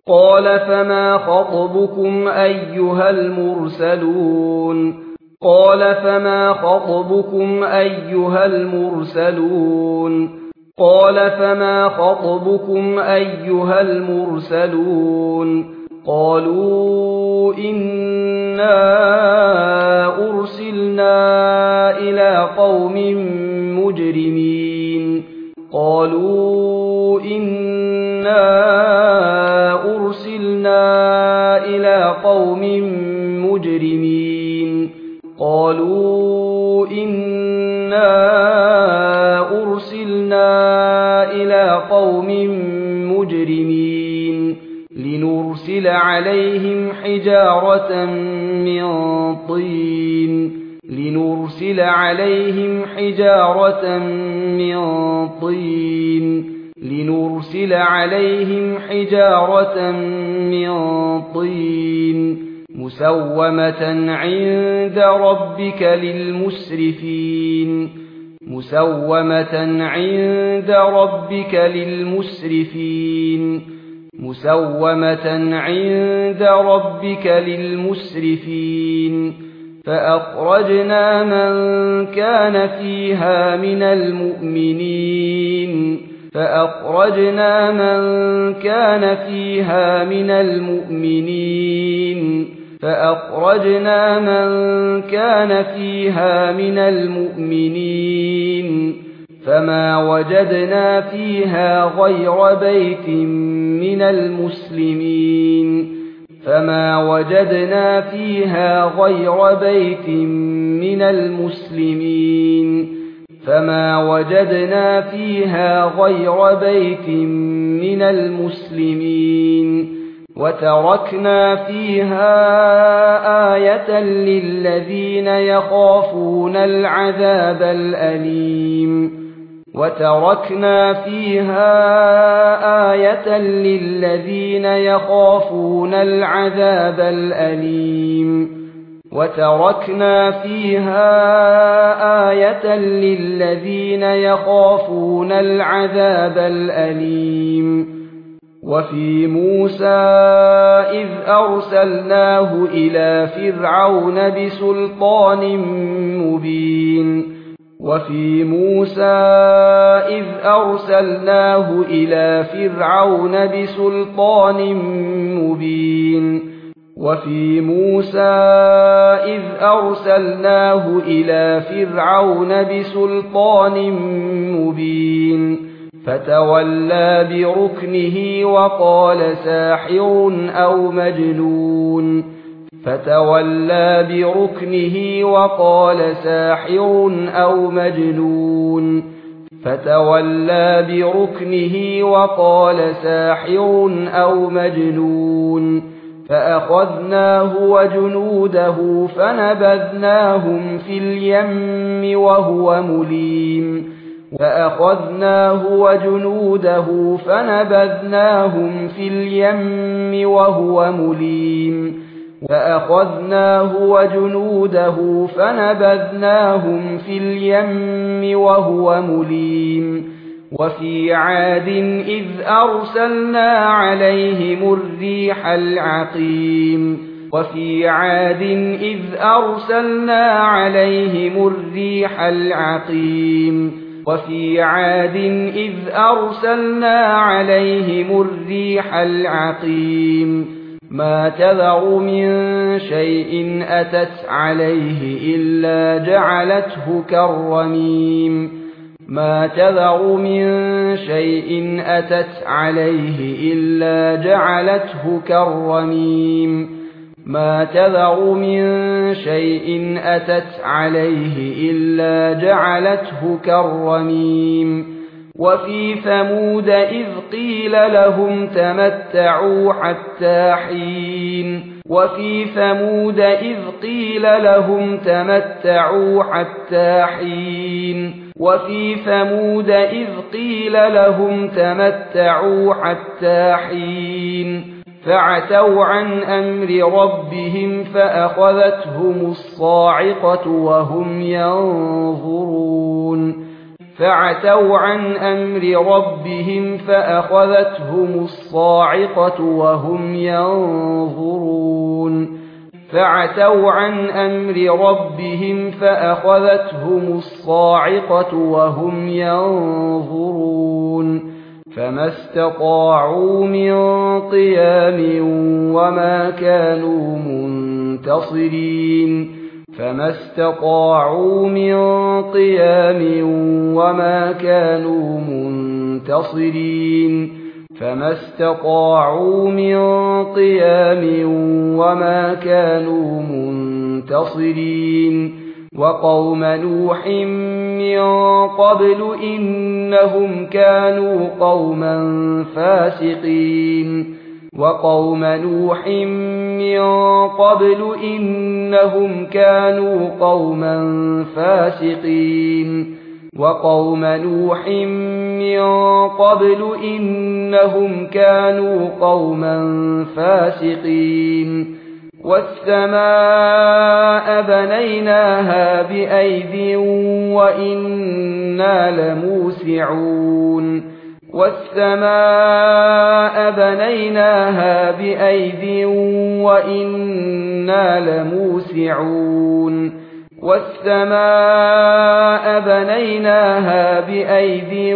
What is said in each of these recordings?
قال فما خطبكم أيها المرسلون قال فما خطبكم أيها المرسلون قال فما خطبكم أيها المرسلون قالوا إنا أرسلنا إلى قوم مجرمين قالوا إنا أرسلنا إلى قوم مجرمين قالوا إنا أرسلنا إلى قوم مجرمين لنرسل عليهم حجارة من طين لنرسل عليهم حجارة من طين لنرسل عليهم حجارة من طين مسومة عند ربك للمسرفين مسومة عند ربك للمسرفين مسومة عند ربك للمسرفين فأخرجنا من كان فيها من المؤمنين فأخرجنا من كان فيها من المؤمنين فأخرجنا من كان فيها من المؤمنين فما وجدنا فيها غير بيت من المسلمين فما وجدنا فيها غير بيت من المسلمين فما وجدنا فيها غير بيت من المسلمين وتركنا فيها آية للذين يخافون العذاب الأليم وتركنا فيها آية للذين يخافون العذاب الأليم وتركنا فيها آية للذين يخافون العذاب الأليم وفي موسى إذ أرسلناه إلى فرعون بسلطان مبين وفي موسى إذ أرسلناه إلى فرعون بسلطان مبين وفي موسى إذ أرسلناه إلى فرعون بسلطان مبين فتولى بركنه وقال ساحر أو مجنون فتولى بركنه وقال ساحر أو مجنون فتولى بركنه وقال ساحر أو مجنون فأخذناه وجنوده فنبذناهم في اليم وهو مليم فأخذناه وجنوده فنبذناهم في اليم وهو مليم فأخذناه وجنوده فنبذناهم في اليم وهو مليم وفي عاد إذ أرسلنا عليهم الريح العقيم وفي عاد إذ أرسلنا عليهم الريح العقيم وفي عاد إذ أرسلنا عليهم الريح العقيم ما تذر من شيء أتت عليه إلا جعلته كالرميم ما تذر من شيء أتت عليه إلا جعلته كالرميم ما تذر من شيء أتت عليه إلا جعلته كالرميم وفي ثمود إذ قيل لهم تمتعوا حتى حين وفي ثمود إذ قيل لهم تمتعوا حتى حين وفي ثمود إذ قيل لهم تمتعوا حتى حين فعتوا عن أمر ربهم فأخذتهم الصاعقة وهم ينظرون فعتوا عن أمر ربهم فأخذتهم الصاعقة وهم ينظرون فعتوا عن أمر ربهم فأخذتهم الصاعقة وهم ينظرون فما استطاعوا من قيام وما كانوا منتصرين فما استطاعوا من قيام وما كانوا منتصرين فما استطاعوا من قيام وما كانوا منتصرين وقوم نوح من قبل إنهم كانوا قوما فاسقين وقوم نوح من قبل إنهم كانوا قوما فاسقين وقوم نوح من قبل إنهم كانوا قوما فاسقين والسماء بنيناها بأيد وإنا لموسعون والسماء بنيناها بأيد وإنا لموسعون والسماء بنيناها بأيد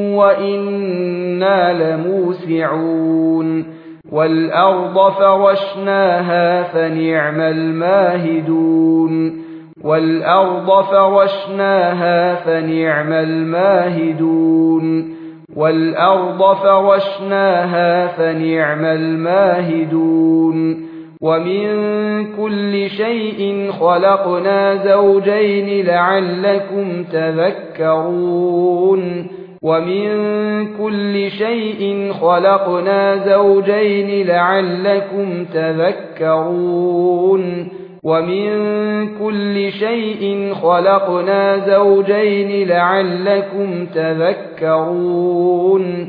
وإنا لموسعون والأرض فرشناها فنعم الماهدون والأرض فرشناها فنعم الماهدون والأرض فرشناها فنعم الماهدون ومن كل شيء خلقنا زوجين لعلكم تذكرون ومن كل شيء خلقنا زوجين لعلكم تذكرون ومن كل شيء خلقنا زوجين لعلكم تذكرون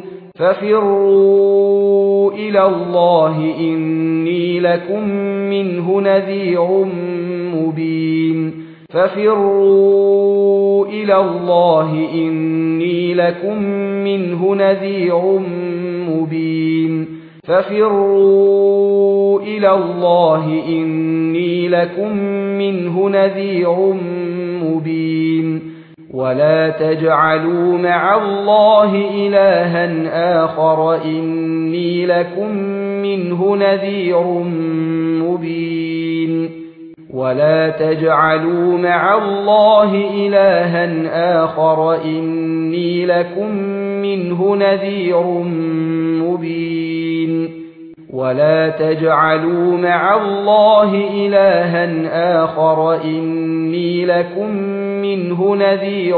ففروا إلى الله إني لكم منه نذير مبين ففروا إلى الله إني لكم منه نذير مبين ففروا إلى الله إني لكم منه نذير مبين ولا تجعلوا مع الله إلها آخر إني لكم منه نذير مبين ولا تجعلوا مع الله إلها آخر إني لكم منه نذير مبين ولا تجعلوا مع الله إلها آخر إني لكم منه نذير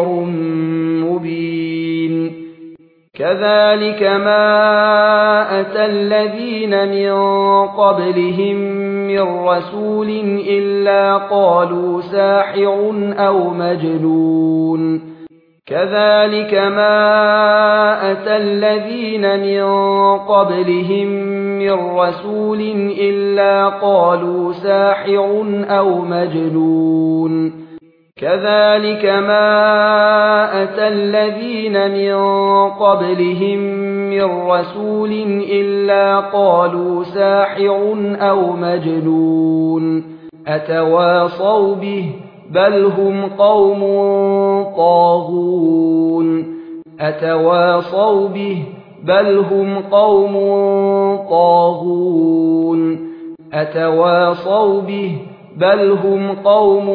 مبين كذلك ما أتى الذين من قبلهم من رسول إلا قالوا ساحر أو مجنون كذلك ما أتى الذين من قبلهم من رسول إلا قالوا ساحر أو مجنون كذلك ما أتى الذين من قبلهم من رسول إلا قالوا ساحر أو مجنون أتواصوا به بل هم قوم طاغون أتواصوا به بل هم قوم طاغون أتواصوا به بل هم قوم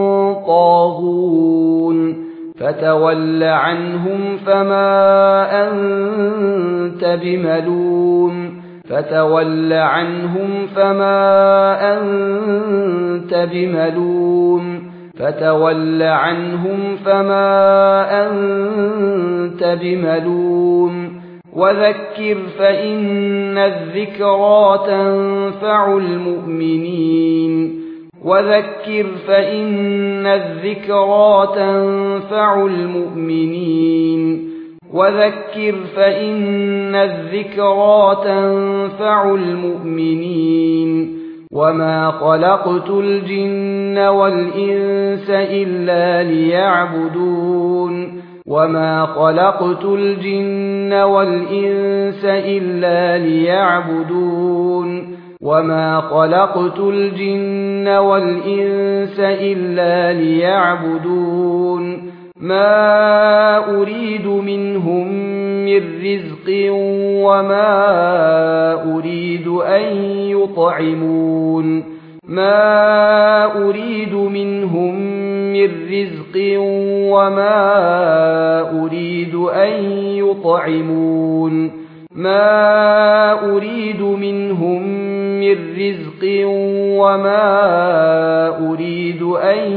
طاغون فتول عنهم فما أنت بملوم فتول عنهم فما أنت بملوم فتول عنهم فما أنت بملوم وذكر فإن الذكرى تنفع المؤمنين وذكر فإن الذكرى تنفع المؤمنين وذكر فإن الذكرى تنفع المؤمنين وما خلقت الجن والإنس إلا ليعبدون وما خلقت الجن والإنس إلا ليعبدون وما خلقت الجن والإنس إلا ليعبدون ما أريد منهم من رزق وما أريد أن يطعمون ما أريد منهم من رزق وما أريد أن يطعمون ما أريد منهم من رزق وما أريد أن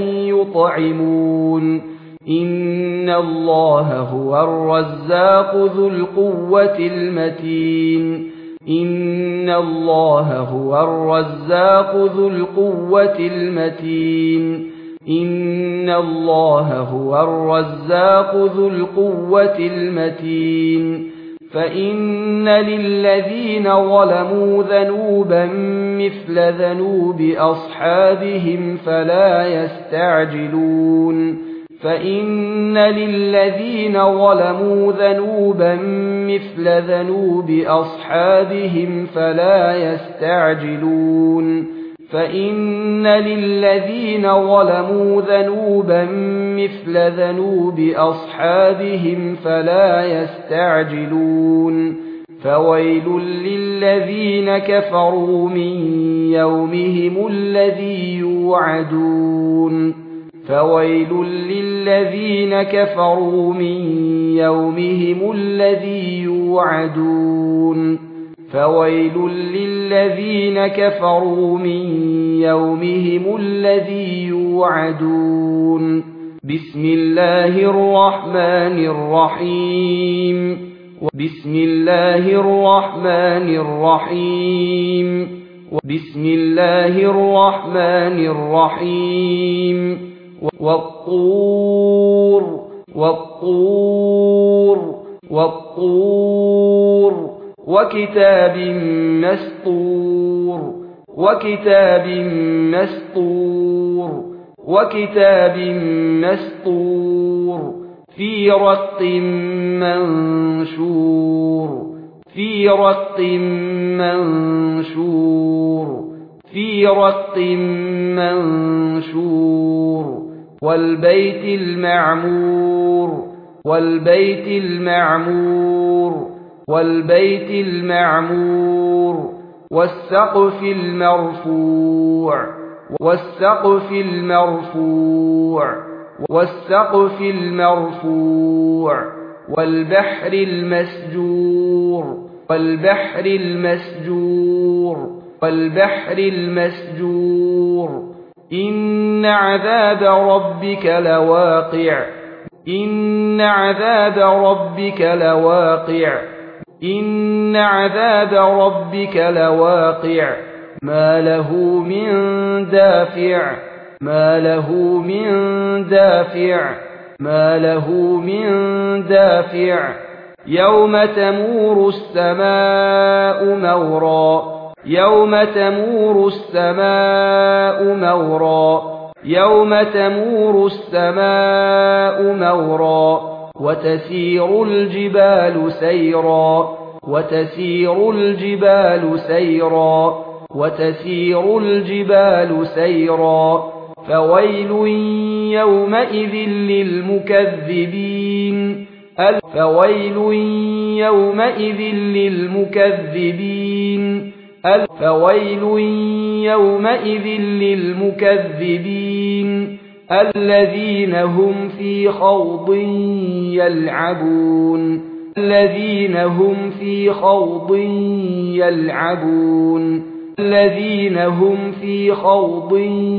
يطعمون إن الله هو الرزاق ذو القوة المتين إن الله هو الرزاق ذو القوة المتين إن الله هو الرزاق ذو القوة المتين فإن للذين ظلموا ذنوبا مثل ذنوب أصحابهم فلا يستعجلون فإن للذين ظلموا ذنوبا مثل ذنوب أصحابهم فلا يستعجلون فإن للذين ظلموا ذنوبا مثل ذنوب أصحابهم فلا يستعجلون فويل للذين كفروا من يومهم الذي يوعدون فويل للذين كفروا من يومهم الذي يوعدون فويل للذين كفروا من يومهم الذي يوعدون بسم الله الرحمن الرحيم بسم الله الرحمن الرحيم بسم الله الرحمن الرحيم والطور والطور والطور وكتاب مسطور وكتاب مسطور وكتاب مسطور في رق منشور في رق منشور في رق منشور والبيت المعمور والبيت المعمور والبيت المعمور والسقف المرفوع والسقف المرفوع والسقف المرفوع والبحر المسجور والبحر المسجور والبحر المسجور إن عذاب ربك لواقع إن عذاب ربك لواقع إن عذاب ربك لواقع ما له من دافع ما له من دافع ما له من دافع يوم تمور السماء مورا يوم تمور السماء مورا يوم تمور السماء مورا وتسير الجبال سيرا وتسير الجبال سيرا وتسير الجبال سيرا فويل يومئذ للمكذبين فويل يومئذ للمكذبين فويل يومئذ للمكذبين الذين هم في خوض يلعبون الذين هم في خوض يلعبون الذين هم في خوض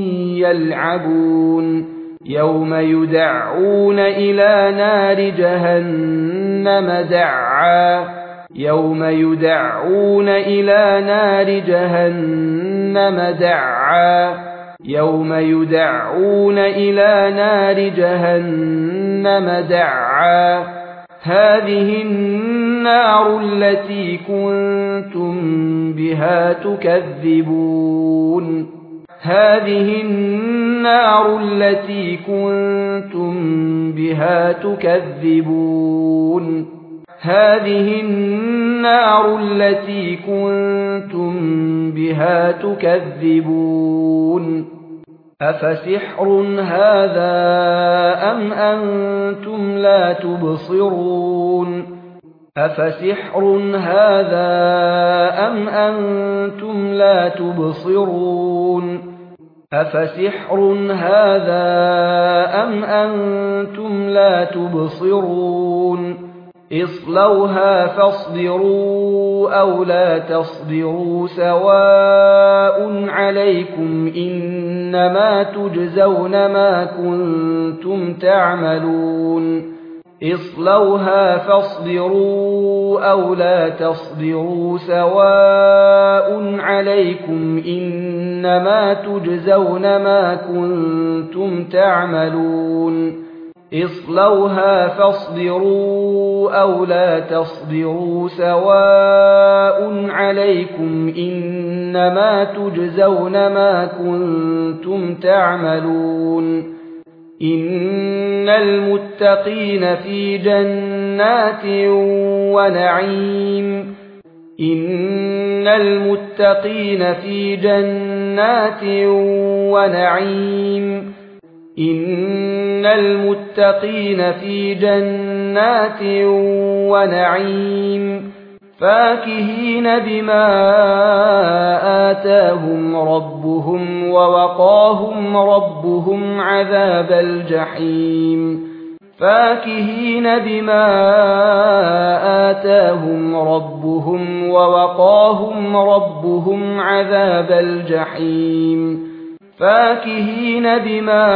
يلعبون يوم يدعون إلى نار جهنم دعا يوم يدعون إلى نار جهنم دعا يوم يدعون إلى نار جهنم دعا هذه النار التي كنتم بها تكذبون هذه النار التي كنتم بها تكذبون هذه النار التي كنتم بها تكذبون أفسحر هذا أم أنتم لا تبصرون أفسحر هذا أم أنتم لا تبصرون أفسحر هذا أم أنتم لا تبصرون اصلوها فاصبروا أو لا تصبروا سواء عليكم إنما تجزون ما كنتم تعملون اصلوها فاصبروا أو لا تصبروا سواء عليكم إنما تجزون ما كنتم تعملون اصلوها فاصبروا أو لا تصبروا سواء عليكم إنما تجزون ما كنتم تعملون إن المتقين في جنات ونعيم إن المتقين في جنات ونعيم إن المتقين في جنات ونعيم فاكهين بما آتاهم ربهم ووقاهم ربهم عذاب الجحيم فاكهين بما آتاهم ربهم ووقاهم ربهم عذاب الجحيم فاكهين بما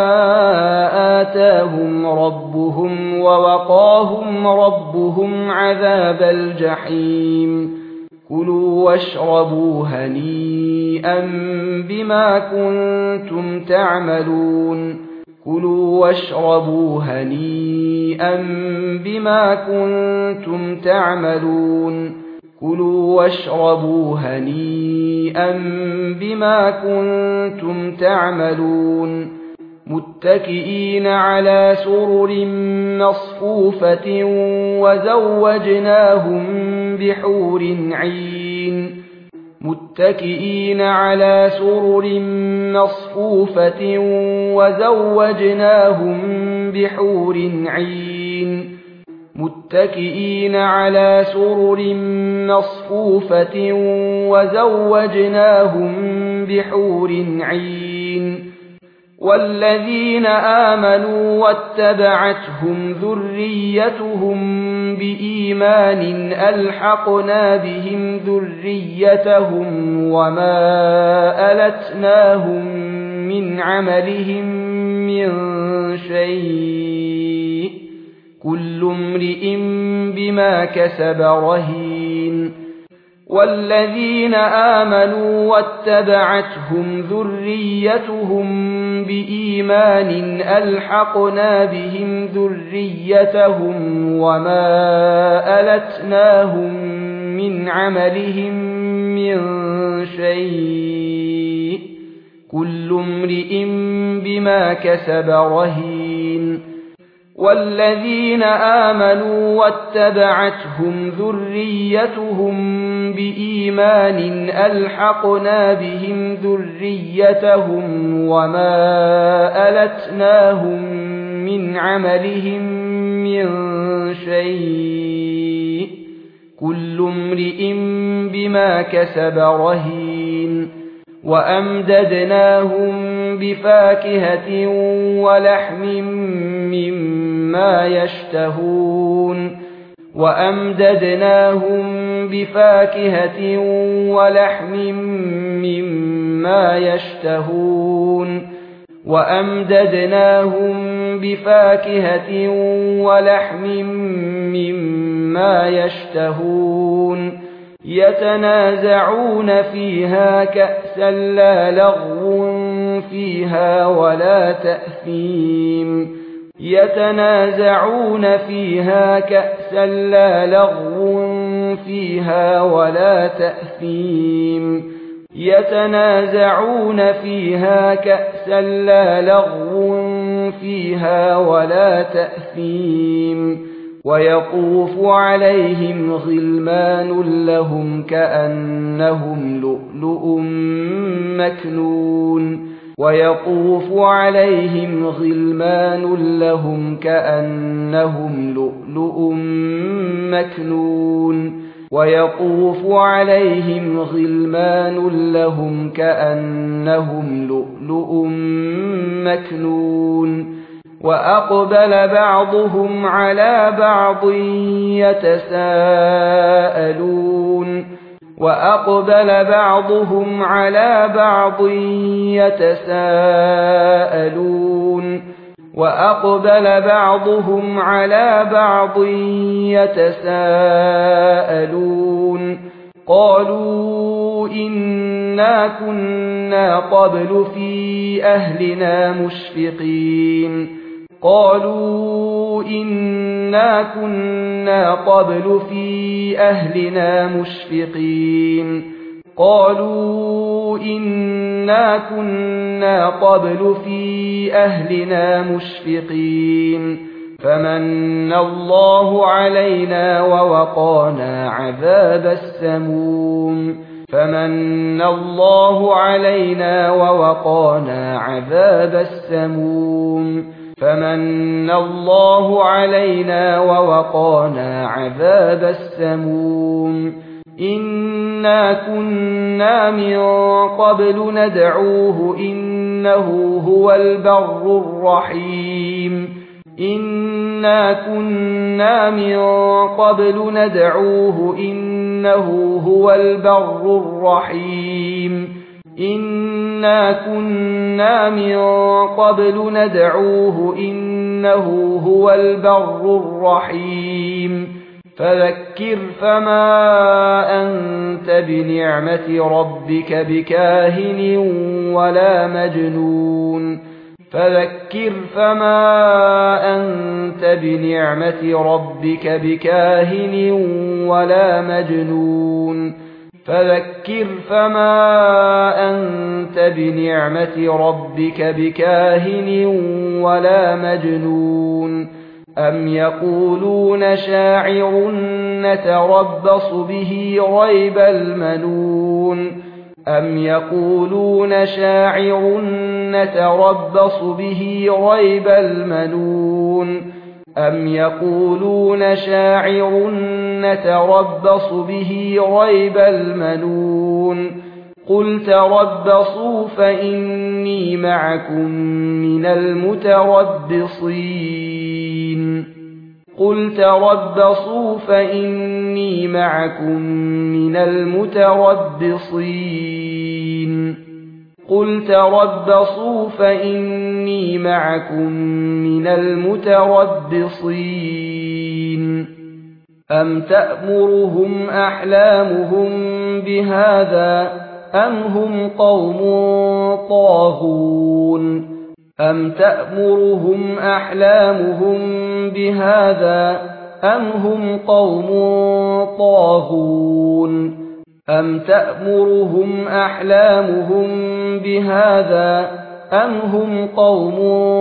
آتاهم ربهم ووقاهم ربهم عذاب الجحيم كلوا واشربوا هنيئا بما كنتم تعملون كلوا واشربوا هنيئا بما كنتم تعملون كلوا واشربوا هنيئا بما كنتم تعملون متكئين على سرر مصفوفة وزوجناهم بحور عين متكئين على سرر مصفوفة وزوجناهم بحور عين متكئين على سرر مصفوفة وزوجناهم بحور عين والذين آمنوا واتبعتهم ذريتهم بإيمان ألحقنا بهم ذريتهم وما ألتناهم من عملهم من شيء كل امرئ بما كسب رهين والذين آمنوا واتبعتهم ذريتهم بإيمان ألحقنا بهم ذريتهم وما ألتناهم من عملهم من شيء كل امرئ بما كسب رهين والذين آمنوا واتبعتهم ذريتهم بإيمان ألحقنا بهم ذريتهم وما ألتناهم من عملهم من شيء كل امرئ بما كسب رهين وأمددناهم بفاكهة ولحم مما يشتهون وأمددناهم بفاكهة ولحم مما يشتهون وأمددناهم بفاكهة ولحم مما يشتهون يتنازعون فيها كأسا لا لغو فيها ولا تأثيم يتنازعون فيها كأسا لا لغو فيها ولا تأثيم يتنازعون فيها كأسا لا لغو فيها ولا تأثيم ويطوف عليهم غلمان لهم كأنهم لؤلؤ مكنون ويطوف عليهم غلمان لهم كأنهم لؤلؤ مكنون ويطوف عليهم غلمان لهم كأنهم لؤلؤ مكنون وأقبل بعضهم على بعض يتساءلون وأقبل بعضهم على بعض يتساءلون وأقبل بعضهم على بعض يتساءلون قالوا إنا كنا قبل في أهلنا مشفقين قالوا إنا كنا قبل في أهلنا مشفقين قالوا إنا كنا قبل في أهلنا مشفقين فمن الله علينا ووقانا عذاب السموم فمن الله علينا ووقانا عذاب السموم فمن الله علينا ووقانا عذاب السموم إنا كنا من قبل ندعوه إنه هو البر الرحيم إنا كنا من قبل ندعوه إنه هو البر الرحيم إنا كنا من قبل ندعوه إنه هو البر الرحيم فذكر فما أنت بنعمة ربك بكاهن ولا مجنون فذكر فما أنت بنعمة ربك بكاهن ولا مجنون فذكر فما أنت بنعمة ربك بكاهن ولا مجنون أم يقولون شاعر نتربص به ريب المنون أم يقولون شاعر نتربص به ريب المنون أم يقولون شاعر نتربص به ريب المنون قل تربصوا فإني معكم من المتربصين قل تربصوا فإني معكم من المتربصين قل تربصوا فإني معكم من المتربصين أم تأمرهم أحلامهم بهذا أم هم قوم طاغون أم تأمرهم أحلامهم بهذا أم هم قوم طاغون أم تأمرهم أحلامهم بهذا أم هم قوم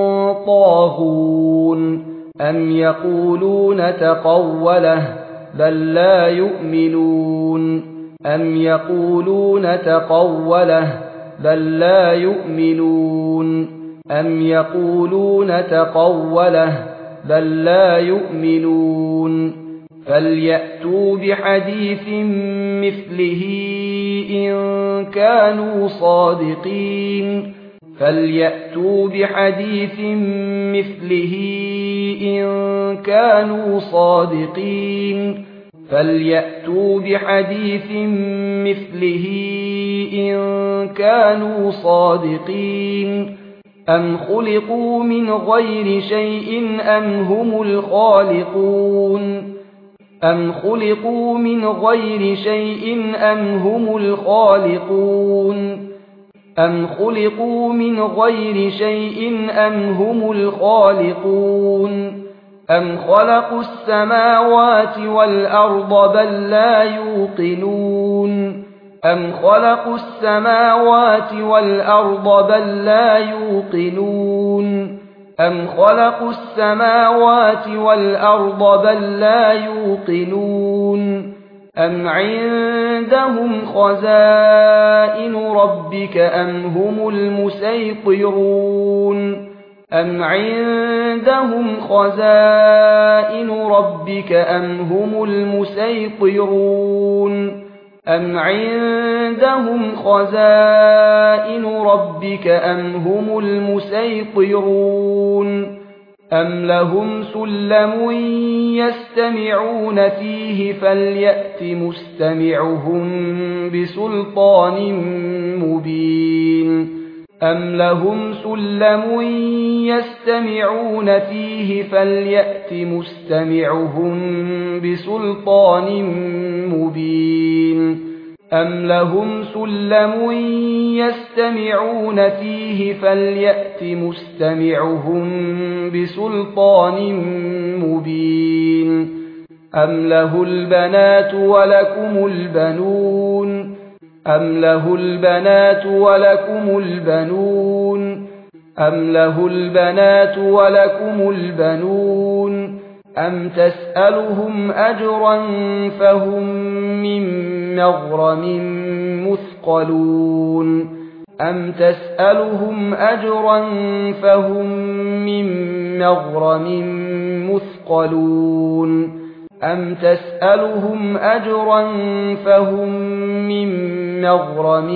طاغون أم يقولون تقوله بل لا يؤمنون أم يقولون تقوله بل لا يؤمنون أم يقولون تقوله بل لا يؤمنون فليأتوا بحديث مثله إن كانوا صادقين فليأتوا بحديث مثله إن كانوا صادقين فليأتوا بحديث مثله إن كانوا صادقين أم خلقوا من غير شيء أم هم الخالقون أم خلقوا من غير شيء أم هم الخالقون أم خلقوا من غير شيء أم هم الخالقون أم خلقوا السماوات والأرض بل لا يوقنون أم خلقوا السماوات والأرض بل لا يوقنون أم خلقوا السماوات والأرض بل لا يوقنون أم عندهم خزائن ربك أم هم المسيطرون أم عندهم خزائن ربك أم هم المسيطرون أم عندهم خزائن ربك أم هم المسيطرون أم لهم سلم يستمعون فيه فليأت مستمعهم بسلطان مبين أم لهم سلم يستمعون فيه فليأت مستمعهم بسلطان مبين أم لهم سلم يستمعون فيه فليأت مستمعهم بسلطان مبين أم له البنات ولكم البنون أم له البنات ولكم البنون أم له البنات ولكم البنون أم تسألهم أجرا فهم من مغرم مثقلون أم تسألهم أجرا فهم من مغرم مثقلون أم تسألهم أجرا فهم من مغرم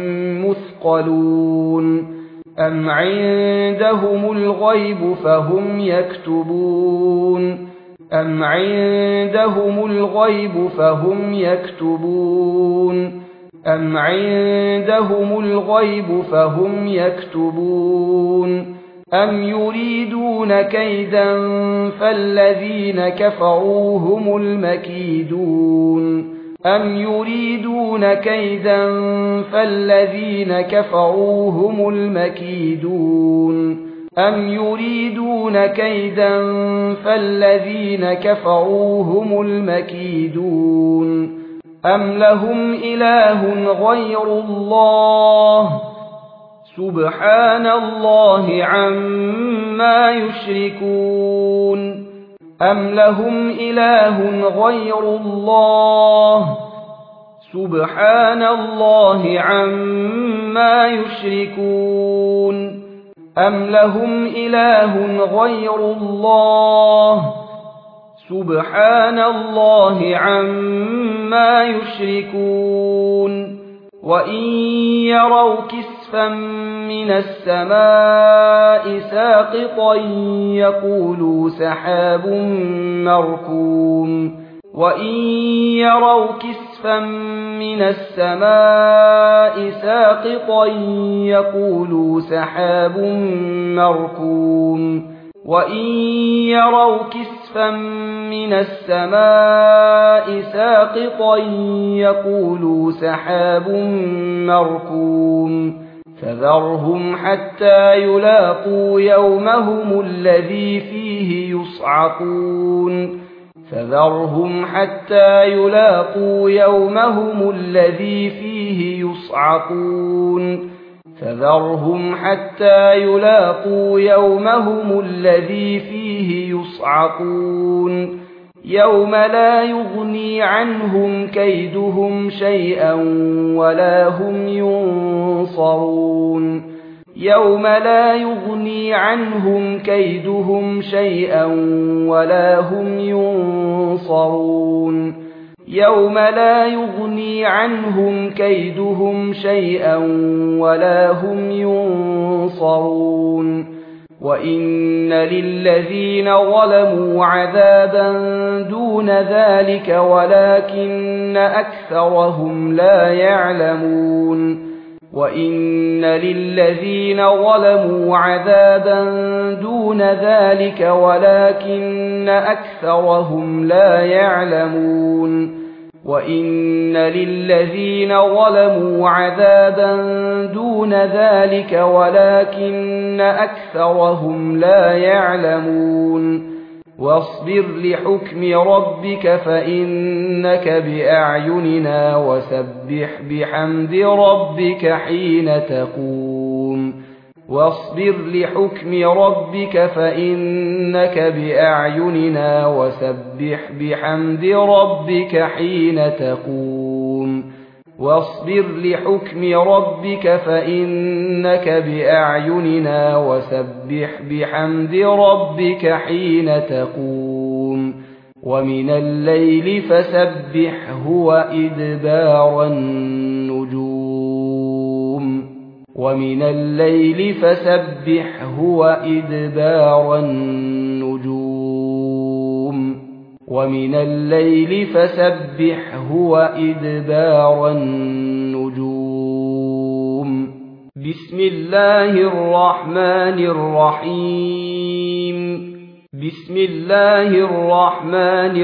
مثقلون أم عندهم الغيب فهم يكتبون أم عندهم الغيب فهم يكتبون أم عندهم الغيب فهم يكتبون أم يريدون كيدا فالذين كفروا هم المكيدون أم يريدون كيدا فالذين كفروا هم المكيدون أم يريدون كيدا فالذين كفروا هم المكيدون أم لهم إله غير الله سبحان الله عما يشركون أم لهم إله غير الله سبحان الله عما يشركون أم لهم إله غير الله سبحان الله عما يشركون وإن يروا كسفا من السماء ساقطا يقولوا سحاب مركوم وإن يروا كسفا من السماء ساقطا يقولوا سحاب مركوم وإن يروا كسفا من السماء ساقطا يقولوا سحاب مركوم فذرهم حتى يلاقوا يومهم الذي فيه يصعقون فذرهم حتى يلاقوا يومهم الذي فيه يصعقون فذرهم حتى يلاقوا يومهم الذي فيه يصعقون يوم لا يغني عنهم كيدهم شيئا ولا هم ينصرون يوم لا يغني عنهم كيدهم شيئا ولا هم ينصرون يوم لا يغني عنهم كيدهم شيئا ولا هم ينصرون وإن للذين ظلموا عذابا دون ذلك ولكن أكثرهم لا يعلمون وإن للذين ظلموا عذابا دون ذلك ولكن أكثرهم لا يعلمون وإن للذين ظلموا عذابا دون ذلك ولكن أكثرهم لا يعلمون واصبر لحكم ربك فإنك بأعيننا وسبح بحمد ربك حين تقوم واصبر لحكم ربك فإنك بأعيننا وسبح بحمد ربك حين تقوم واصبر لحكم ربك فإنك بأعيننا وسبح بحمد ربك حين تقوم ومن الليل فسبحه وإدبار النجوم ومن الليل فسبحه وإدبار النجوم ومن الليل فسبحه وإدبار النجوم بسم الله الرحمن الرحيم بسم الله الرحمن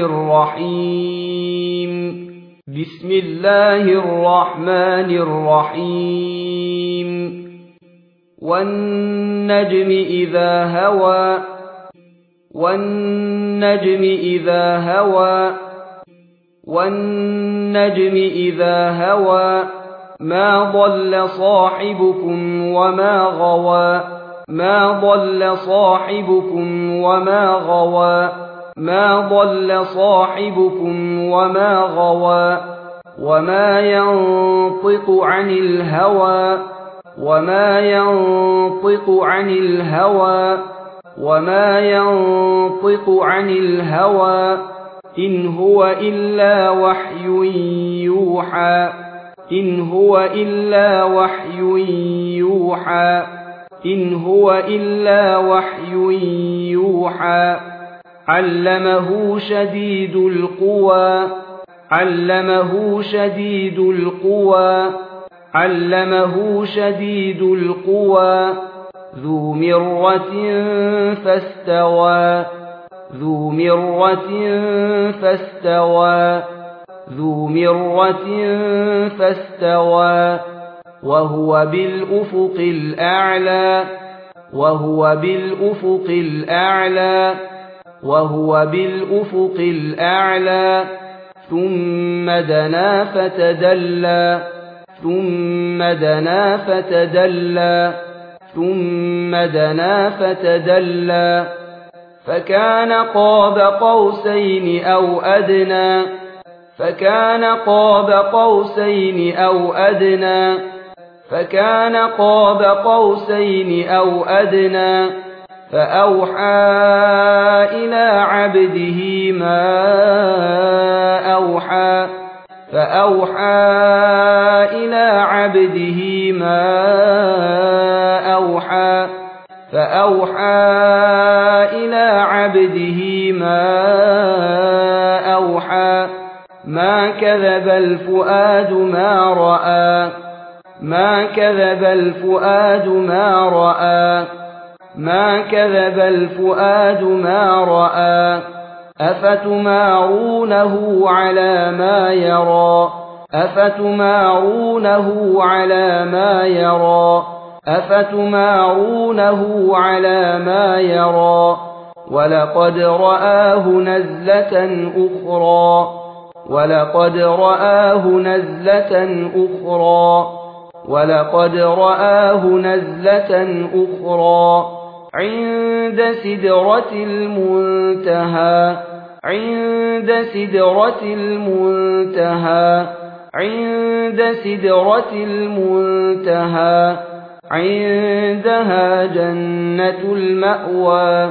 الرحيم بسم الله الرحمن الرحيم والنجم إذا هوى والنجم إذا هوى والنجم إذا هوى ما ضل صاحبكم وما غوى ما ضل صاحبكم وما غوى ما ضل صاحبكم وما غوى وما ينطق عن الهوى وما ينطق عن الهوى وما ينطق عن الهوى إن هو إلا وحي يوحى إن هو إلا وحي يوحى إن هو إلا وحي يوحى علمه شديد القوى علمه شديد القوى علمه شديد القوى ذو مرة فاستوى ذو مرة فاستوى ذو مرة فاستوى وهو بالأفق الأعلى وهو بالأفق الأعلى وهو بالأفق الأعلى ثم دنا فتدلى ثم دنا فتدلى ثم دنا فتدلى فكان قاب قوسين أو أدنى فكان قاب قوسين أو أدنى فكان قاب قوسين أو أدنى فأوحى إلى عبده ما أوحى فأوحى إلى عبده ما أوحى فأوحى إلى عبده ما أوحى ما كذب الفؤاد ما رأى ما كذب الفؤاد ما رأى ما كذب الفؤاد ما رأى أفتمارونه على ما يرى أفتمارونه على ما يرى أفتمارونه على ما يرى ولقد رآه نزلة أخرى ولقد رآه نزلة أخرى ولقد رآه نزلة أخرى عند سدرة المنتهى عند سدرة المنتهى عند سدرة المنتهى عندها جنة المأوى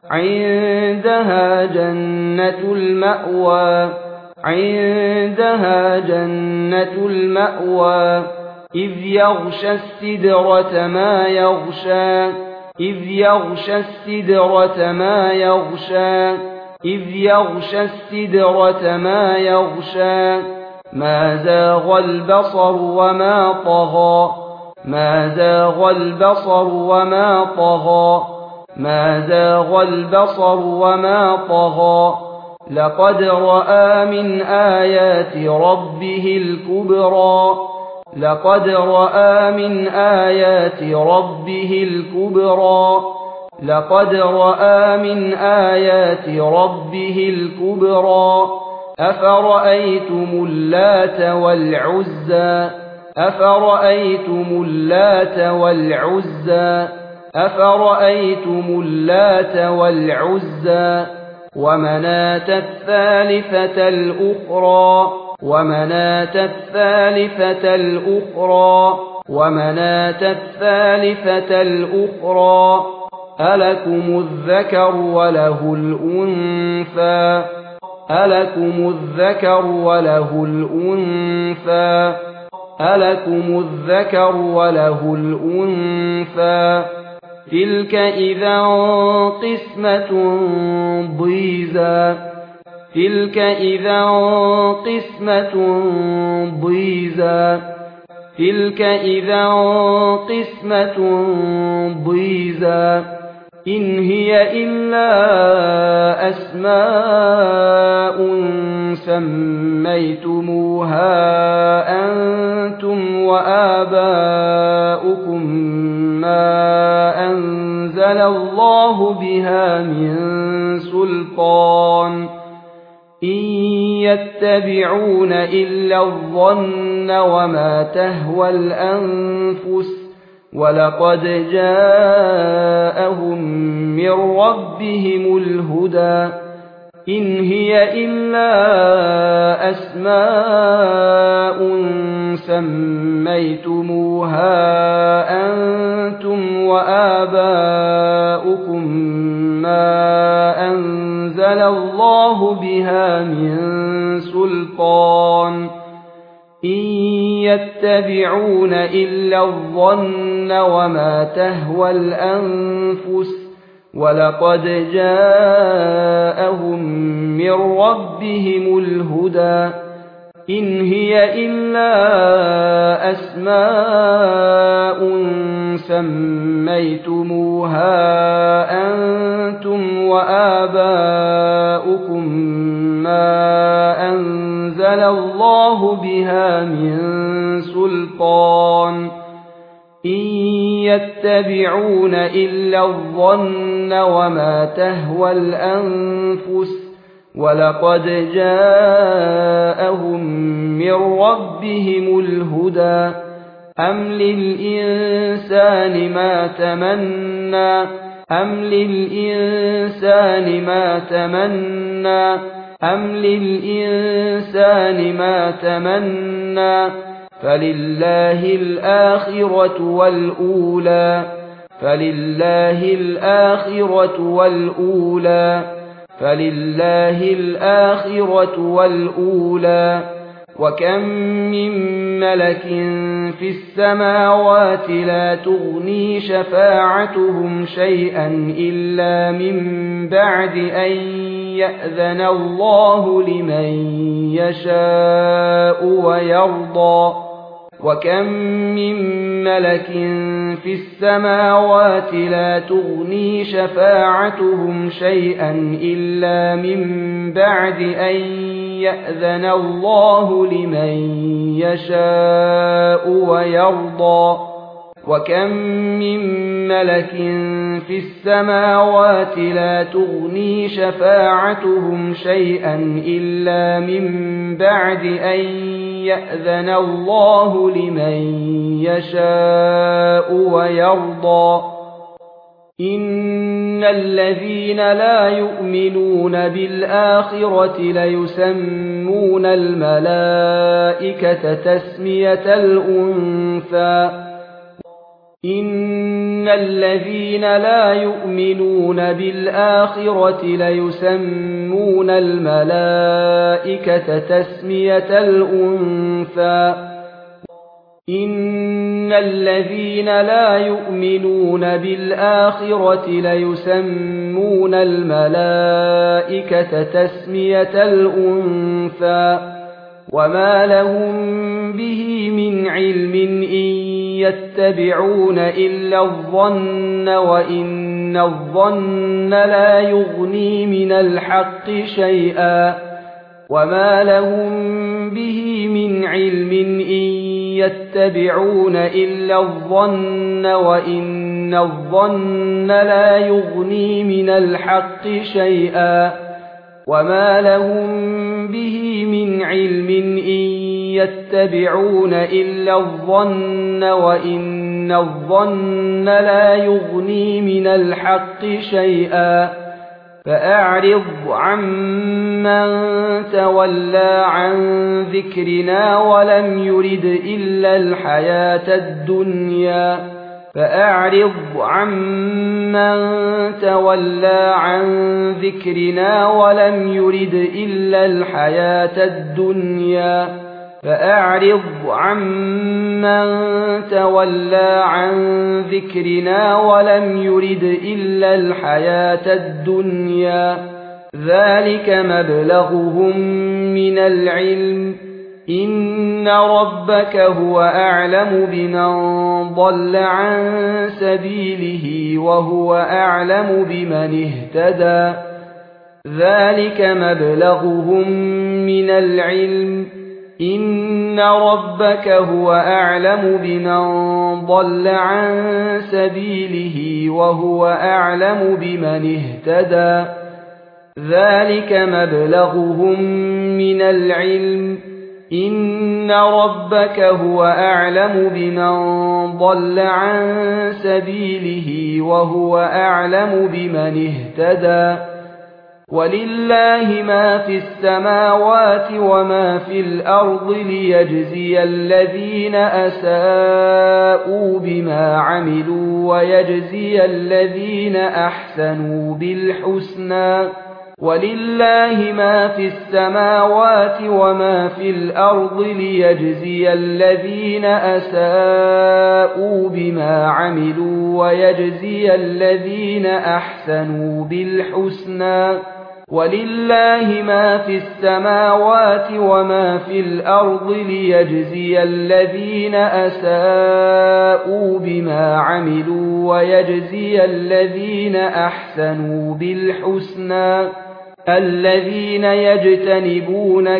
عندها جنة المأوى عندها جنة المأوى إذ يغشى السدرة ما يغشى إذ يغشى السدرة ما يغشى إذ يغشى السدرة ما يغشى ما زاغ البصر وما طغى ما زاغ البصر وما طغى ما زاغ البصر وما طغى لقد رأى من آيات ربه الكبرى لقد رأى من آيات ربه الكبرى لقد رأى من آيات ربه الكبرى أفرأيتم اللات والعزى أفرأيتم اللات والعزى أفرأيتم اللات والعزى ومناة الثالثة الأخرى ومناة الثالثة الأخرى ومناة الثالثة الأخرى ألكم الذكر وله الأنثى ألكم الذكر وله الأنثى ألكم الذكر وله الأنثى تلك إذا قسمة ضيزى تلك إذا قسمة ضيزى تلك إذا قسمة ضيزى إن هي إلا أسماء سميتموها أنتم وآباؤكم ما أنزل الله بها من سلطان إن يتبعون إلا الظن وما تهوى الأنفس ولقد جاءهم من ربهم الهدى إن هي إلا أسماء سميتموها أنتم وآباؤكم ما أنزل الله بها من سلطان إن يتبعون إلا الظن وما تهوى الأنفس ولقد جاءهم من ربهم الهدى إن هي إلا أسماء سميتموها أنتم وآباؤكم ما أنزل الله بها من سلطان إن يتبعون إلا الظن وما تهوى الأنفس ولقد جاءهم من ربهم الهدى أم للإنسان ما تمنى أم للإنسان ما تمنى أم للإنسان ما تمنى فلله الآخرة والأولى فلله الآخرة والأولى فلله الآخرة والأولى وكم من ملك في السماوات لا تغني شفاعتهم شيئا إلا من بعد أن يأذن الله لمن يشاء ويرضى وكم من ملك في السماوات لا تغني شفاعتهم شيئا إلا من بعد أن يأذن الله لمن يشاء ويرضى وكم من ملك في السماوات لا تغني شفاعتهم شيئا إلا من بعد أن يأذن الله لمن يشاء ويرضى إن الذين لا يؤمنون بالآخرة ليسمون الملائكة تسمية الأنثى إن الذين لا يؤمنون بالآخرة ليسمون الملائكة تسمية الأنثى إن الذين لا يؤمنون بالآخرة ليسمون الملائكة تسمية الأنثى وما لهم به من علم إن يتبعون إلا الظن وإن الظن لا يغني من الحق شيئا وما لهم به من علم إن يتبعون إلا الظن وإن الظن لا يغني من الحق شيئا وما لهم به من علم إن يتبعون إلا الظن وإن الظن لا يغني من الحق شيئا فأعرض عمن تولى عن ذكرنا ولم يرد إلا الحياة الدنيا فأعرض عمن تولى عن ذكرنا ولم يرد إلا الحياة الدنيا فأعرض عمن تولى عن ذكرنا ولم يرد إلا الحياة الدنيا ذلك مبلغهم من العلم إن ربك هو أعلم بمن ضل عن سبيله وهو أعلم بمن اهتدى ذلك مبلغهم من العلم إن ربك هو أعلم بمن ضل عن سبيله وهو أعلم بمن اهتدى ذلك مبلغهم من العلم إن ربك هو أعلم بمن ضل عن سبيله وهو أعلم بمن اهتدى ولله ما في السماوات وما في الأرض ليجزي الذين أساءوا بما عملوا ويجزي الذين أحسنوا بالحسنى ولله ما في السماوات وما في الأرض ليجزي الذين أساءوا بما عملوا ويجزي الذين أحسنوا بالحسنى ولله ما في السماوات وما في الأرض ليجزي الذين أساءوا بما عملوا ويجزي الذين أحسنوا بالحسنى الذين يجتنبون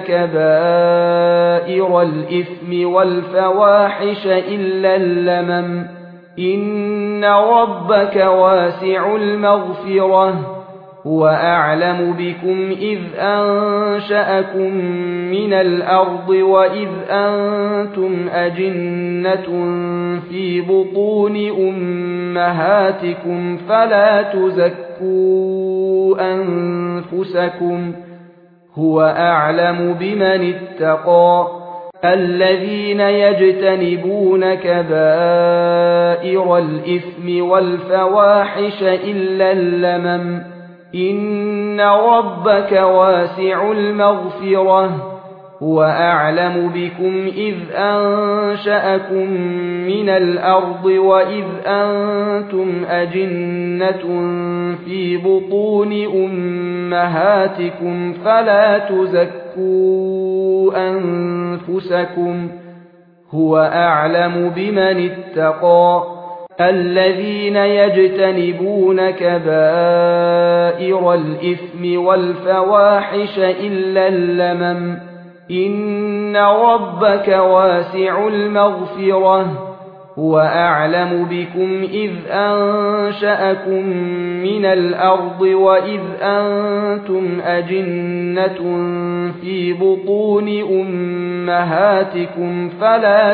كبائر الإثم والفواحش إلا اللمم إن ربك واسع المغفرة هو أعلم بكم إذ أنشأكم من الأرض وإذ أنتم أجنة في بطون أمهاتكم فلا تزكوا أنفسكم هو أعلم بمن اتقى الذين يجتنبون كبائر الإثم والفواحش إلا اللمم إن ربك واسع المغفرة هو أعلم بكم إذ أنشأكم من الأرض وإذ أنتم أجنة في بطون أمهاتكم فلا تزكوا أنفسكم هو أعلم بمن اتقى الذين يجتنبون كبائر الإثم والفواحش إلا اللمم إن ربك واسع المغفرة هو أعلم بكم إذ أنشأكم من الأرض وإذ أنتم أجنة في بطون أمهاتكم فلا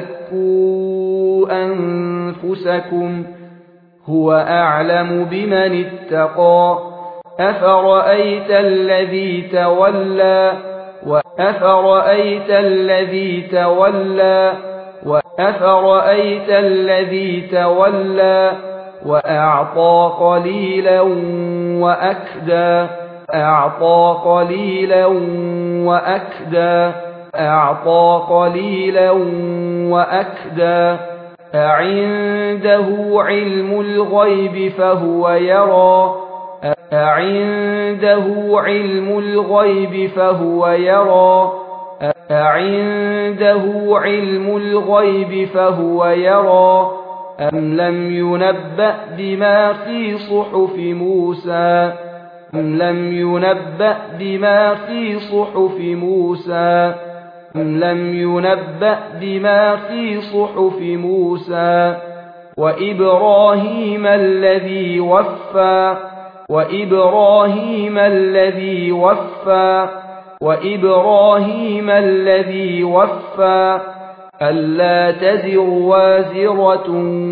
تزكوا أنفسكم هو أعلم بمن اتقى أفرأيت الذي تولى وأفرأيت الذي تولى وأفرأيت الذي تولى وأعطى قليلا وأكدى أعطى قليلا وأكدى أعطى قليلا وأكدى أعنده علم الغيب فهو يرى أعنده علم الغيب فهو يرى أعنده علم الغيب فهو يرى أم لم ينبأ بما في صحف موسى أم لم ينبأ بما في صحف موسى أم لم ينبأ بما في صحف موسى وإبراهيم الذي وفى ألا تزر وازرة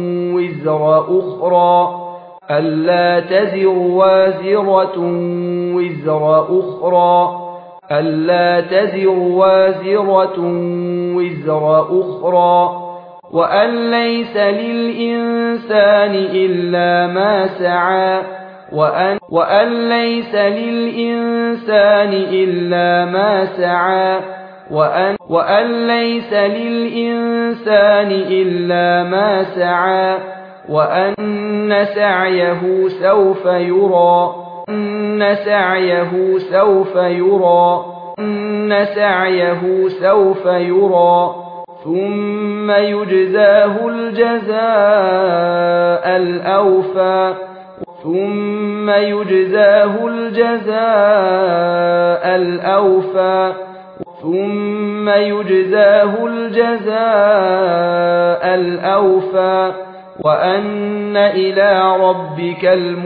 وزر أخرى وأن ليس للإنسان إلا ما سعى وأن سعيه سوف يرى ثم يجزاه الجزاء الأوفى وأن إلى ربك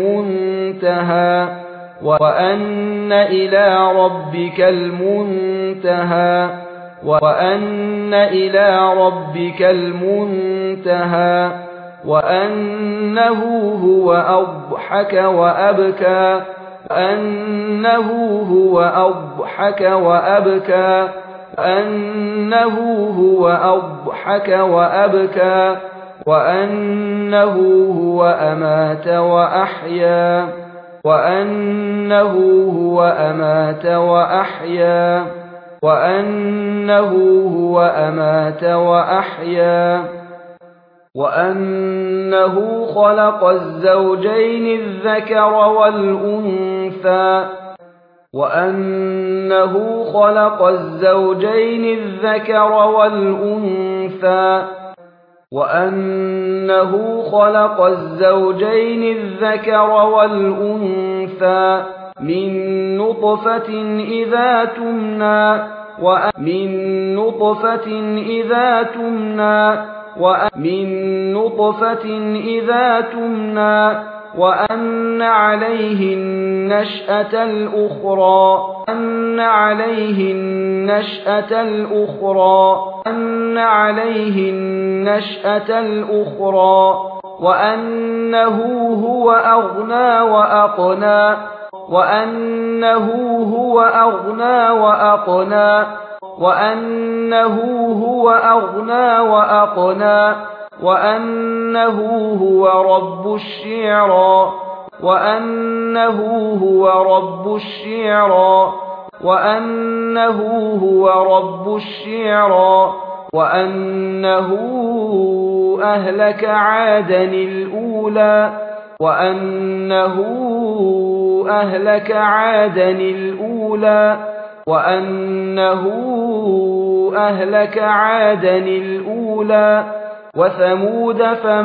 المنتهى وأنه هو أضحك وأبكى وأنه هو أمات وأحيا وأنه خلق الزوجين الذكر والأنثى من نطفة إذا تمنى وأن عليه النشأة الأخرى وأنه هو أغنى وأقنى وأنه هو رب الشعرى وأنه أهلك عادا الأولى وثمود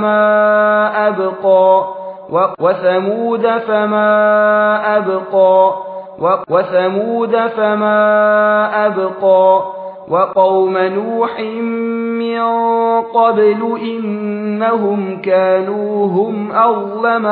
فما أبقى وقوم نوح من قبل إنهم كانوا هم أظلم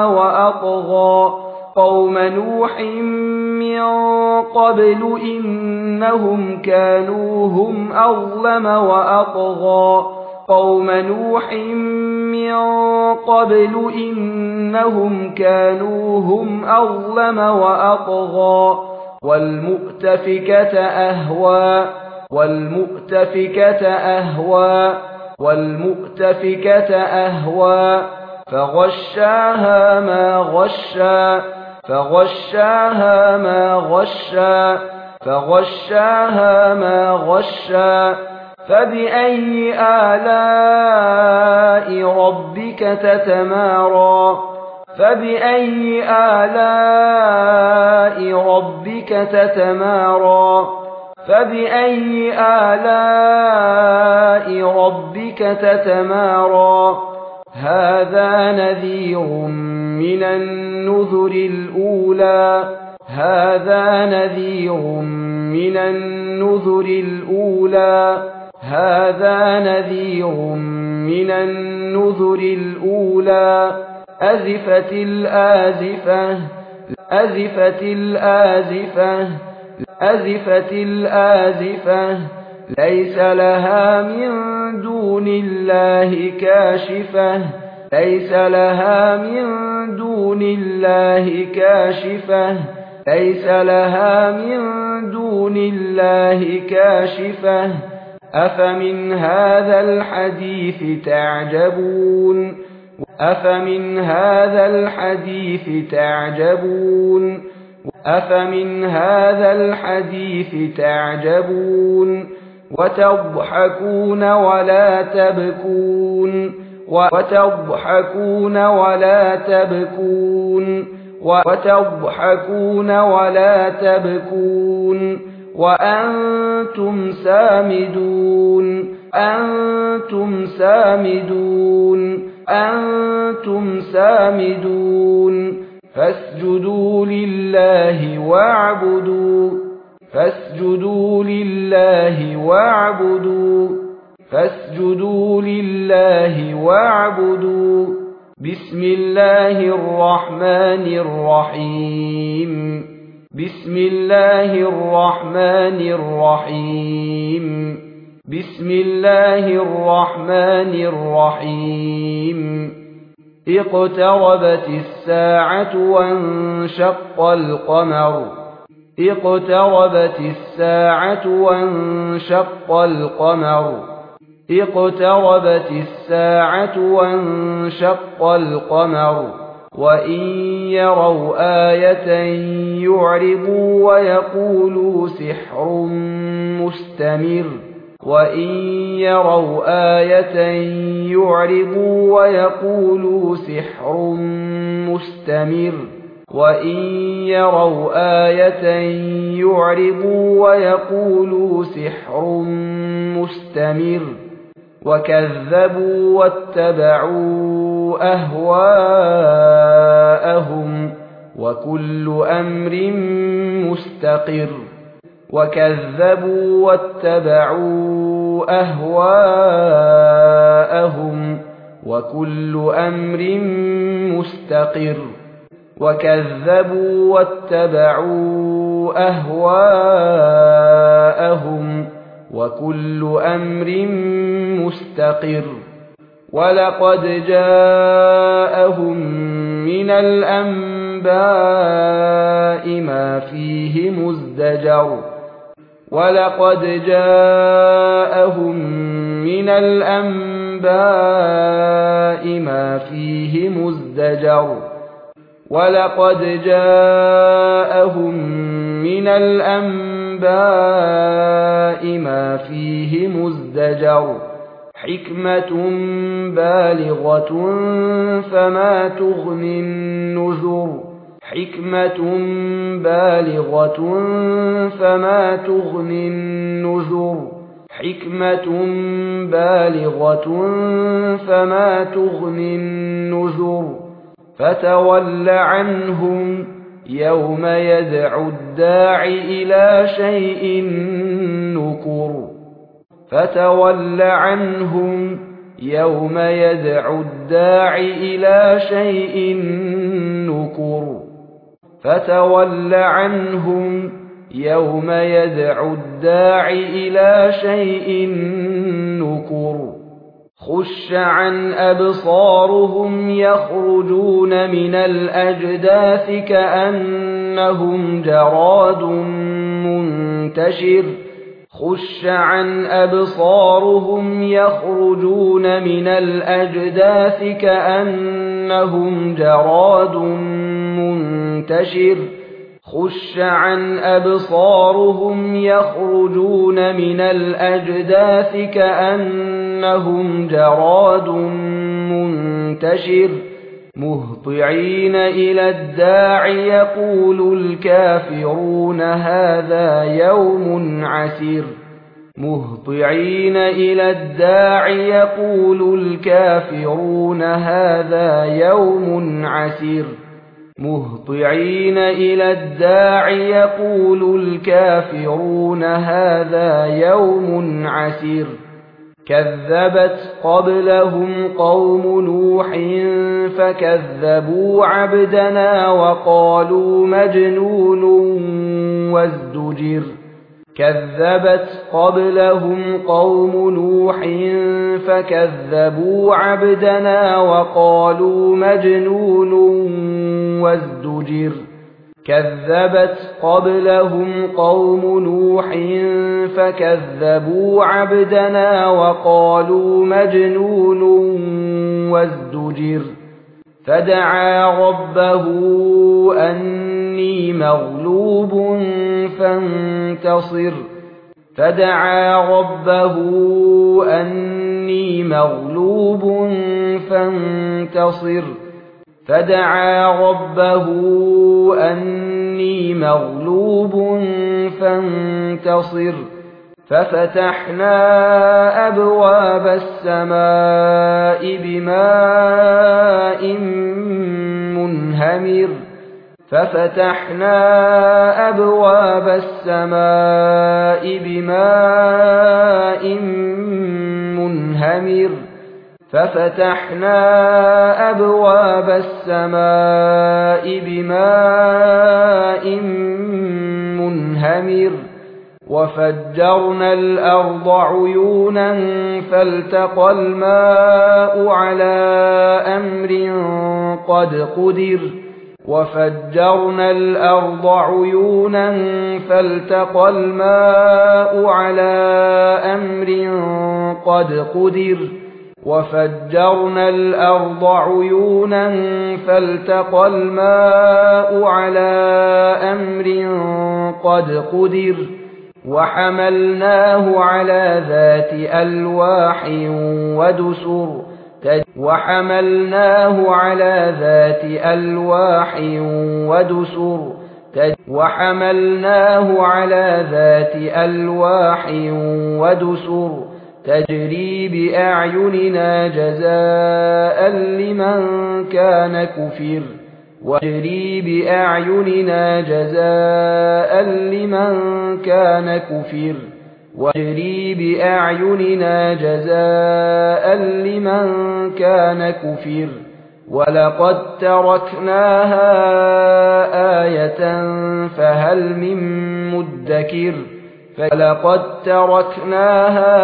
وأطغى والمؤتفكة أهوى فغشاها ما غشى فبأي آلاء ربك تتمارى هذا نذير من النذر الأولى هذا نذير من النذر الأولى هذا نذير من النذر الأولى أزفت الآزفة أزفت الآزفة أزفت الآزفة ليس لها من دون الله كاشفة ليس لها من دون الله كاشفة ليس لها من دون الله كاشفة أفمن هذا الحديث تعجبون أفمن هذا الحديث تعجبون أفمن هذا الحديث تعجبون وتضحكون ولا تبكون وتضحكون ولا تبكون وتضحكون ولا تبكون وأنتم سامدون أنتم سامدون أنتم سامدون فاسجدوا لله واعبدوا فاسجدوا لله واعبدوا فاسجدوا لله واعبدوا بسم الله الرحمن الرحيم بسم الله الرحمن الرحيم بسم الله الرحمن الرحيم اقتربت الساعة وانشق القمر اقتربت الساعة وانشق القمر اقتربت الساعة وانشق القمر وإن يروا آية يعرضوا ويقولوا سحر مستمر وإن يروا آية يعرضوا ويقولوا سحر مستمر وإن يروا آية يعرضوا ويقولوا سحر مستمر وكذبوا واتبعوا أهواءهم وكل أمر مستقر وكذبوا واتبعوا أهواءهم وكل أمر مستقر وكذبوا واتبعوا أهواءهم وكل أمر مستقر ولقد جاءهم من الأنباء ما فيه مزدجر ولقد جاءهم من الأنباء ما فيه مزدجر ولقد جاءهم من الأنباء ما فيه مزدجر حكمة بالغة فما تغني النذر حكمة بالغة فما تغني النذر حكمة بالغة فما تغني النذر فتول عنهم يوم يدعو الداع إلى شيء نكر فتول عنهم يوم يدعو الداع إلى شيء نكر فتول عنهم يوم يدعو الداع إلى شيء نكر خش عن أبصارهم يخرجون من الأجداث كأنهم جراد منتشر خش عن أبصارهم يخرجون من الأجداث كأنهم جراد منتشر خش عن أبصارهم يخرجون من الأجداث كأنهم جراد منتشر مهطعين إلى الداع يقول الكافرون هذا يوم عسير مهطعين إلى الداع يقول الكافرون هذا يوم عسير مهطعين إلى الداع يقول الكافرون هذا يوم عسير كذبت قبلهم قوم نوح فكذبوا عبدنا وقالوا مجنون وازدجر كذبت قبلهم قوم نوح فكذبوا عبدنا وقالوا مجنون وازدجر كذبت قبلهم قوم نوح فكذبوا عبدنا وقالوا مجنون وازدجر فدعا ربه أني مغلوب فانتصر فدعا ربه أني مغلوب فانتصر فدعا ربه أني مغلوب فانتصر ففتحنا أبواب السماء بماء منهمر ففتحنا أبواب السماء بماء منهمر ففتحنا أبواب السماء بماء منهمر وفجرنا الأرض عيونا فالتقى الماء على أمر قد قدر وفجرنا الأرض عيونا فالتقى الماء على أمر قد قدر وفجرنا الأرض عيونا فالتقى الماء على أمر قد قدر وحملناه على ذات ألواح ودسر وحملناه على ذات ألواح ودسر وحملناه على ذات ألواح ودسر تجري بأعيننا جزاء لمن كان كفر وتجري بأعيننا جزاء لمن كان كفر وتجري بأعيننا جزاء لمن كان كفر ولقد تركناها آية فهل من مدكر فلقد تركناها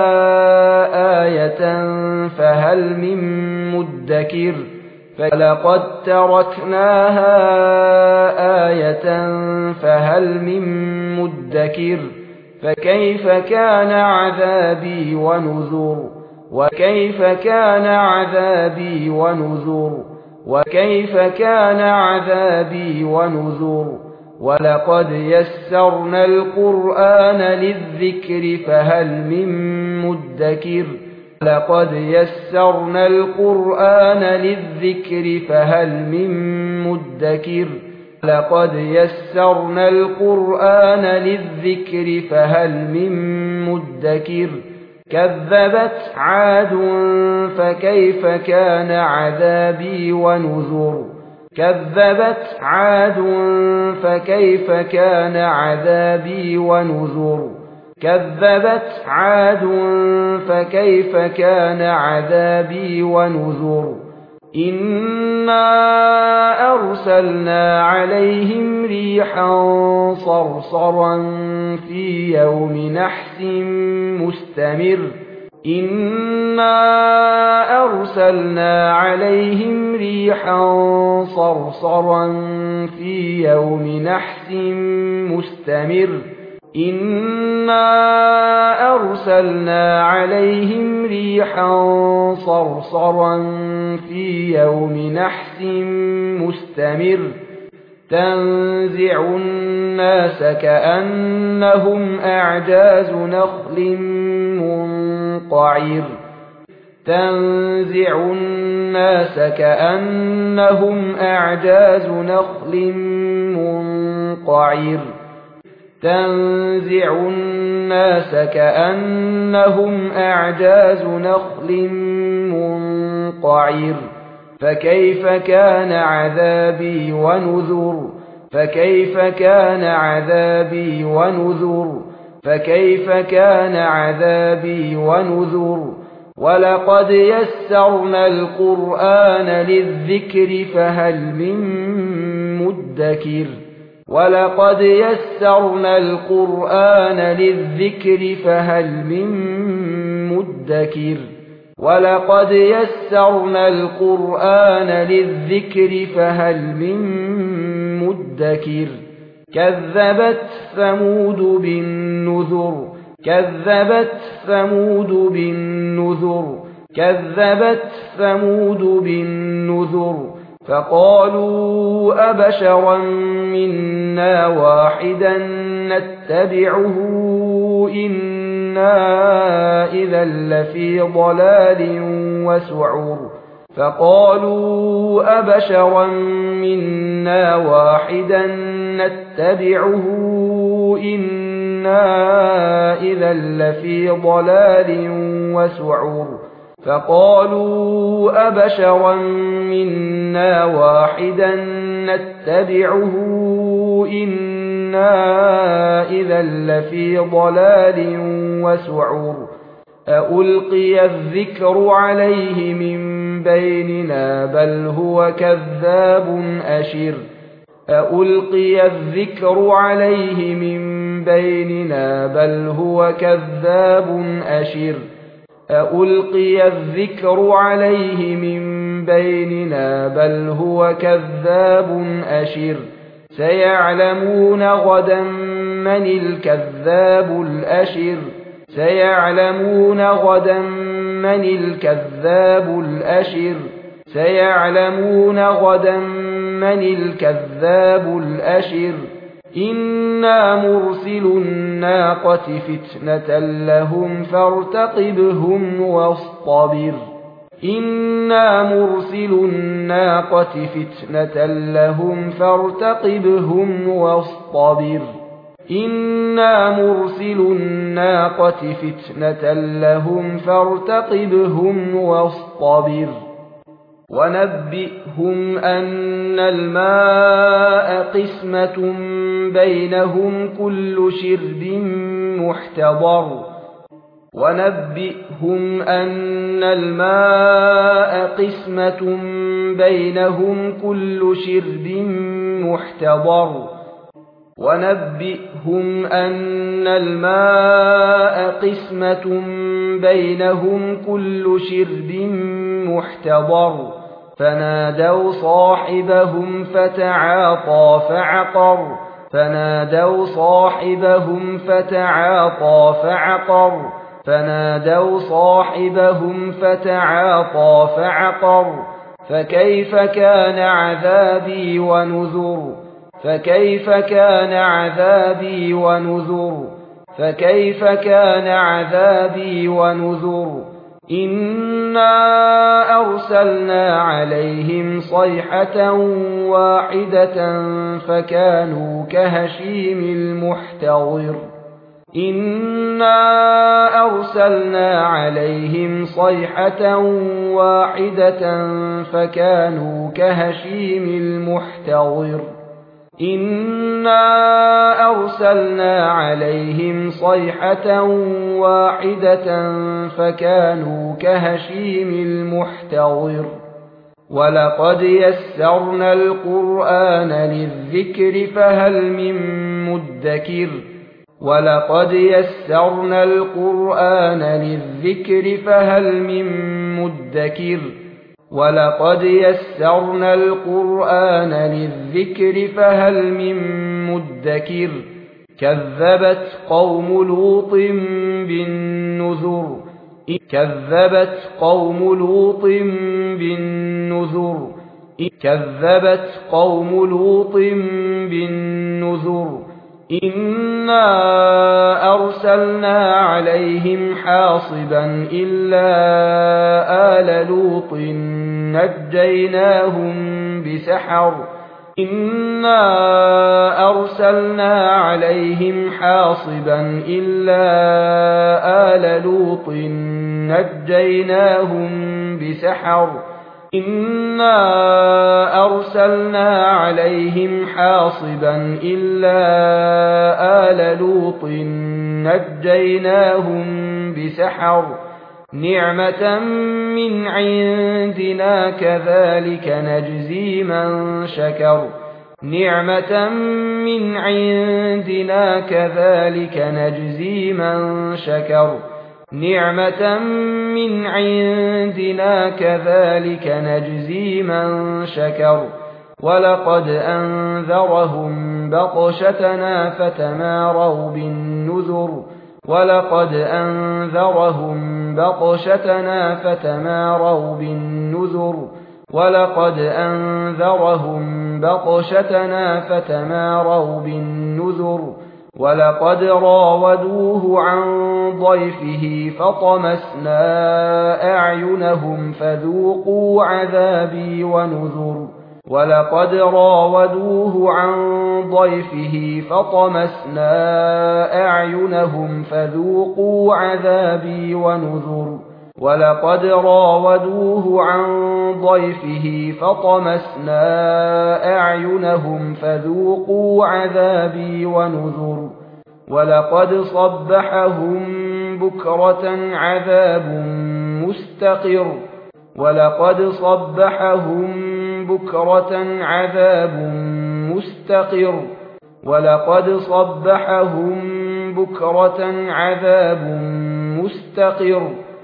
آية فهل من مدكر فلقد تركناها آية فهل من مدكر فكيف كان عذابي ونذر وكيف كان عذابي ونذر وكيف كان عذابي ونذر ولقد يسرنا القرآن للذكر فهل من مدكر لقد يسرنا القرآن للذكر فهل من مدكر لقد يسرنا القرآن للذكر فهل من مدكر كذبت عاد فكيف كان عذابي ونذر كذبت عاد فكيف كان عذابي ونذر كذبت عاد فكيف كان عذابي ونذر إنا أرسلنا عليهم ريحا صرصرا في يوم نحس مستمر إنا أرسلنا عليهم ريحا صرصرا في يوم نحس مستمر إنا أرسلنا عليهم ريحا صرصرا في يوم نحس مستمر تنزع الناس كأنهم أعجاز نخل منقعر تنزع الناس كأنهم أعجاز نخل منقعر تنزع الناس كأنهم أعجاز نخل منقعر فكيف كان عذابي ونذر فكيف كان عذابي ونذر فكيف كان عذابي ونذر ولقد يسرنا القرآن للذكر فهل من مدكر ولقد يسرنا القرآن للذكر فهل من مدكر ولقد يسرنا القرآن للذكر فهل من مدكر كذبت ثمود بالنذر كذبت ثمود بالنذر كذبت ثمود بالنذر فقالوا أبشرا منا واحدا نتبعه إنا إذا لفي ضلال وسعر فقالوا أبشرا منا واحدا نتبعه إنا إذا لفي ضلال وسعر فقالوا أبشرا منا واحدا نتبعه إنا إذا لفي ضلال وسعر أألقي الذكر عليه من بيننا بل هو كذاب أشر أألقي الذكر عليه من بيننا بل هو كذاب أشر أألقي الذكر عليه من بيننا بل هو كذاب أشر سيعلمون غدا من الكذاب الأشر سيعلمون غدا من الكذاب الأشر سيعلمون غدا من الكذاب الأشر إنا مرسل الناقة فتنة لهم فارتقبهم واصطبر إنا مرسل الناقة فتنة لهم فارتقبهم واصطبر إنا مرسل الناقة فتنة لهم فارتقبهم واصطبر ونبئهم أن الماء قسمة بينهم كل شرب محتضر ونبئهم أن الماء قسمة بينهم كل شرب محتضر ونبئهم أن الماء قسمة بينهم كل شرب محتضر فنادوا صاحبهم فتعاطى فعقر فنادوا صاحبهم فتعاطى فعقر فنادوا صاحبهم فتعاطى فعقر فكيف كان عذابي ونذر فكيف كان عذابي ونذر فكيف كان عذابي ونذر إنا أرسلنا عليهم صيحة واحدة فكانوا كهشيم المحتضر إنا أرسلنا عليهم صيحة واحدة فكانوا كهشيم المحتضر إنا أرسلنا عليهم صيحة واحدة فكانوا كهشيم المحتضر ولقد يسرنا القرآن للذكر فهل من مدكر ولقد يسرنا القرآن للذكر فهل من مدكر ولقد يسرنا القرآن للذكر فهل من مدكر كذبت قوم لوط بالنذر كذبت قوم لوط بالنذر كذبت قوم لوط بالنذر إنا أرسلنا عليهم حاصبا إلا آل لوط نجيناهم بسحر إنا أرسلنا عليهم حاصبا إلا آل لوط نجيناهم بسحر إنا أرسلنا عليهم حاصبا إلا آل لوط نجيناهم بسحر نعمة من عندنا كذلك نجزي من شكر نعمة من عندنا كذلك نجزي من شكر نعمة من عندنا كذلك نجزي من شكر ولقد أنذرهم بطشتنا فتماروا بالنذر ولقد أنذرهم بطشتنا فتماروا بالنذر ولقد أنذرهم بطشتنا فتماروا بالنذر ولقد راودوه عن ضيفه فطمسنا أعينهم فذوقوا عذابي ونذر ولقد راودوه عن ضيفه فطمسنا أعينهم فذوقوا عذابي ونذر ولقد راودوه عن ضيفه فطمسنا أعينهم فذوقوا عذابي ونذر ولقد صبحهم بكرة عذاب مستقر ولقد صبحهم بكرة عذاب مستقر ولقد صبحهم بكرة عذاب مستقر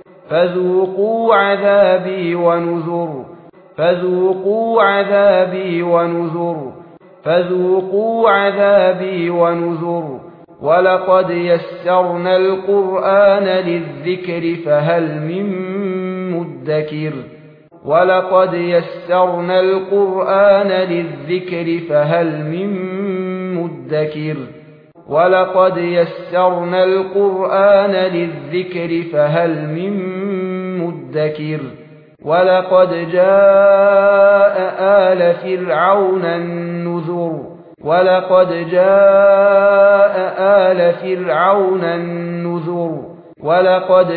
فذوقوا عذابي ونذر فذوقوا عذابي ونذر فذوقوا عذابي ونذر ولقد يسرنا القرآن للذكر فهل من مدكر ولقد يسرنا القرآن للذكر فهل من مدكر ولقد يسرنا القرآن للذكر فهل من مدكر ولقد جاء آل فرعون النذر ولقد جاء آل فرعون النذر ولقد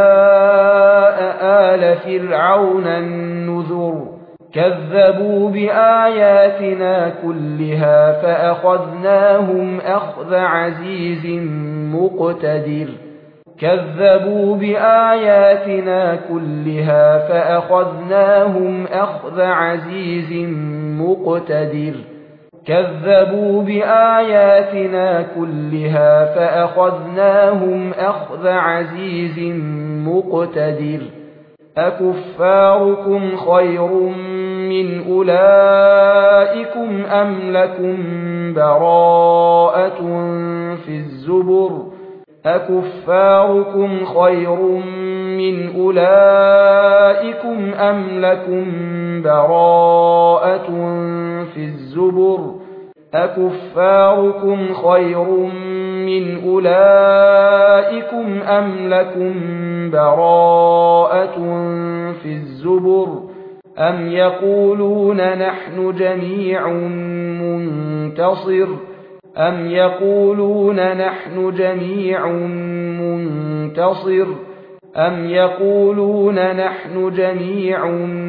جاء آل فرعون النذر كذبوا بآياتنا كلها فأخذناهم أخذ عزيز مقتدر كذبوا بآياتنا كلها فأخذناهم أخذ عزيز مقتدر كذبوا بآياتنا كلها فأخذناهم أخذ عزيز مقتدر أكفاركم خير من أولئكم أم لكم براءة في الزبر أكفاركم خير من أولئكم أم لكم براءة في الزبر أكفاركم خير من أولئكم أم لكم براءة في الزبر أم يقولون نحن جميع منتصر أم يقولون نحن جميع منتصر أم يقولون نحن جميع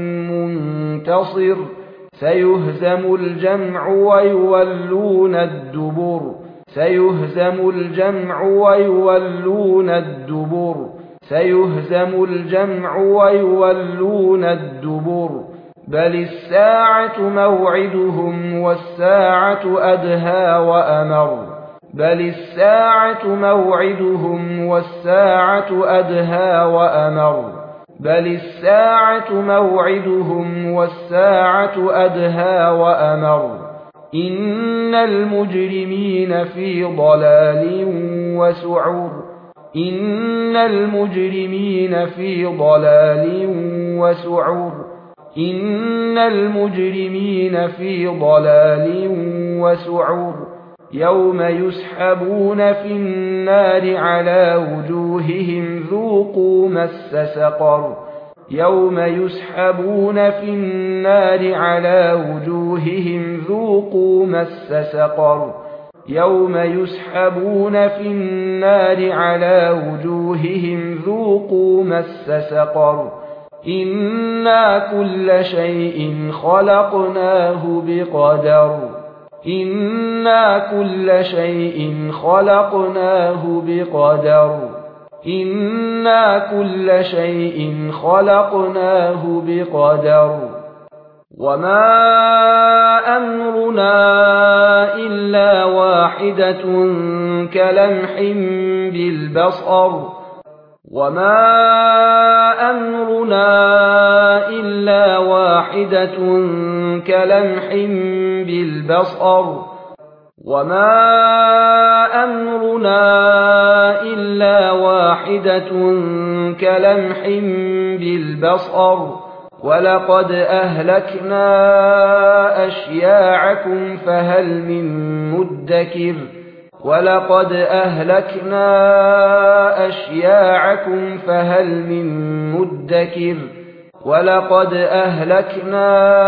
منتصر سيهزم الجمع ويولون الدبر سيهزم الجمع ويولون الدبر سيهزم الجمع ويولون الدبر بل الساعة موعدهم والساعة أدهى وأمر بل الساعة موعدهم والساعة أدهى وأمر بل الساعة موعدهم والساعة أدهى وأمر إن المجرمين في ضلال وسعر إن المجرمين في ضلال وسعر إن المجرمين في ضلال وسعر يوم يسحبون في النار على وجوههم ذوقوا مس سقر يوم يسحبون في النار على وجوههم ذوقوا مس سقر يوم يسحبون في النار على وجوههم ذوقوا مس سقر إنا كل شيء خلقناه بقدر إنا كل شيء خلقناه بقدر إنا كل شيء خلقناه بقدر وما أمرنا إلا واحدة كلمح بالبصر وما أمرنا إلا واحدة كلمح بالبصر وما أمرنا إلا واحدة كلمح بالبصر ولقد أهلكنا أشياعكم فهل من مدكر ولقد أهلكنا أشياعكم فهل من مدكر ولقد أهلكنا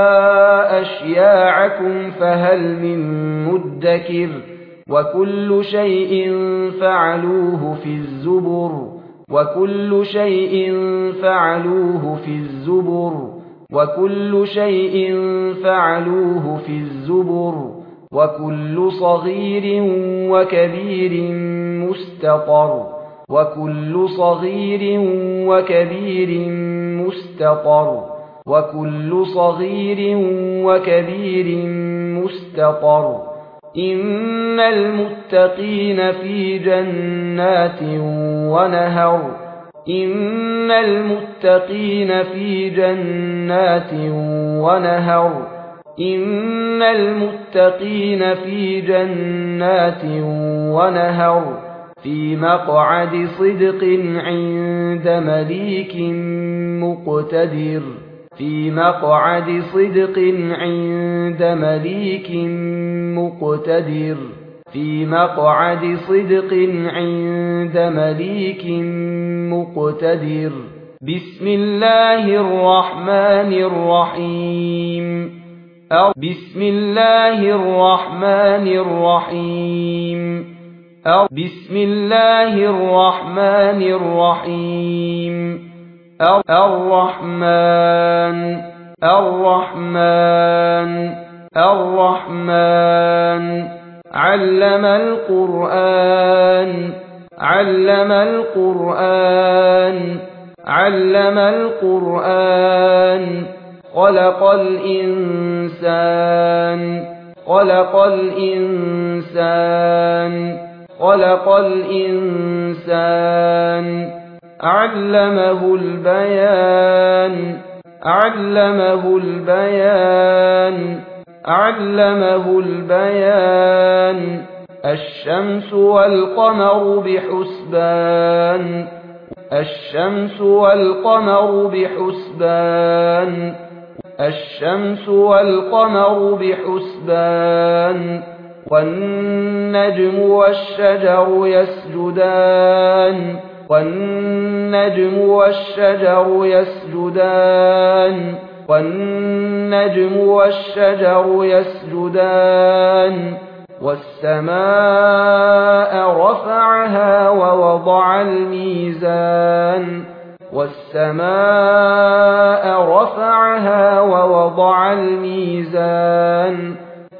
أشياعكم فهل من مدكر وكل شيء فعلوه في الزبر وكل شيء فعلوه في الزبر وكل شيء فعلوه في الزبر وكل صغير وكبير مستطر وكل صغير وكبير مستطر وكل صغير وكبير مستطر إن المتقين في جنات ونهر إن المتقين في جنات ونهر إن المتقين في جنات ونهر في مقعد صدق عند مليك مقتدر في مقعد صدق عند مليك مقتدر في مقعد صدق عند مليك مقتدر بسم الله الرحمن الرحيم بسم الله الرحمن الرحيم بسم الله الرحمن الرحيم الرحمن الرحمن الرحمن علم القرآن علم القرآن علم القرآن خلق الإنسان خلق الإنسان خلق الإنسان علمه البيان علمه البيان علمه البيان الشمس والقمر بحسبان الشمس والقمر بحسبان الشمس والقمر بحسبان والنجم والشجر يسجدان والنجم والشجر يسجدان والنجم والشجر يسجدان والسماء رفعها ووضع الميزان والسماء رفعها ووضع الميزان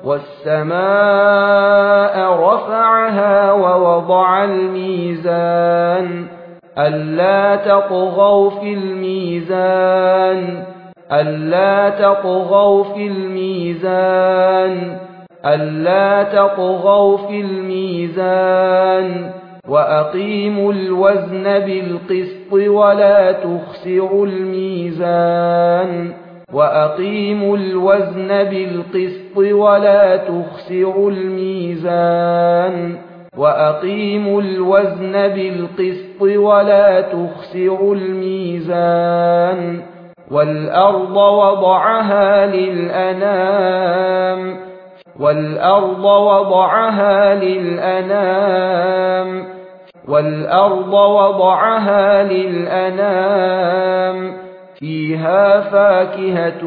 والسماء رفعها ووضع الميزان ألا تطغوا في الميزان ألا تطغوا في الميزان ألا تطغوا في الميزان وأقيموا الوزن بالقسط ولا تخسروا الميزان وأقيموا الوزن بالقسط ولا تخسروا الميزان وأقيموا الوزن بالقسط ولا تخسروا الميزان والأرض وضعها للأنام والأرض وضعها للأنام والأرض وضعها للأنام فيها فاكهة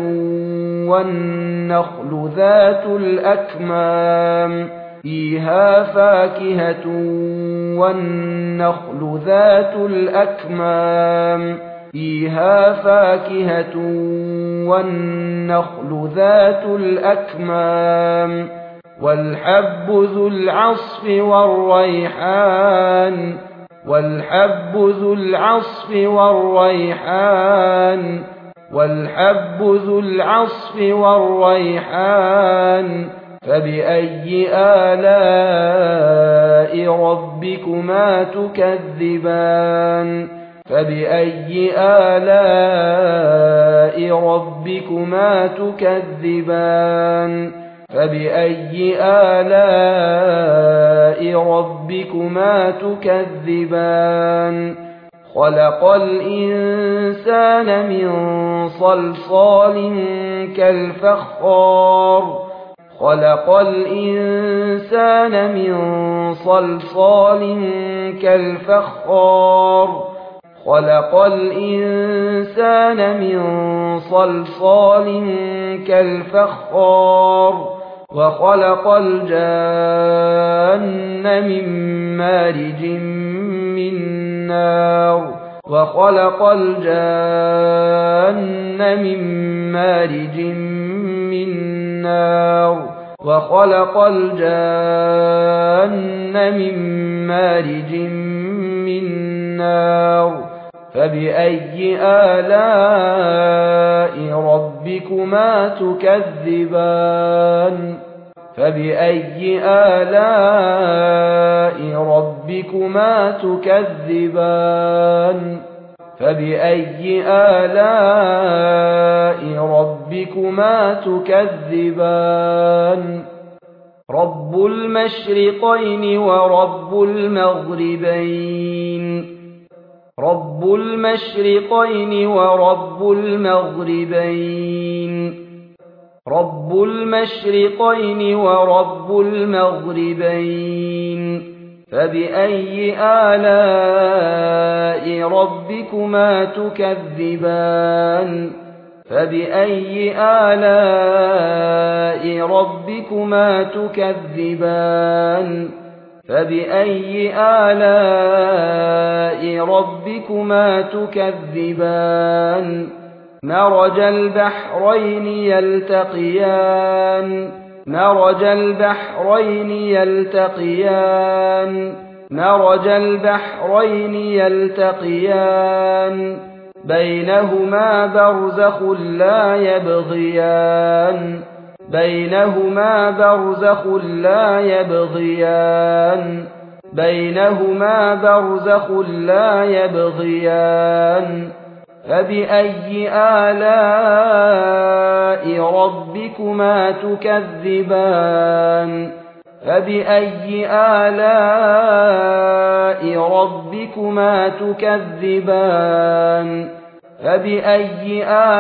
والنخل ذات الأكمام فيها فاكهة والنخل ذات الأكمام فيها فاكهة والنخل ذات الأكمام والحب ذو العصف والريحان والحب ذو العصف والريحان والحب ذو العصف والريحان فبأي آلاء ربكما تكذبان فبأي آلاء ربكما تكذبان فبأي آلاء ربكما تكذبان خلق الإنسان من صلصال كالفخار خلق الإنسان من صلصال كالفخار خلق الإنسان من صلصال كالفخار وخلق الجان من مارج من نار وخلق الجان من مارج من نار وخلق الجان من مارج من نار فبأي آلاء ربكما تكذبان فبأي آلاء ربكما تكذبان فبأي آلاء ربكما تكذبان رب المشرقين ورب المغربين رب المشرقين ورب المغربين رب المشرقين ورب المغربين فبأي آلاء ربكما تكذبان فبأي آلاء ربكما تكذبان فبأي آلاء ربكما تكذبان مرج البحرين يلتقيان مرج البحرين يلتقيان مرج البحرين يلتقيان بينهما برزخ لا يبغيان بينهما برزخ لا يبغيان بينهما برزخ لا يبغيان فبأي آلاء ربكما تكذبان فبأي آلاء ربكما تكذبان فبأي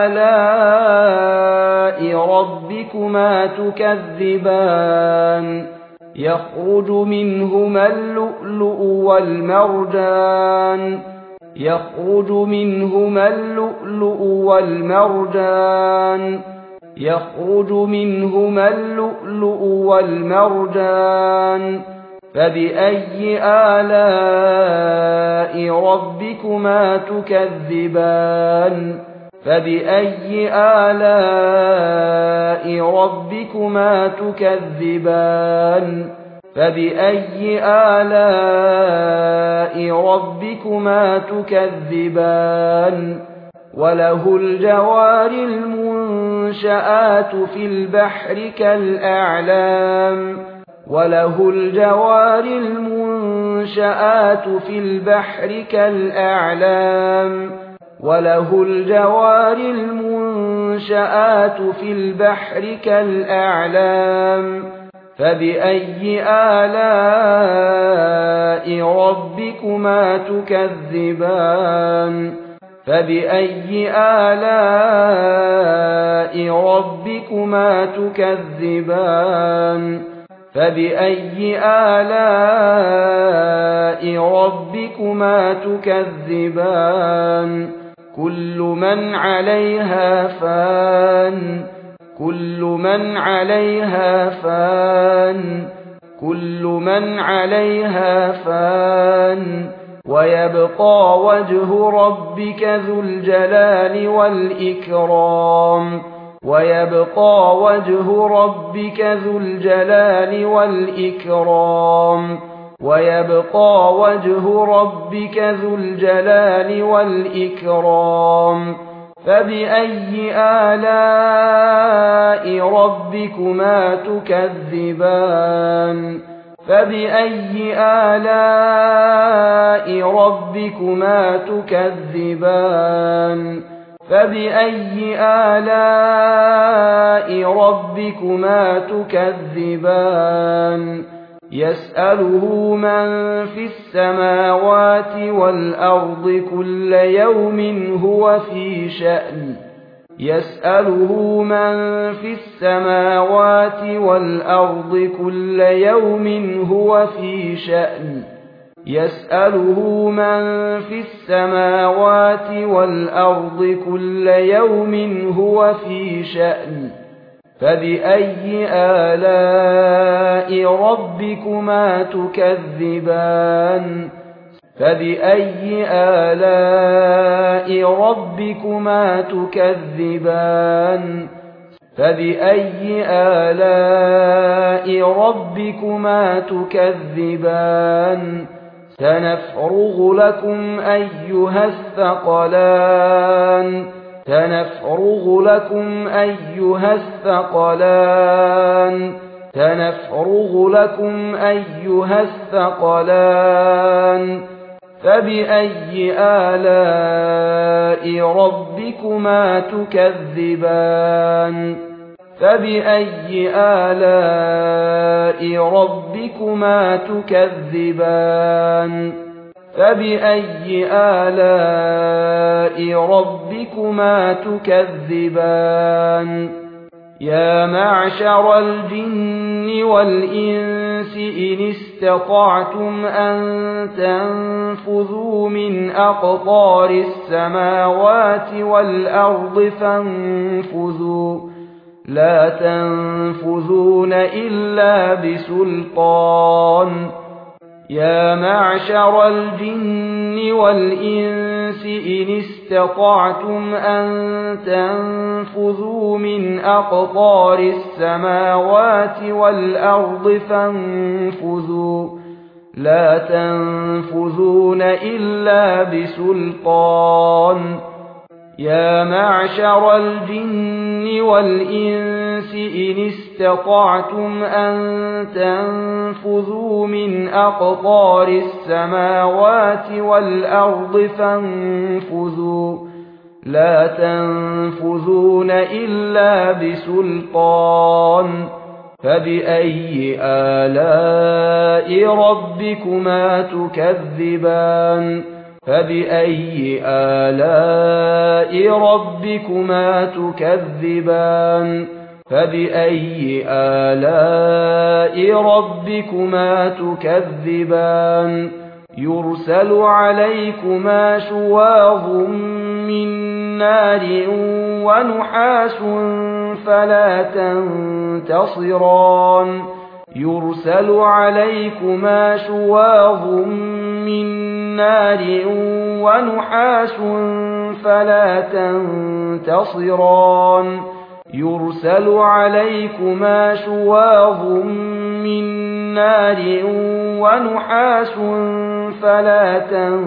آلاء ربكما تكذبان يخرج منهما اللؤلؤ والمرجان يخرج منهما اللؤلؤ والمرجان يخرج منهما اللؤلؤ والمرجان فبأي آلاء ربكما تكذبان فبأي آلاء ربكما تكذبان فبأي آلاء ربكما تكذبان وله الجوار المنشآت في البحر كالأعلام وله الجوار المنشآت في البحر كالأعلام وله الجوار المنشآت في البحر كالأعلام فبأي آلاء ربكما تكذبان فبأي آلاء ربكما تكذبان فبأي آلاء ربكما تكذبان كل من عليها فان كل من عليها فان كل من عليها فان ويبقى وجه ربك ذو الجلال والإكرام ويبقى وجه ربك ذو الجلال والإكرام ويبقى وجه ربك ذو الجلال والإكرام فبأي آلاء ربكما تكذبان فبأي آلاء ربكما تكذبان فبأي آلاء ربكما تكذبان يسأله من في السماوات والأرض كل يوم هو في شأن يسأله من في السماوات والأرض كل يوم هو في شأن يسأله من في السماوات والأرض كل يوم هو في شأن فبأي آلاء ربكما تكذبان فبأي آلاء ربكما تكذبان فبأي آلاء ربكما تكذبان سنفرغ لكم أيها الثقلان سنفرغ لكم أيها الثقلان سنفرغ لكم أيها الثقلان فبأي آلاء ربكما تكذبان فبأي آلاء ربكما تكذبان فبأي آلاء ربكما تكذبان يا معشر الجن والإنس إن استطعتم أن تنفذوا من أقطار السماوات والأرض فانفذوا لا تنفذون إلا بسلطان يا معشر الجن والإنس إن استطعتم أن تنفذوا من أقطار السماوات والأرض فانفذوا لا تنفذون إلا بسلطان يا معشر الجن والإنس إن استطعتم أن تنفذوا من أقطار السماوات والأرض فانفذوا لا تنفذون إلا بسلطان فبأي آلاء ربكما تكذبان فبأي آلاء ربكما تكذبان فبأي آلاء ربكما تكذبان يرسل عليكما شواظ من نار ونحاس فلا تنتصران يرسل عليكما شواظ من نار ونحاس فلا تنتصران يرسل عليكما شواظ من نار ونحاس فلا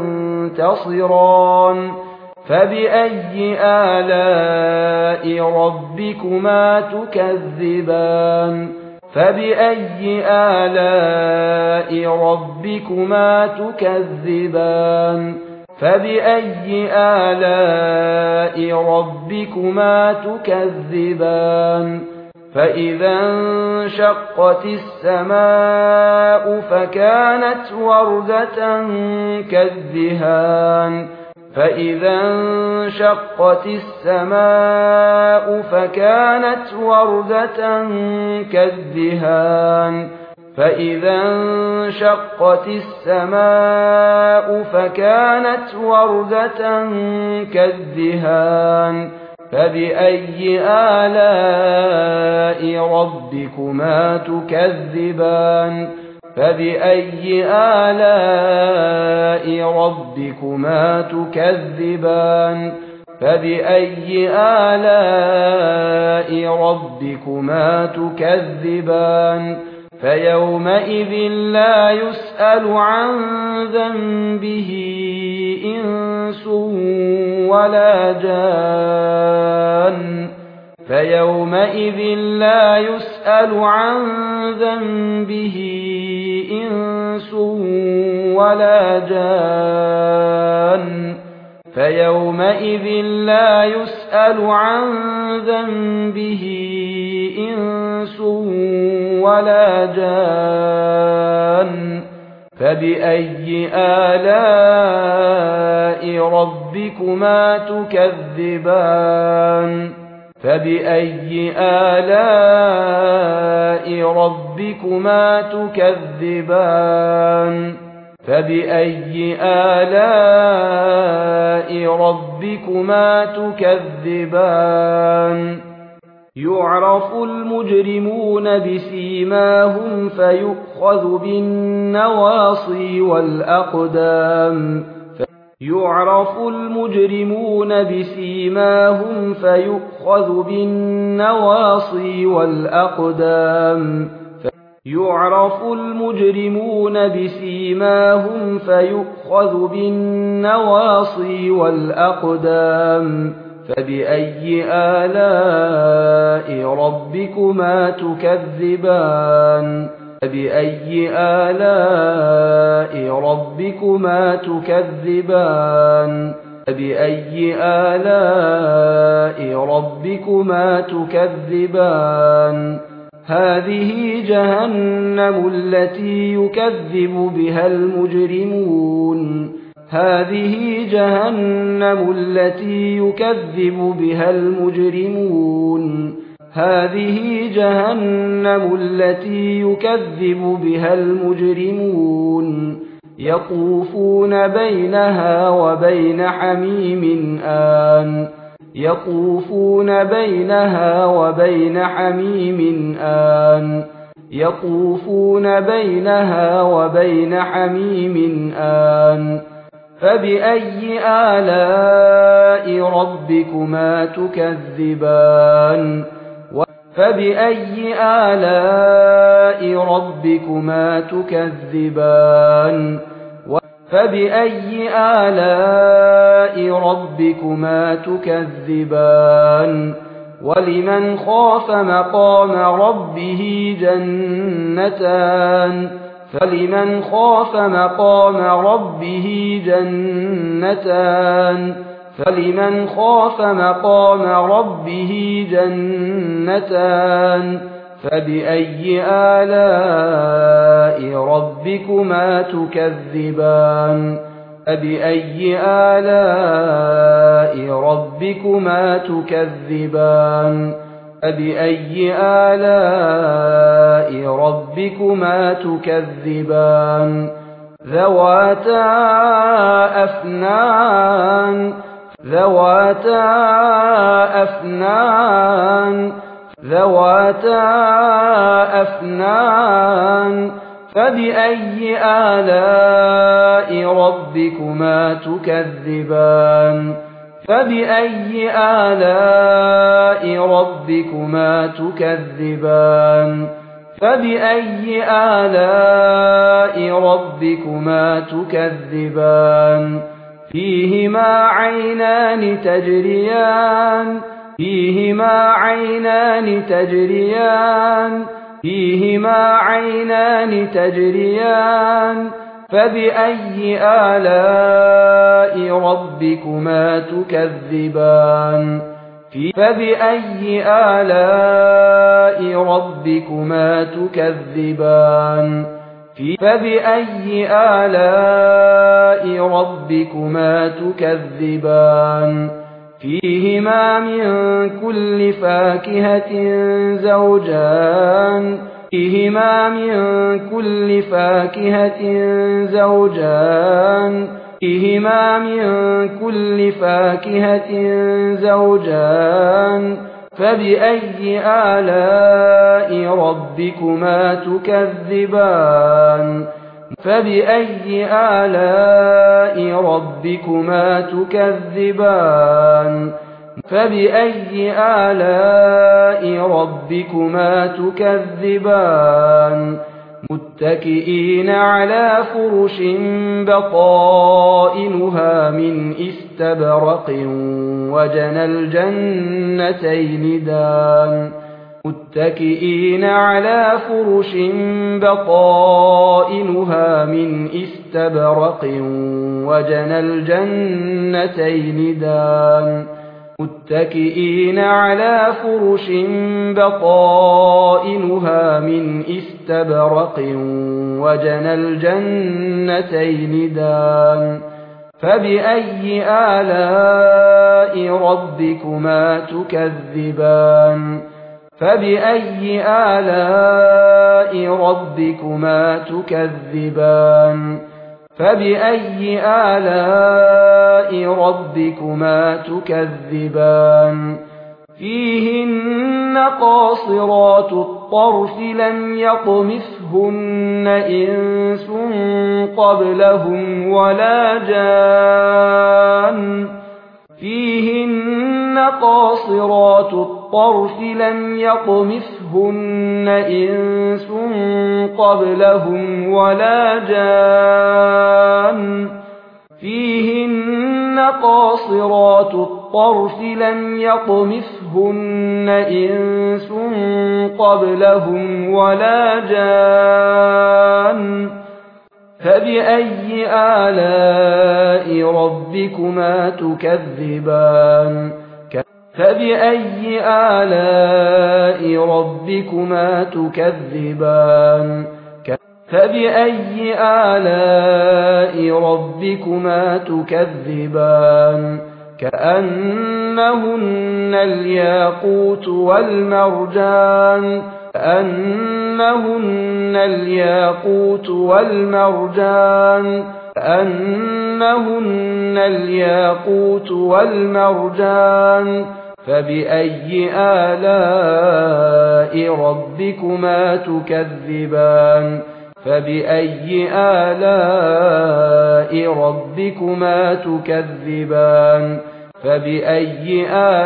تنتصران فبأي آلاء ربكما تكذبان فبأي آلاء ربكما تكذبان فبأي آلاء ربكما تكذبان فإذا انشقت السماء فكانت وردة كالدهان فإذا انشقت السماء فكانت وردة كالدهان فإذا انشقت السماء فكانت وردة كالدهان فبأي آلاء ربكما تكذبان فبأي آلاء ربكما تكذبان فبأي آلاء ربكما تكذبان فيومئذ لا يسأل عن ذنبه إنس ولا جان فيومئذ لا يسأل عن ذنبه إنس ولا جان فيومئذ لا يسأل عن ذنبه إنس ولا جان فبأي آلاء ربكما تكذبان فبأي آلاء ربكما تكذبان فبأي آلاء ربكما تكذبان يعرف المجرمون بسيماهم فيؤخذ بالنواصي والأقدام يعرف المجرمون بسيماهم فيؤخذ بالنواصي والأقدام يعرف المجرمون بسيماهم فيؤخذ بالنواصي والأقدام فبأي آلاء ربكما تكذبان فبأي آلاء ربكما تكذبان فبأي آلاء ربكما تكذبان هذه جهنم التي يكذب بها المجرمون هذه جهنم التي يكذب بها المجرمون هذه جهنم التي يكذب بها المجرمون يطوفون بينها وبين حميم آن يطوفون بينها وبين حميم آن يطوفون بينها وبين حميم آن فبأي آلاء ربكما تكذبان فبأي آلاء ربكما تكذبان فبأي آلاء ربكما تكذبان ولمن خاف مقام ربه جنتان فلمن خاف مقام ربه جنتان فلمن خاف مقام ربه جنتان فبأي آلاء ربكما تكذبان فبأي آلاء ربكما تكذبان فبأي آلاء ربكما تكذبان ذواتا أفنان ذواتا أفنان ذواتا أفنان فبأي آلاء ربكما تكذبان فبأي آلاء ربكما تكذبان فبأي آلاء ربكما تكذبان فيهما عينان تجريان فيهما عينان تجريان فيهما عينان تجريان فبأي آلاء ربكما تكذبان فبأي آلاء ربكما تكذبان فبأي آلاء ربكما تكذبان فيهما من كل فاكهة زوجان فيهما من كل فاكهة زوجان فيهما من كل فاكهة زوجان فبأي آلاء ربكما تكذبان فبأي آلاء ربكما تكذبان فبأي آلاء ربكما تكذبان متكئين على فرش بطائنها من استبرق وجنى الجنتين دان متكئين على فرش بطائنها من استبرق وجنى الجنتين دان متكئين على فرش بطائنها من استبرق وجنى الجنتين دان فبأي آلاء ربكما تكذبان فبأي آلاء ربكما تكذبان فبأي آلاء ربكما تكذبان فيهن قاصرات الطرف لم يطمثهن إنس قبلهم ولا جان فيهن قاصرات الطرف لم يطمثهن إنس قبلهم ولا جان فيهن قاصرات الطرف لم يطمثهن إنس قبلهم ولا جان فبأي آلاء ربكما تكذبان فبأي آلاء ربكما تكذبان فبأي آلاء ربكما تكذبان كأنهن الياقوت والمرجان كأنهن الياقوت والمرجان كأنهن الياقوت والمرجان فبأي آلاء ربكما تكذبان فبأي آلاء ربكما تكذبان فبأي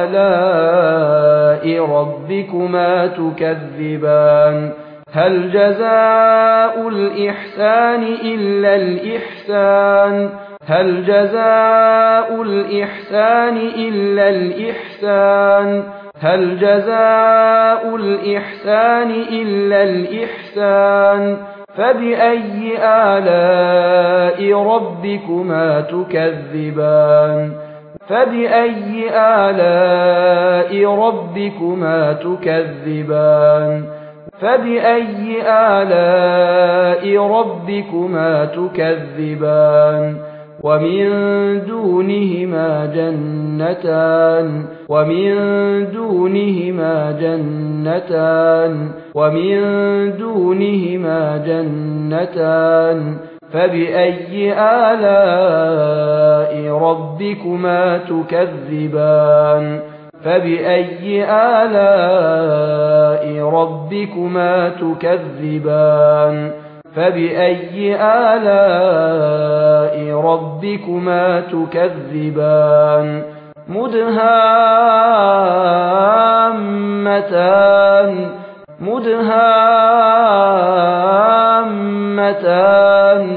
آلاء ربكما تكذبان هل جزاء الإحسان إلا الإحسان هل جزاء الإحسان إلا الإحسان هل جزاء الإحسان إلا الإحسان فبأي آلاء ربكما تكذبان فبأي آلاء ربكما تكذبان فبأي آلاء ربكما تكذبان ومن دونهما جنتان ومن دونهما جنتان ومن دونهما جنتان فبأي آلاء ربكما تكذبان فبأي آلاء ربكما تكذبان فبأي آلاء ربكما تكذبان مدهامتان مدهامتان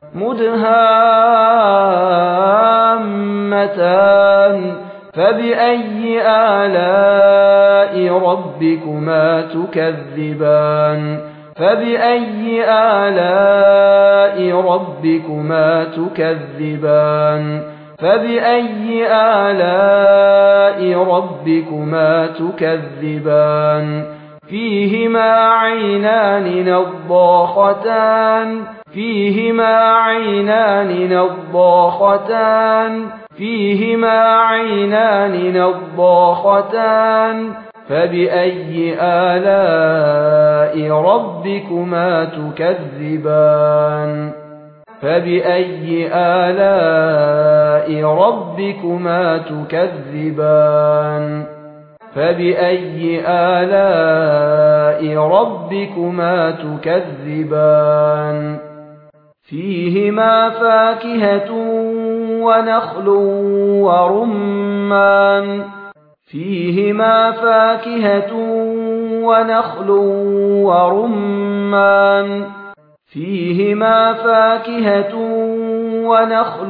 مدهامتان فبأي آلاء ربكما تكذبان فبأي آلاء ربكما تكذبان فبأي آلاء ربكما تكذبان فيهما عينان نضاختان فيهما عينان نضاختان فيهما عينان نضاختان فبأي آلاء ربكما تكذبان فبأي آلاء ربكما تكذبان فبأي آلاء ربكما تكذبان فيهما فاكهة ونخل ورمان فيهما فاكهة ونخل ورمان فيهما فاكهة ونخل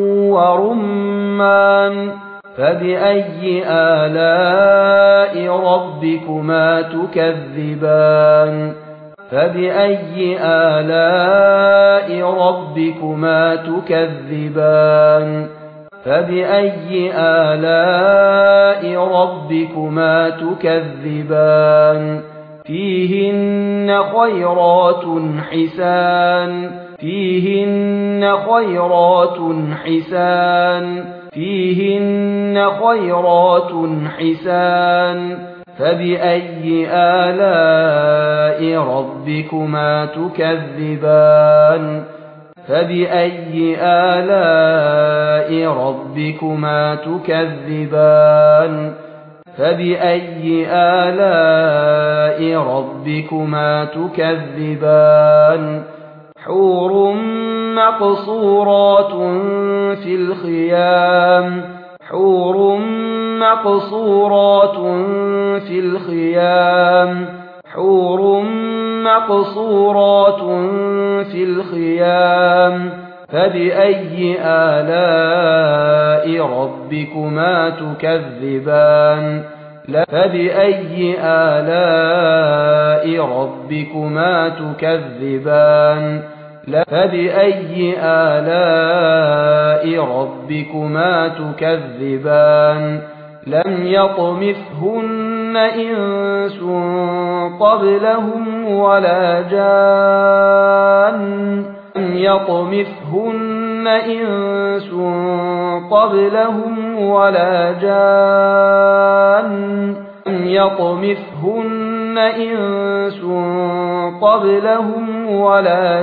ورمان فبأي آلاء ربكما تكذبان فبأي آلاء ربكما تكذبان فبأي آلاء ربكما تكذبان فيهن خيرات حسان فيهن خيرات حسان فيهن خيرات حسان فبأي آلاء ربكما تكذبان فبأي آلاء ربكما تكذبان فبأي آلاء ربكما تكذبان حور مقصورات في الخيام حور مقصورات في الخيام حور مقصورات في الخيام فبأي آلاء ربكما تكذبان فبأي آلاء ربكما تكذبان فبأي آلاء ربكما تكذبان لم يطمثهن إنس قبلهم ولا جان لم يطمثهن إنس قبلهم ولا جان لم يطمثهن إنس قبلهم ولا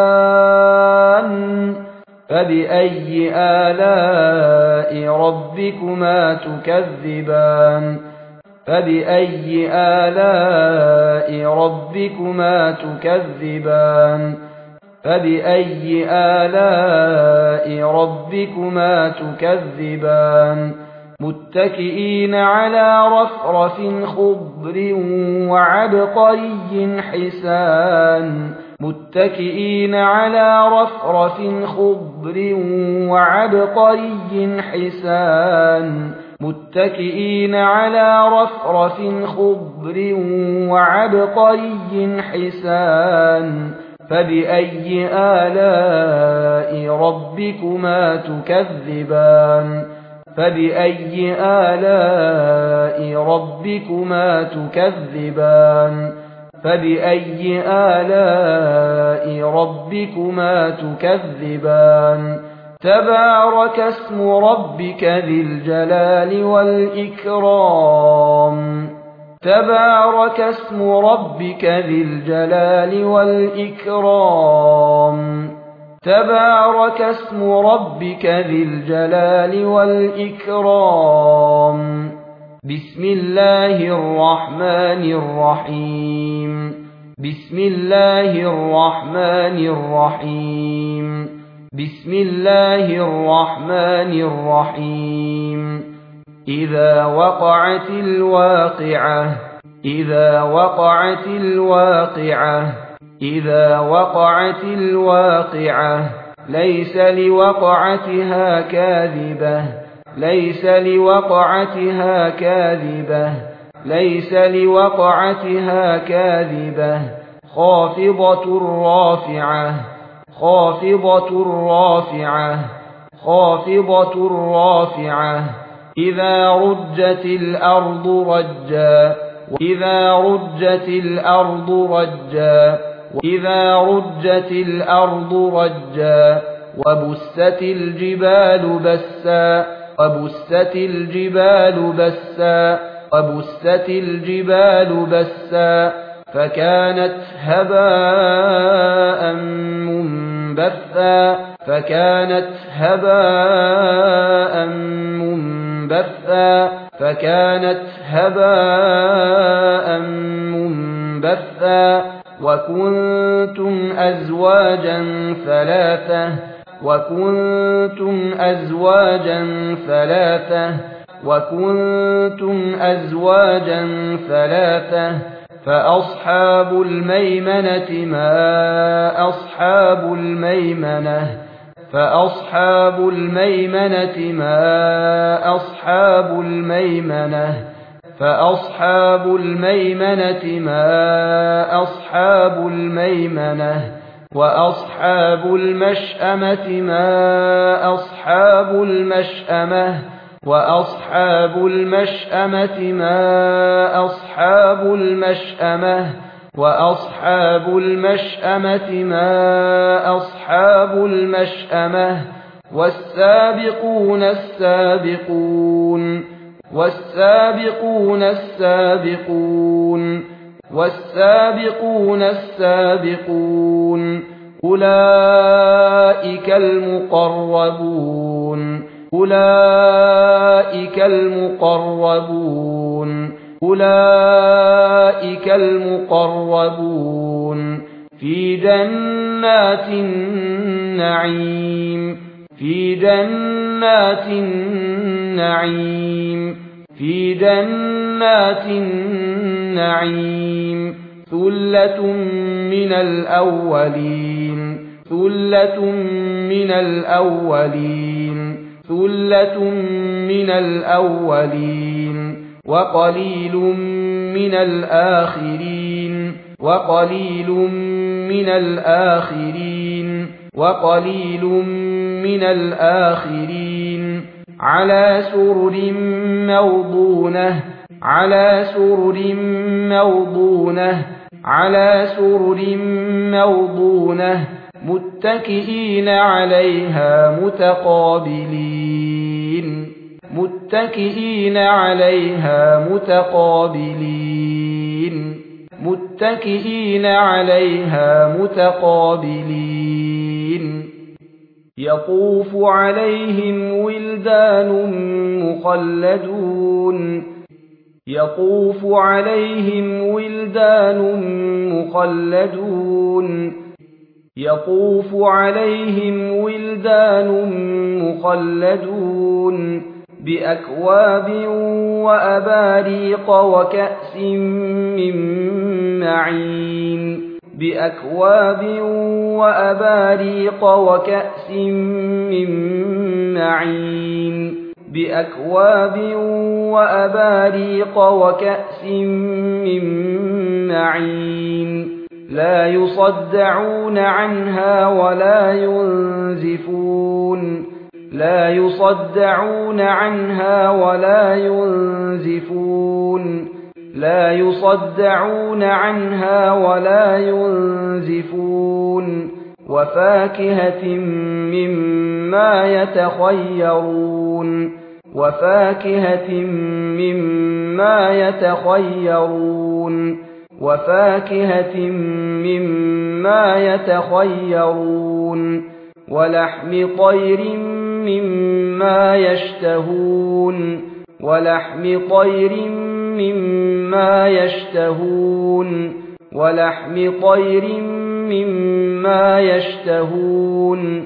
جان فبأي آلاء ربكما تكذبان فبأي آلاء ربكما تكذبان فبأي آلاء ربكما تكذبان متكئين على رفرف خضر وعبقري حسان متكئين على رفرف خضر وعبقري حسان متكئين على رفرف خضر وعبقري حسان فبأي آلاء ربكما تكذبان فبأي آلاء ربكما تكذبان فبأي آلاء ربكما تكذبان تبارك اسم ربك ذي الجلال والإكرام تبارك اسم ربك ذي الجلال والإكرام تبارك اسم ربك ذي الجلال والإكرام بسم الله الرحمن الرحيم بسم الله الرحمن الرحيم بسم الله الرحمن الرحيم إذا وقعت الواقعة إذا وقعت الواقعة إذا وقعت الواقعة ليس لوقعتها كاذبة ليس لوقعتها كاذبة ليس لوقعتها كاذبة خافضة رافعة خافضة رافعة خافضة رافعة إذا رجت الأرض رجا إذا رجت الأرض رجا إذا رجت الأرض رجا وبست الجبال بسا وبست الجبال بسا وبست الجبال بسا فكانت هباء منبثا فكانت هباء منبثا بثا فكانت هباء منبثا وكنتم أزواجا ثلاثة فأصحاب الميمنة ما أصحاب الميمنة فأصحاب الميمنة ما أصحاب الميمنة فأصحاب الميمنة ما أصحاب الميمنة وأصحاب المشأمة ما أصحاب المشأمة وأصحاب المشأمة ما أصحاب المشأمة وأصحاب المشأمة ما أصحاب المشأمة والسابقون السابقون أولئك المقربون في جنات النعيم ثلة من الأولين وقليل من الآخرين على سرر موضونة متكئين عليها متقابلين يطوف عليهم ولدان مخلدون بأكواب وأباريق وكأس من معين لا يصدعون عنها ولا ينزفون وفاكهة مما يتخيرون ولحم طير مما يشتهون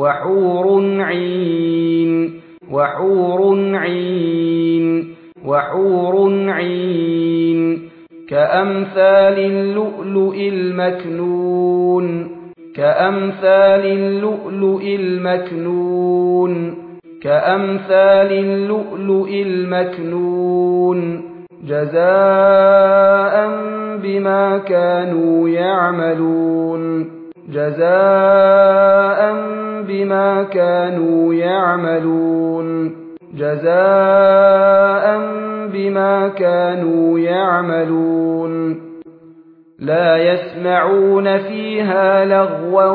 وحور عين كأمثال اللؤلؤ المكنون جزاء بما كانوا يعملون لا يسمعون فيها لغوا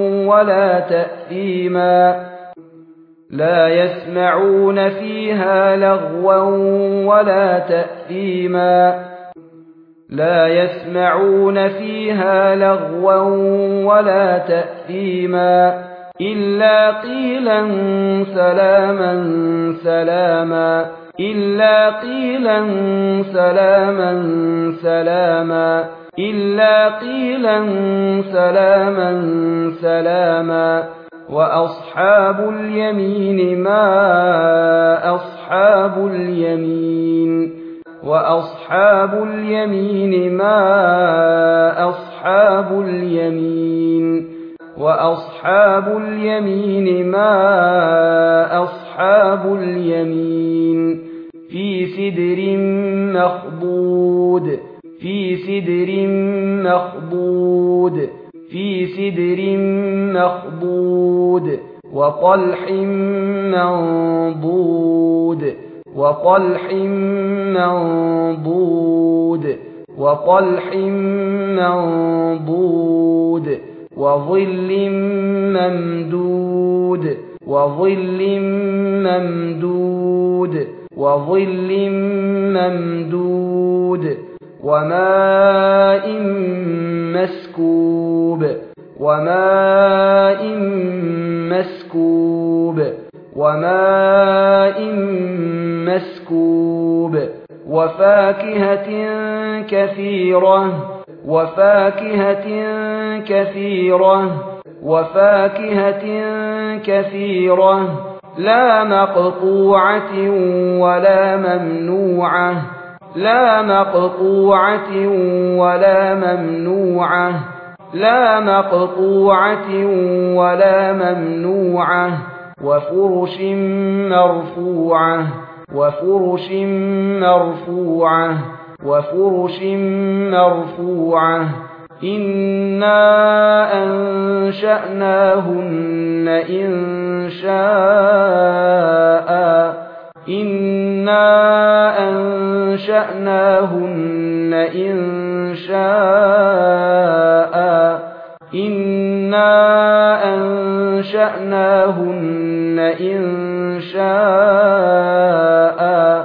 ولا تأثيما إلا قيلا سلاما إلا قيلا سلاما سلاما إلا قيلا سلاما سلاما وأصحاب اليمين ما أصحاب اليمين وأصحاب اليمين ما أصحاب اليمين وأصحاب اليمين ما أصحاب اليمين في سدر مخضود في سدر مخضود في سدر مخضود وطلح منضود وطلح منضود وطلح منضود وظل ممدود وظل ممدود وظل ممدود وماء مسكوب وماء مسكوب وماء مسكوب وفاكهة كثيرة وفاكهة كثيرة وفاكهة كثيرة لا مقطوعة ولا ممنوعة لا مقطوعة ولا ممنوعة لا مقطوعة ولا ممنوعة وفرش مرفوعة وفرش مرفوعة وفرش مرفوعة إنا أنشأناهن إنشاء إنا أنشأناهن إنشاء إنا أنشأناهن إنشاء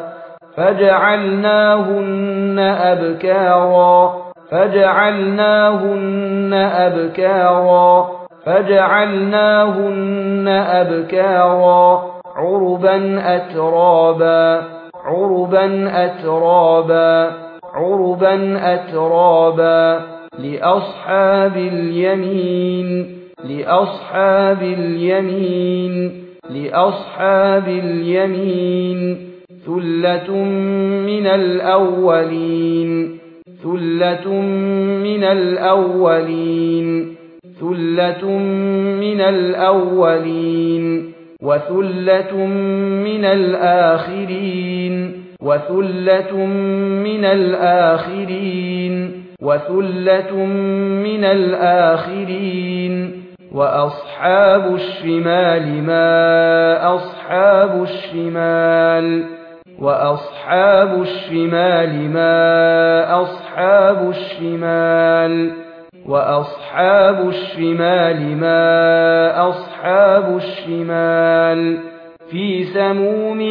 فجعلناهن أبكارا فجعلناهن أبكارا فجعلناهن أبكارا عربا أترابا عربا أترابا عربا أترابا لأصحاب اليمين لأصحاب اليمين لأصحاب اليمين ثلة من الأولين ثلة من الأولين ثلة من الأولين وثلة من الآخرين وثلة من الآخرين وثلة من الآخرين وأصحاب الشمال ما أصحاب الشمال وأصحاب الشمال ما أصحاب الشمال وأصحاب الشمال ما أصحاب الشمال في سموم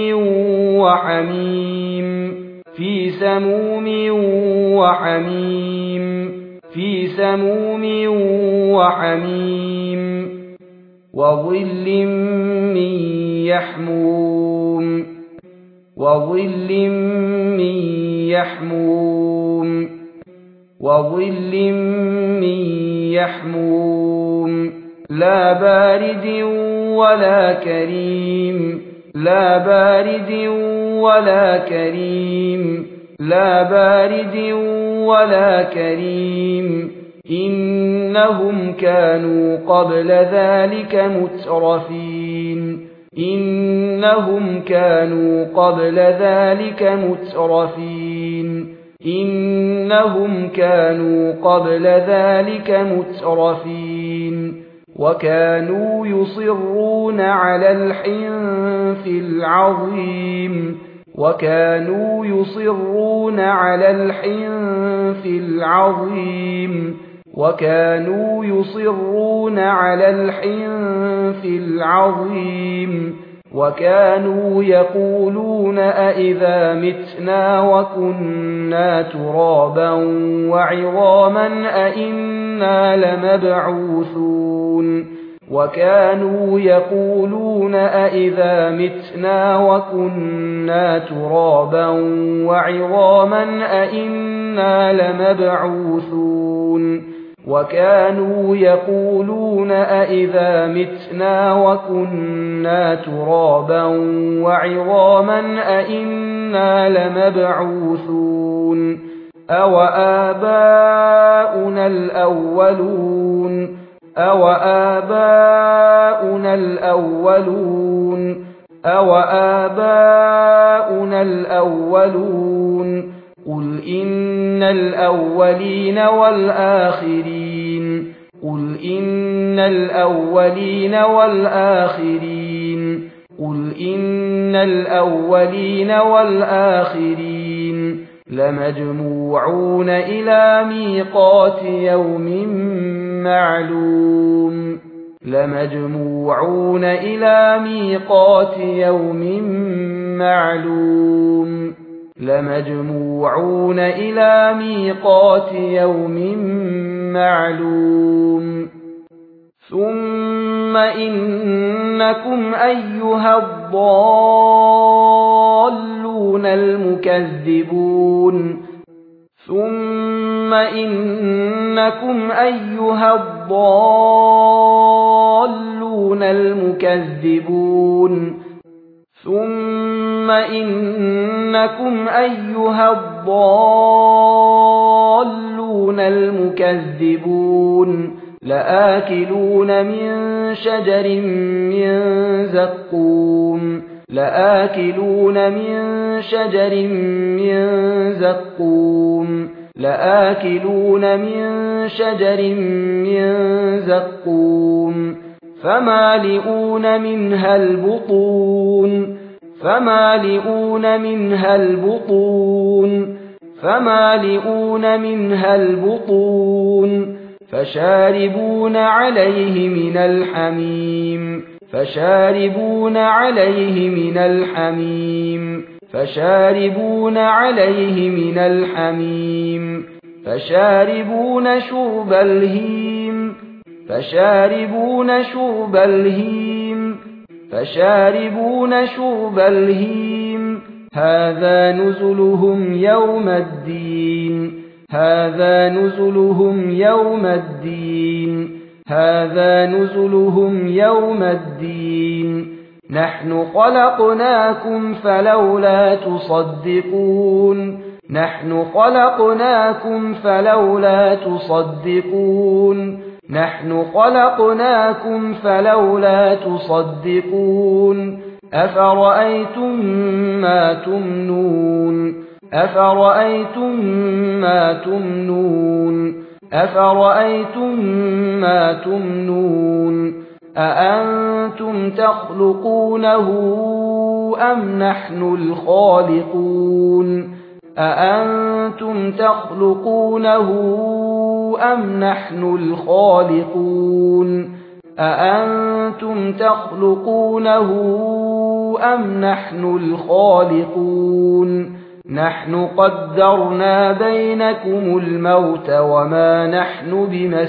وحميم في سموم وحميم في سموم وحميم وظل من يحموم وظل من يحموم وظل من يحموم لا بارد ولا كريم لا بارد ولا كريم لا بارد ولا كريم إنهم كانوا قبل ذلك مترفين إنهم كانوا قبل ذلك مترفين إنهم كانوا قبل ذلك مترفين وكانوا يصرون على الحنث العظيم وكانوا يصرون على الحنث العظيم وكانوا يصرون على الحنث العظيم وكانوا يقولون أئذا متنا وكنا ترابا وعظاما أئنا لمبعوثون وكانوا يقولون أئذا متنا وكنا ترابا وعظاما أئنا لمبعوثون وكانوا يقولون أئذا متنا وكنا ترابا وعظاما أئنا لمبعوثون أوآباؤنا الأولون أوآباؤنا الأولون أوآباؤنا الأولون قل إن الأولين والآخرين قل إن الأولين والآخرين قل إن الأولين والآخرين لمجموعون إلى ميقات يوم معلوم لمجموعون إلى ميقات يوم معلوم لمجموعون إلى ميقات يوم معلوم ثم إنكم أيها الضالون المكذبون ثم إنكم أيها الضالون المكذبون ثم إنكم أيها الضالون المكذبون لآكلون من شجر من زقوم لآكلون من شجر من زقوم لآكلون من شجر من زقوم فمالئون منها البطون فمالئون منها البطون فمالئون منها البطون فشاربون عليه من الحميم فشاربون عليه من الحميم فشاربون عليه من الحميم فشاربون شرب الهيم فشاربون شرب الهيم فشاربون شرب الهيم هذا نزلهم يوم الدين هذا نزلهم يوم الدين هذا نزلهم يوم الدين نحن خلقناكم فلولا تصدقون نحن خلقناكم فلولا تصدقون نحن خلقناكم فلولا تصدقون أفرأيتم ما تمنون أفرأيتم ما تمنون أفرأيتم ما تمنون أأنتم تخلقونه أم نحن الخالقون أأنتم تخلقونه أم نحن الخالقون أأنتم تخلقونه أم نحن الخالقون نحن قدرنا بينكم الموت وما نحن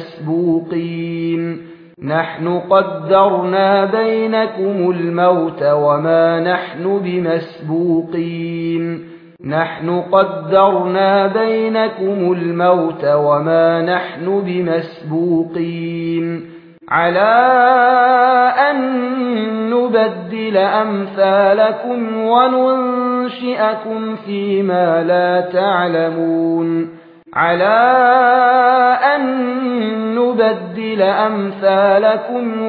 بمسبوقين نحن قدرنا بينكم الموت وما نحن بمسبوقين نحن قدرنا بينكم الموت وما نحن بمسبوقين على أن نبدل أمثالكم وننشئكم فيما لا تعلمون على أن نبدل أمثالكم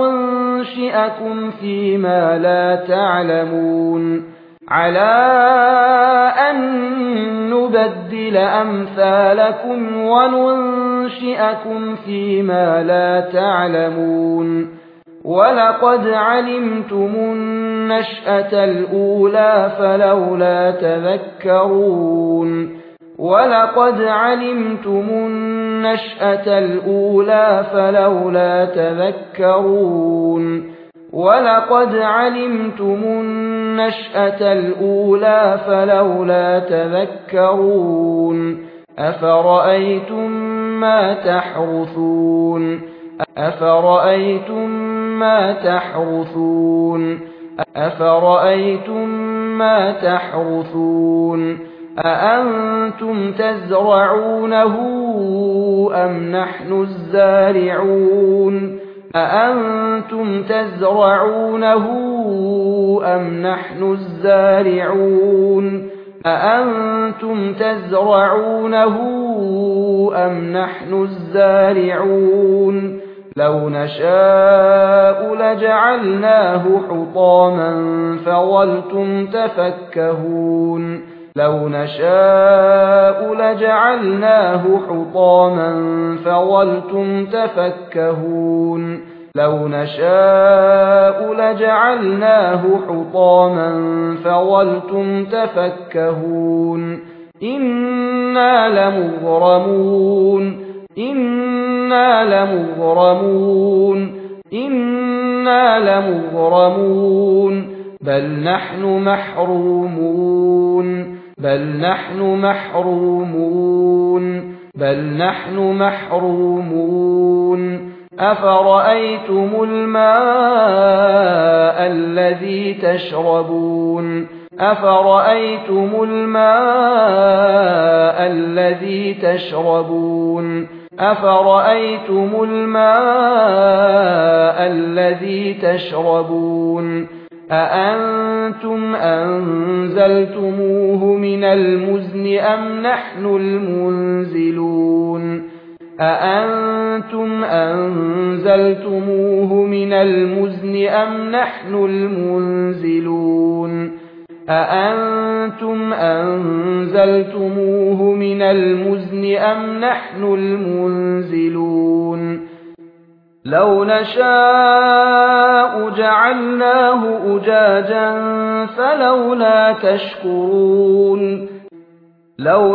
وننشئكم فيما لا تعلمون على أن نبدل أمثالكم وننشئكم فيما لا تعلمون ولقد علمتم النشأة الأولى فلولا تذكرون ولقد علمتم النشأة الأولى فلولا تذكرون ولقد علمتم النشأة الأولى فلولا تذكرون أفرأيتم ما تحرثون أفرأيتم ما تحرثون أفرأيتم ما تحرثون أأنتم تزرعونه أم نحن الزارعون أأنتم تزرعونه أم نحن الزارعون أأنتم تزرعونه أم نحن الزارعون لو نشاء لجعلناه حطاما فظلتم تفكهون لو نشاء لجعلناه حطاما فظلتم تفكهون لو نشاء لجعلناه حطاما فظلتم تفكهون إنا لمغرمون إنا لمغرمون إنا لمغرمون بل نحن محرومون بل نحن محرومون بل نحن محرومون أفرأيتم الماء الذي تشربون أفرأيتم الماء الذي تشربون أفرأيتم الماء الذي تشربون أأنتم أنزلتموه من المزن أم نحن المنزلون أأنتم أنزلتموه من المزن أم نحن المنزلون أأنتم أنزلتموه من المزن أم نحن المنزلون لو نشاء جعلناه أجاجا فلولا تشكرون لو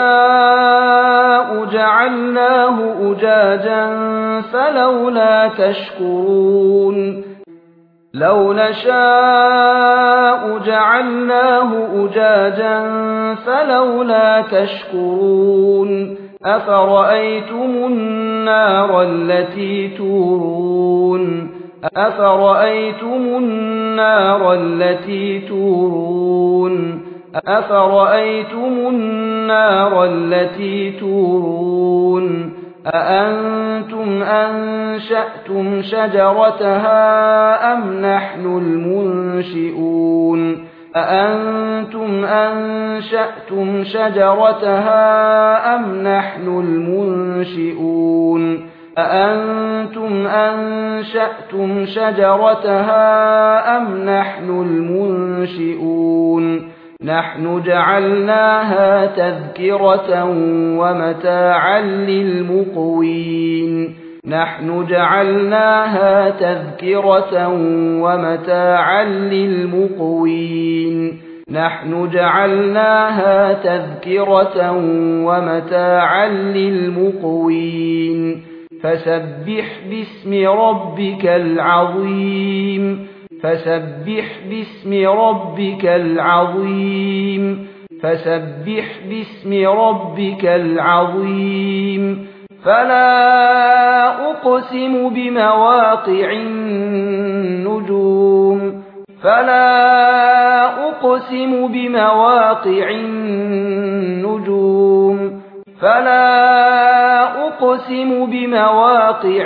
نشاء جعلناه أجاجا فلولا تشكرون لو نشاء جعلناه أجاجا فلولا تشكرون أفرأيتم النار التي تورون أفرأيتم النار التي تورون أفرأيتم النار التي تورون أأنتم أنشأتم شجرتها أم نحن المنشئون أأنتم أنشأتم شجرتها أم نحن المنشئون أأنتم أنشأتم شجرتها أم نحن المنشئون نحن جعلناها تذكرة ومتاعا للمقوين نحن جعلناها تذكرة ومتاعا للمقوين نحن جعلناها تذكرة ومتاعا للمقوين فسبح باسم ربك العظيم فسبح باسم ربك العظيم فسبح باسم ربك العظيم فلا أقسم بمواقع النجوم فلا أقسم بمواقع النجوم فلا أقسم بمواقع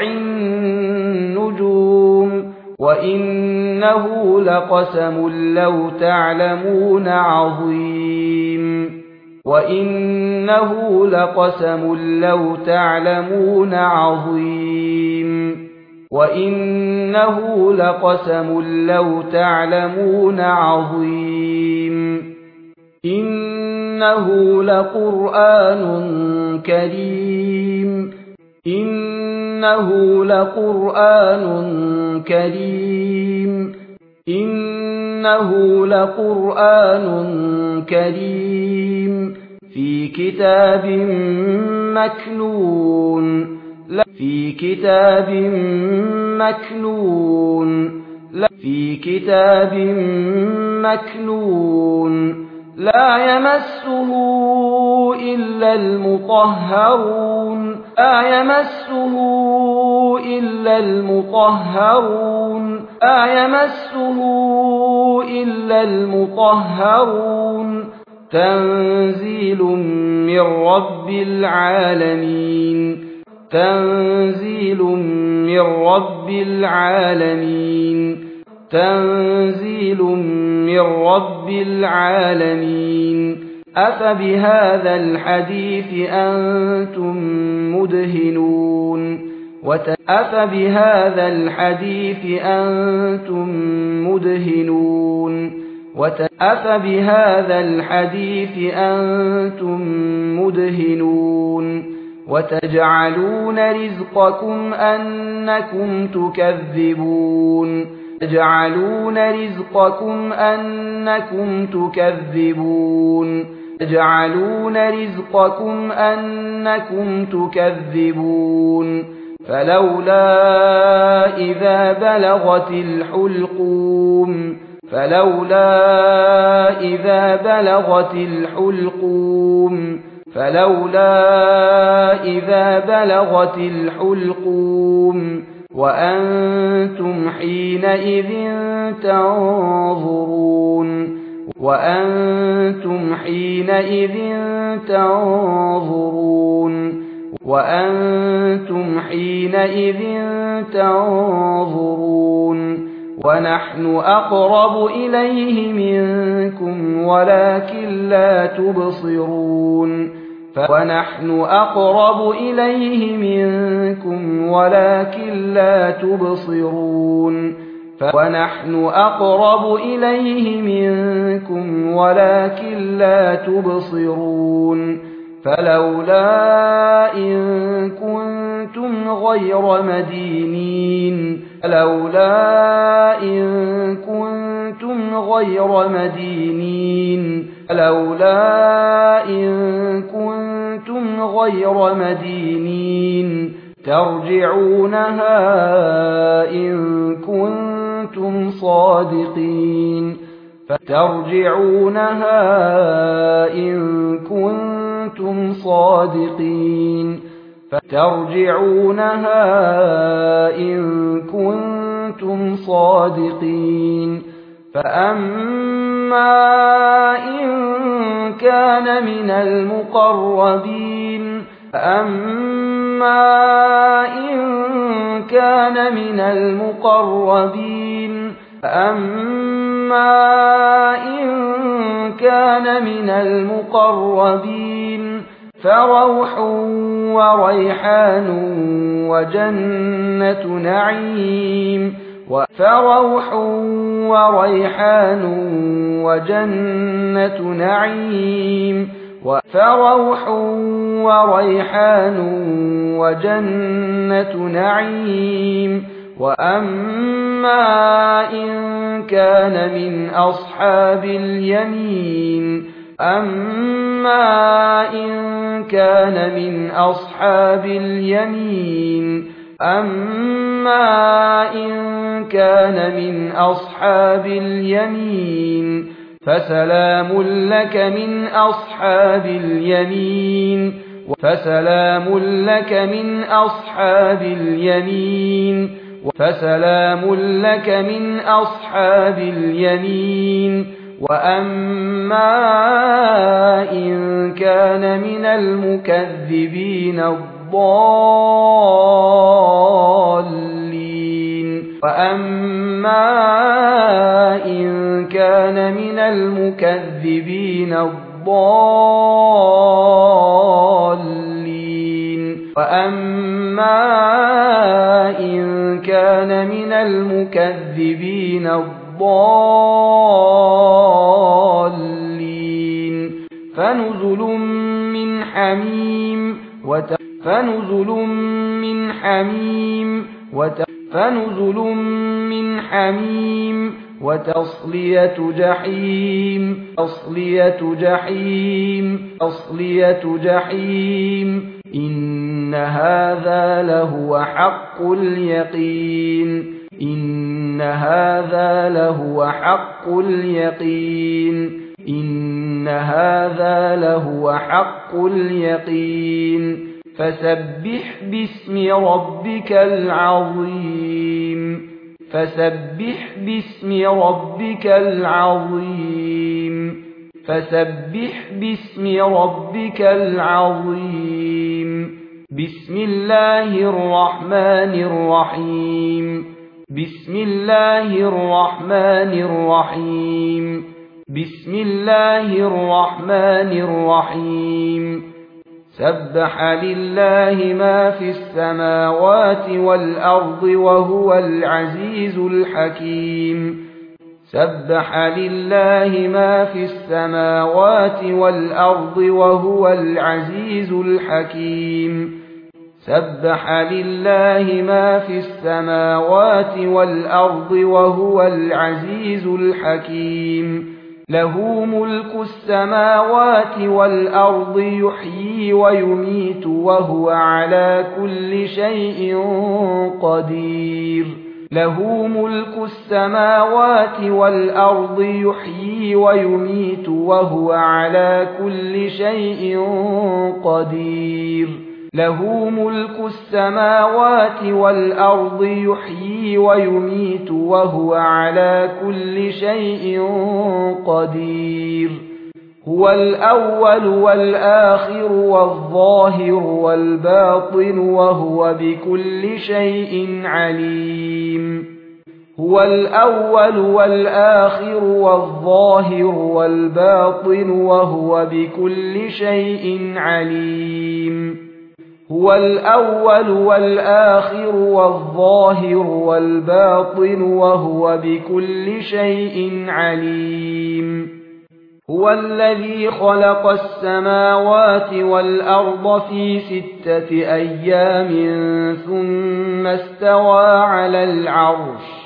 النجوم وإنه لقسم لو تعلمون عظيم وإنه لقسم لو تعلمون عظيم وإنه لقسم لو تعلمون عظيم إنه لقرآن كريم إنه لقرآن كريم إنه لقرآن كريم في كتاب مكنون في كتاب مكنون في كتاب مكنون لا يمسه إلا المطهرون لا يمسه إلا المطهرون لا يمسه إلا المطهرون تنزيل من رب العالمين تنزيل من رب العالمين تنزيل من رب العالمين أفبهذا الحديث أنتم مدهنون أفبهذا الحديث أنتم مدهنون أفبهذا الحديث أنتم مدهنون وتجعلون رزقكم أنكم تكذبون تجعلون رزقكم أنكم تكذبون تجعلون رزقكم أنكم تكذبون فلولا إذا بلغت الحلقوم فلولا إذا بلغت الحلقوم فلولا إذا بلغت الحلقوم وأنتم حينئذ تنظرون وأنتم حينئذ تنظرون وأنتم حينئذ تنظرون ونحن أقرب إليه منكم ولكن لا تبصرون ونحن أقرب إليه منكم ولكن لا تبصرون ونحن أقرب إليه منكم ولكن لا تبصرون فلولا إن كنتم غير مدينين فلولا إن كنتم غير مدينين فلولا إن كنتم غير مدينين ترجعونها إن كنتم صادقين فترجعونها إن كنتم صادقين فترجعونها إن كنتم صادقين فأما إن كان من المقربين فأما إن كان من المقربين فأما إن كان من المقربين فروح وريحان وجنة نعيم فروح وريحان وجنة نعيم فروح وريحان وجنة نعيم وأما إن كان من أصحاب اليمين أما إن كان من أصحاب اليمين أما إن كان من أصحاب اليمين فسلام لك من أصحاب اليمين فسلام لك من أصحاب اليمين فسلام لك من أصحاب اليمين وأما إن كان من المكذبين الضالين وأما إن كان من المكذبين الضالين وأما إن كان من المكذبين الضالين فنزل من حميم فنزل من حميم فنزل من حميم وتصلية جحيم تصلية جحيم تصلية جحيم إن هذا لهو حق اليقين إن هذا لهو حق اليقين إن هذا لهو حق اليقين فسبح باسم ربك العظيم فسبح باسم ربك العظيم فسبح باسم ربك العظيم بسم الله الرحمن الرحيم بسم الله الرحمن الرحيم بسم الله الرحمن الرحيم سبح لله ما في السماوات والأرض وهو العزيز الحكيم سبح لله ما في السماوات والأرض وهو العزيز الحكيم سبح لله ما في السماوات والأرض وهو العزيز الحكيم له ملك السماوات والأرض يحيي ويميت وهو على كل شيء قدير له ملك السماوات والأرض يحيي ويميت وهو على كل شيء قدير له ملك السماوات والأرض يحيي ويميت وهو على كل شيء قدير هو الأول والآخر والظاهر والباطن وهو بكل شيء عليم هو الأول والآخر والظاهر والباطن وهو بكل شيء عليم هو الأول والآخر والظاهر والباطن وهو بكل شيء عليم هو الذي خلق السماوات والأرض في 6 أيام ثم استوى على العرش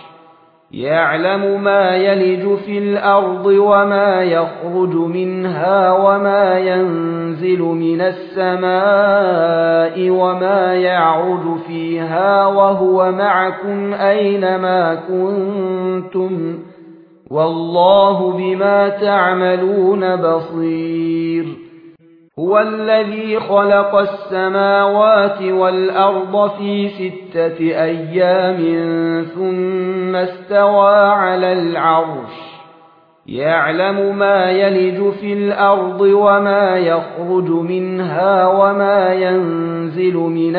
يعلم ما يلج في الأرض وما يخرج منها وما ينزل من السماء وما يعرج فيها وهو معكم أينما كنتم والله بما تعملون بصير هو الذي خلق السماوات والأرض في 6 أيام ثم استوى على العرش يعلم ما يلج في الأرض وما يخرج منها وما ينزل من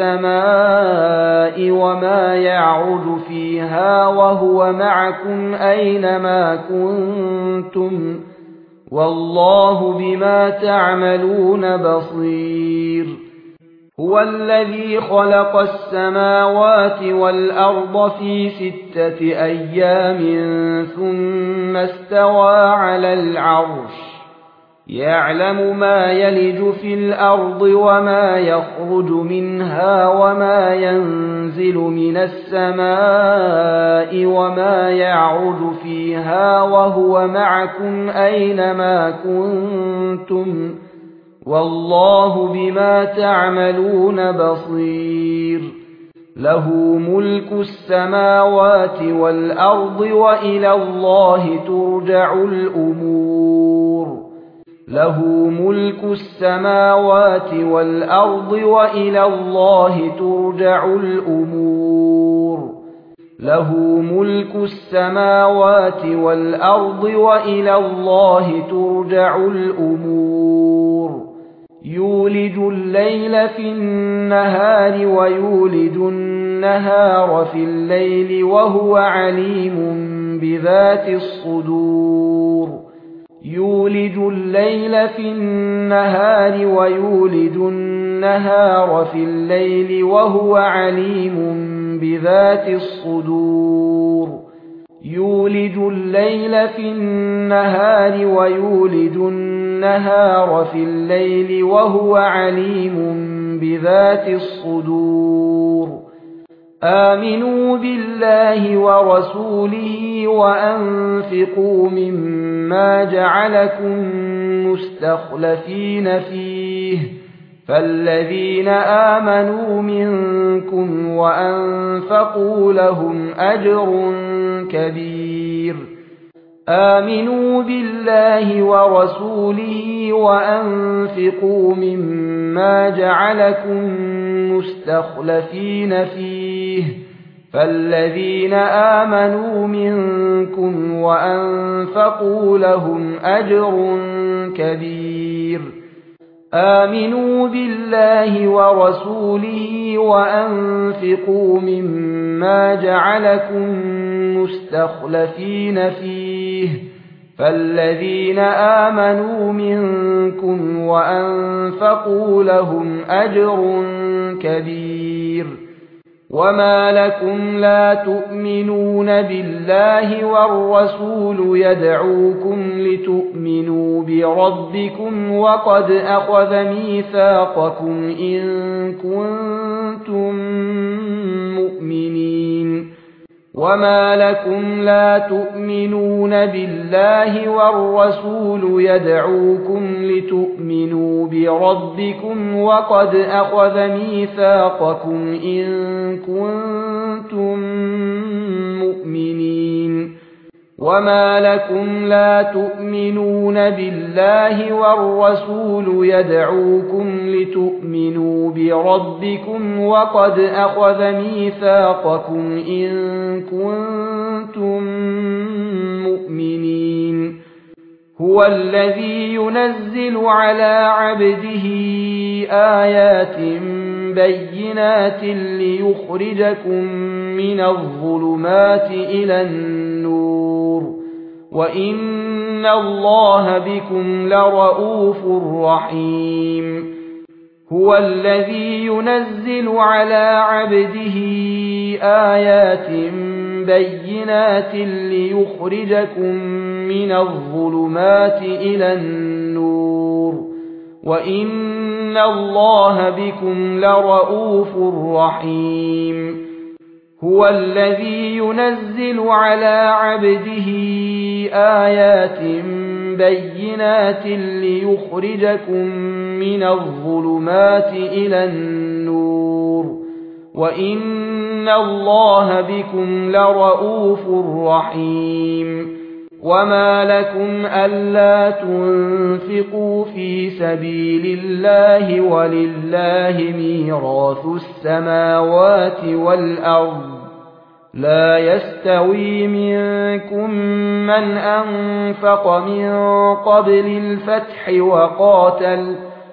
السماء وما يعرج فيها وهو معكم أينما كنتم والله بما تعملون بصير هو الذي خلق السماوات والأرض في 6 أيام ثم استوى على العرش يعلم ما يلج في الأرض وما يخرج منها وما ينزل من السماء وما يعرج فيها وهو معكم أينما كنتم والله بما تعملون بصير له ملك السماوات والأرض وإلى الله ترجع الأمور له ملك السماوات والأرض وإلى الله ترجع الأمور له ملك السماوات والأرض وإلى الله ترجع الأمور يولج الليل في النهار ويولج النهار في الليل وهو عليم بذات الصدور يولج الليل في النهار ويولج النهار في الليل وهو عليم بذات الصدور يولج الليل في النهار ويولج النهار في الليل وهو عليم بذات الصدور آمنوا بالله ورسوله وأنفقوا مما جعلكم مستخلفين فيه فالذين آمنوا منكم وأنفقوا لهم أجر كبير آمنوا بالله ورسوله وأنفقوا مما جعلكم مستخلفين فيه فالذين آمنوا منكم وأنفقوا لهم أجر كبير آمنوا بالله ورسوله وأنفقوا مما جعلكم مستخلفين فيه فالذين آمنوا منكم وأنفقوا لهم أجر كبير وما لكم لا تؤمنون بالله والرسول يدعوكم لتؤمنوا بربكم وقد أخذ ميثاقكم إن كنتم مؤمنين وما لكم لا تؤمنون بالله والرسول يدعوكم لتؤمنوا بربكم وقد أخذ ميثاقكم إن كنتم مؤمنين وما لكم لا تؤمنون بالله والرسول يدعوكم لتؤمنوا بربكم وقد أخذ ميثاقكم إن كنتم مؤمنين هو الذي ينزل على عبده آيات بينات ليخرجكم من الظلمات إلى النور وإن الله بكم لرؤوف رحيم هو الذي ينزل على عبده آيات بينات ليخرجكم من الظلمات إلى النور وإن الله بكم لرؤوف رحيم هو الذي ينزل على عبده آيات بينات ليخرجكم من الظلمات إلى النور وإن الله بكم لرؤوف رحيم وما لكم ألا تنفقوا في سبيل الله ولله ميراث السماوات والأرض لا يستوي منكم من أنفق من قبل الفتح وقاتل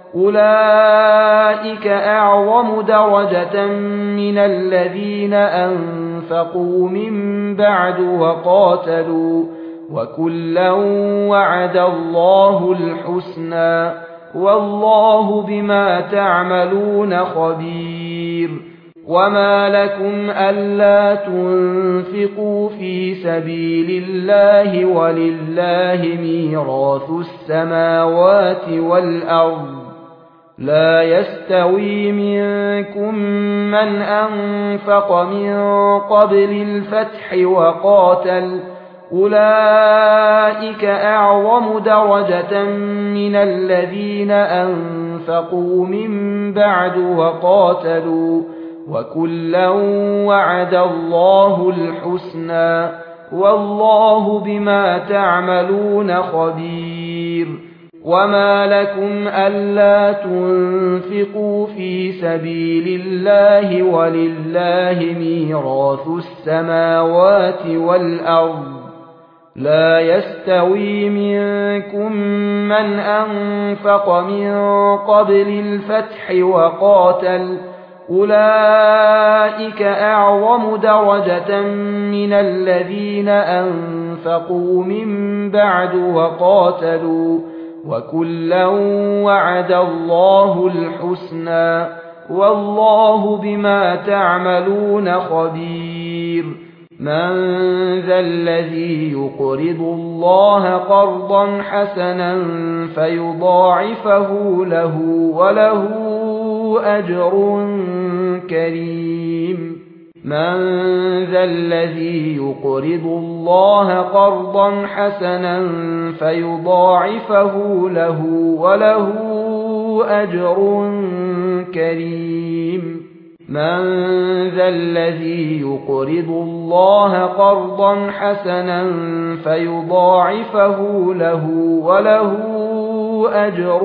أولئك أعظم درجة من الذين أنفقوا من بعد وقاتلوا وكلا وعد الله الحسنى والله بما تعملون خبير وما لكم ألا تنفقوا في سبيل الله ولله ميراث السماوات والأرض لا يستوي منكم من أنفق من قبل الفتح وقاتل أولئك أعظم درجة من الذين أنفقوا من بعد وقاتلوا وكلا وعد الله الحسنى والله بما تعملون خبير وما لكم ألا تنفقوا في سبيل الله ولله ميراث السماوات والأرض لا يستوي منكم من أنفق من قبل الفتح وقاتل أولئك أعظم درجة من الذين أنفقوا من بعد وقاتلوا وكلا وعد الله الحسنى والله بما تعملون خبير من ذا الذي يقرض الله قرضا حسنا فيضاعفه له وله أجر كريم من ذا الذي يقرض الله قرضا حسنا فيضاعفه له وله أجر كريم من ذا الذي يقرض الله قرضا حسنا فيضاعفه له وله أجر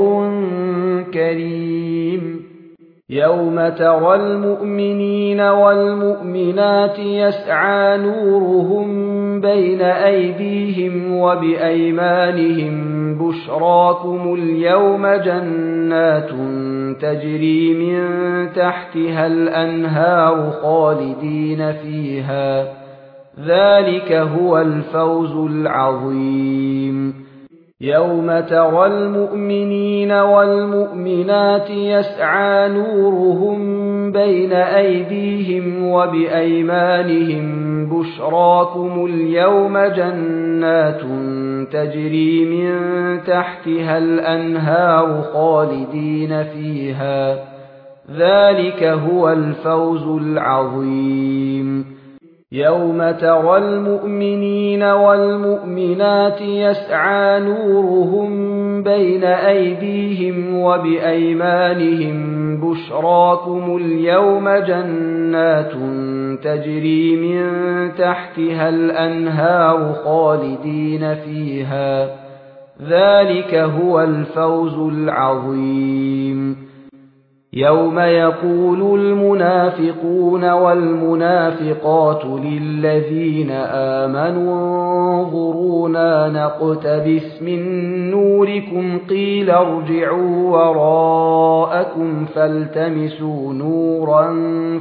كريم يوم ترى المؤمنين والمؤمنات يسعى نورهم بين أيديهم وبأيمانهم بشراكم اليوم جنات تجري من تحتها الأنهار خالدين فيها ذلك هو الفوز العظيم يوم ترى المؤمنين والمؤمنات يسعى نورهم بين أيديهم وبأيمانهم بشراكم اليوم جنات تجري من تحتها الأنهار خالدين فيها ذلك هو الفوز العظيم يوم ترى المؤمنين والمؤمنات يسعى نورهم بين أيديهم وبأيمانهم بشراكم اليوم جنات تجري من تحتها الأنهار خالدين فيها ذلك هو الفوز العظيم يوم يقول المنافقون والمنافقات للذين آمنوا انظرونا نقتبس من نوركم قيل ارجعوا وراءكم فالتمسوا نورا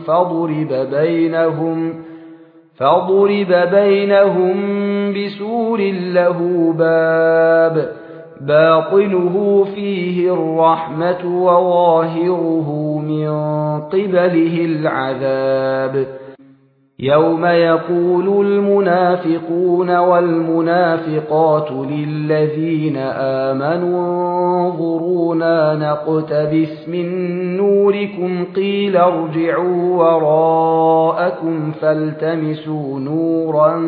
فضرب بينهم بسور له باب باطنه فيه الرحمة وظاهره من قبله العذاب يوم يقول المنافقون والمنافقات للذين آمنوا انظرونا نقتبس من نوركم قيل ارجعوا وراءكم فالتمسوا نورا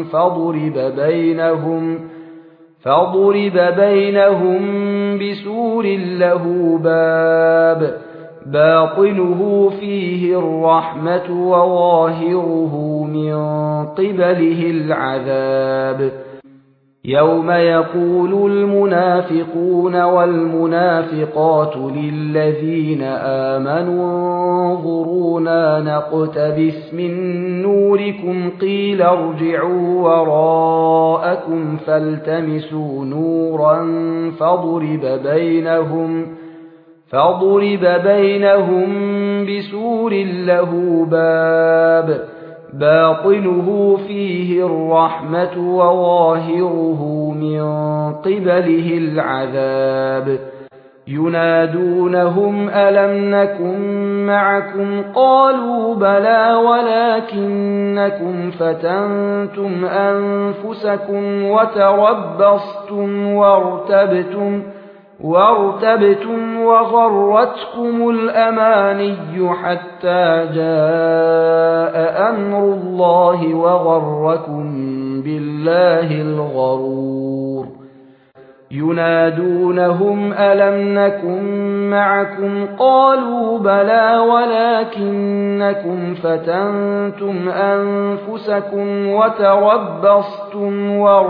فضرب بينهم بسور له باب باطنه فيه الرحمة وظاهره من قبله العذاب يوم يقول المنافقون والمنافقات للذين آمنوا انظرونا نقتبس من نوركم قيل ارجعوا وراءكم فالتمسوا نورا فضرب بينهم بسور له باب باطنه فيه الرحمة وظاهره من قبله العذاب ينادونهم ألم نكن معكم قالوا بلى ولكنكم فتنتم أنفسكم وتربصتم وارتبتم وغرتكم الأماني حتى جاء أمر الله وغركم بالله الغرور ينادونهم ألم نكن معكم قالوا بلى ولكنكم فتنتم أنفسكم وتربصتم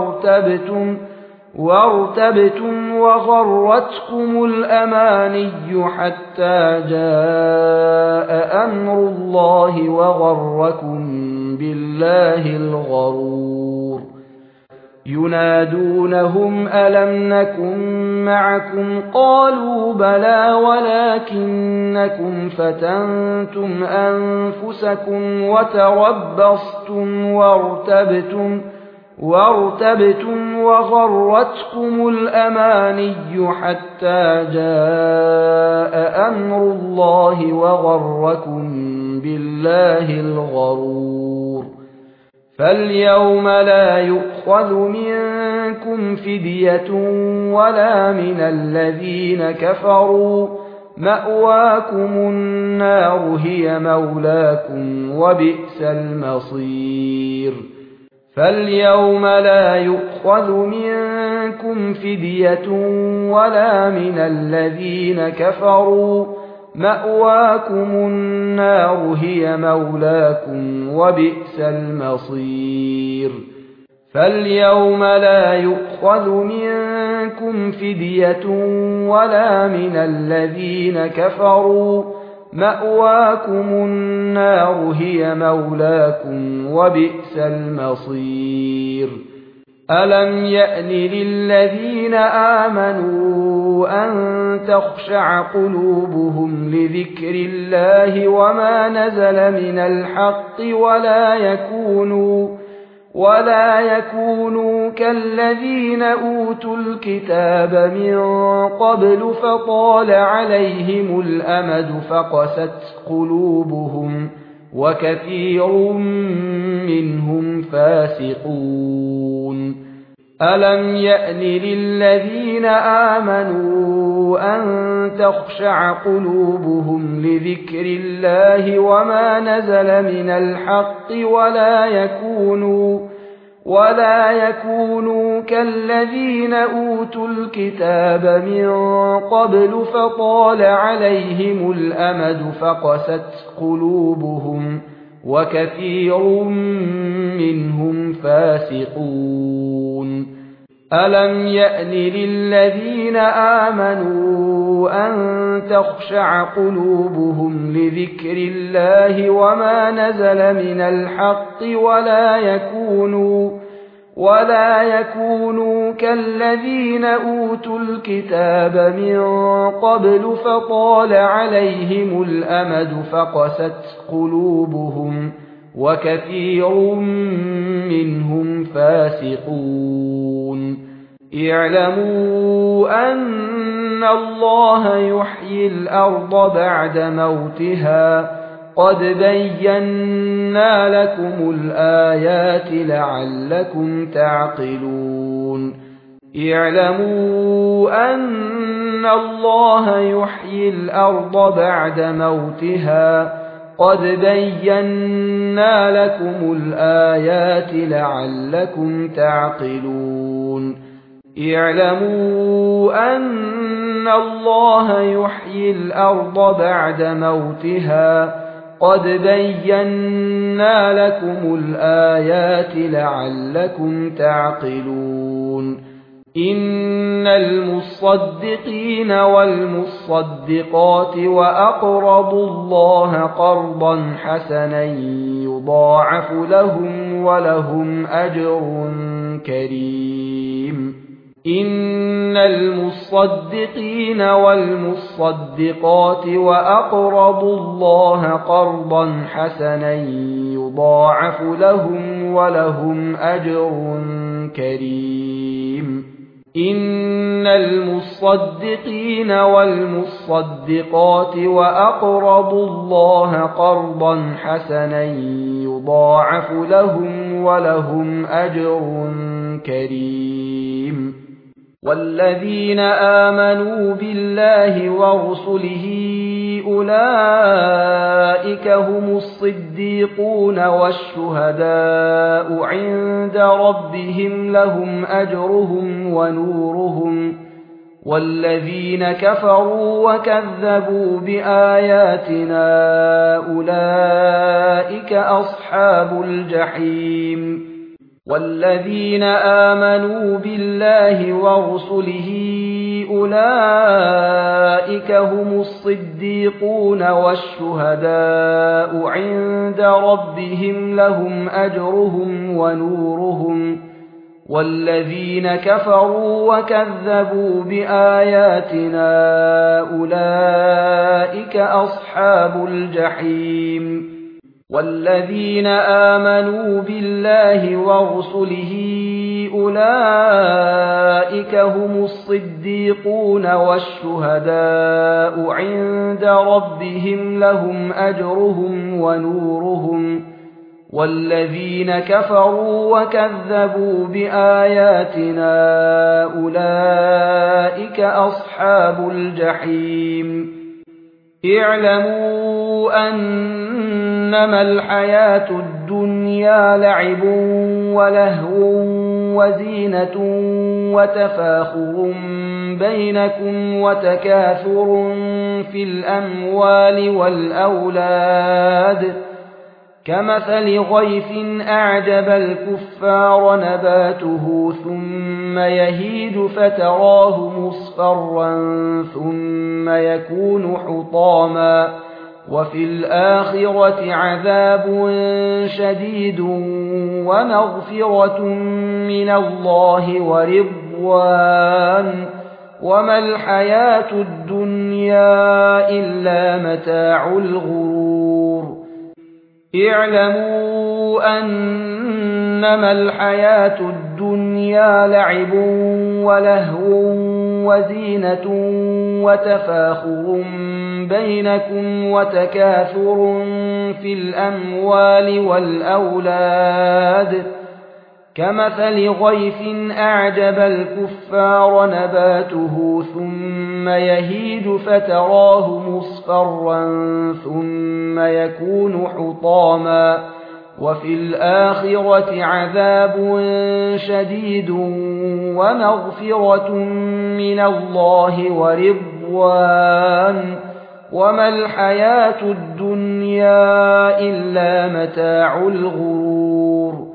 وارتبتم وغرتكم الأماني حتى جاء أمر الله وغركم بالله الغرور ينادونهم ألم نكن معكم قالوا بلى ولكنكم فتنتم أنفسكم وتربصتم وارتبتم وغرتكم الأماني حتى جاء أمر الله وغركم بالله الغرور فاليوم لا يؤخذ منكم فدية ولا من الذين كفروا مأواكم النار هي مولاكم وبئس المصير فاليوم لا يؤخذ منكم فدية ولا من الذين كفروا مأواكم النار هي مولاكم وبئس المصير فاليوم لا يؤخذ منكم فدية ولا من الذين كفروا مأواكم النار هي مولاكم وبئس المصير ألم يأن للذين آمنوا أن تخشع قلوبهم لذكر الله وما نزل من الحق ولا يكونوا كالذين أوتوا الكتاب من قبل فطال عليهم الأمد فقست قلوبهم وكثير منهم فاسقون ألم يأن للذين آمنوا أن تخشع قلوبهم لذكر الله وما نزل من الحق ولا يكونوا كالذين أوتوا الكتاب من قبل فطال عليهم الأمد فقست قلوبهم وكثير منهم فاسقون ألم يأن للذين آمنوا أن تخشع قلوبهم لذكر الله وما نزل من الحق ولا يكونوا كالذين أوتوا الكتاب من قبل فطال عليهم الأمد فقست قلوبهم وكثير منهم فاسقون اعلموا أن الله يحيي الأرض بعد موتها قد بينا لكم الآيات لعلكم تعقلون اعلموا أن الله يحيي الأرض بعد موتها قد بينا لكم الآيات لعلكم تعقلون اعلموا أن الله يحيي الأرض بعد موتها قد بينا لكم الآيات لعلكم تعقلون إن المصدقين والمصدقات وأقرضوا الله قرضا حسنا يضاعف لهم ولهم أجر كريم إن المصدقين والمصدقات وأقرضوا الله قرضا حسنا يضاعف لهم ولهم أجر كريم إن المصدقين والمصدقات وأقرضوا الله قرضا حسنا يضاعف لهم ولهم أجر كريم والذين آمنوا بالله ورسله أولئك هم الصديقون والشهداء عند ربهم لهم أجرهم ونورهم والذين كفروا وكذبوا بآياتنا أولئك أصحاب الجحيم والذين آمنوا بالله ورسله أولئك هم الصديقون والشهداء عند ربهم لهم أجرهم ونورهم والذين كفروا وكذبوا بآياتنا أولئك أصحاب الجحيم والذين آمنوا بالله ورسله أولئك هم الصديقون والشهداء عند ربهم لهم أجرهم ونورهم والذين كفروا وكذبوا بآياتنا أولئك أصحاب الجحيم اعلموا أنما الحياة الدنيا لعب ولهو وزينة وتفاخر بينكم وتكاثر في الأموال والأولاد كمثل غيث أعجب الكفار نباته ثم يهيج فتراه مصفرا ثم يكون حطاما وفي الآخرة عذاب شديد ومغفرة من الله ورضوان وما الحياة الدنيا إلا متاع الغرور اعلموا أنما الحياة الدنيا لعب ولهو وزينة وتفاخر بينكم وتكاثر في الأموال والأولاد كمثل غيث أعجب الكفار نباته ثم يهيج فتراه مصفرا ثم يكون حطاما وفي الآخرة عذاب شديد ومغفرة من الله ورضوان وما الحياة الدنيا إلا متاع الغرور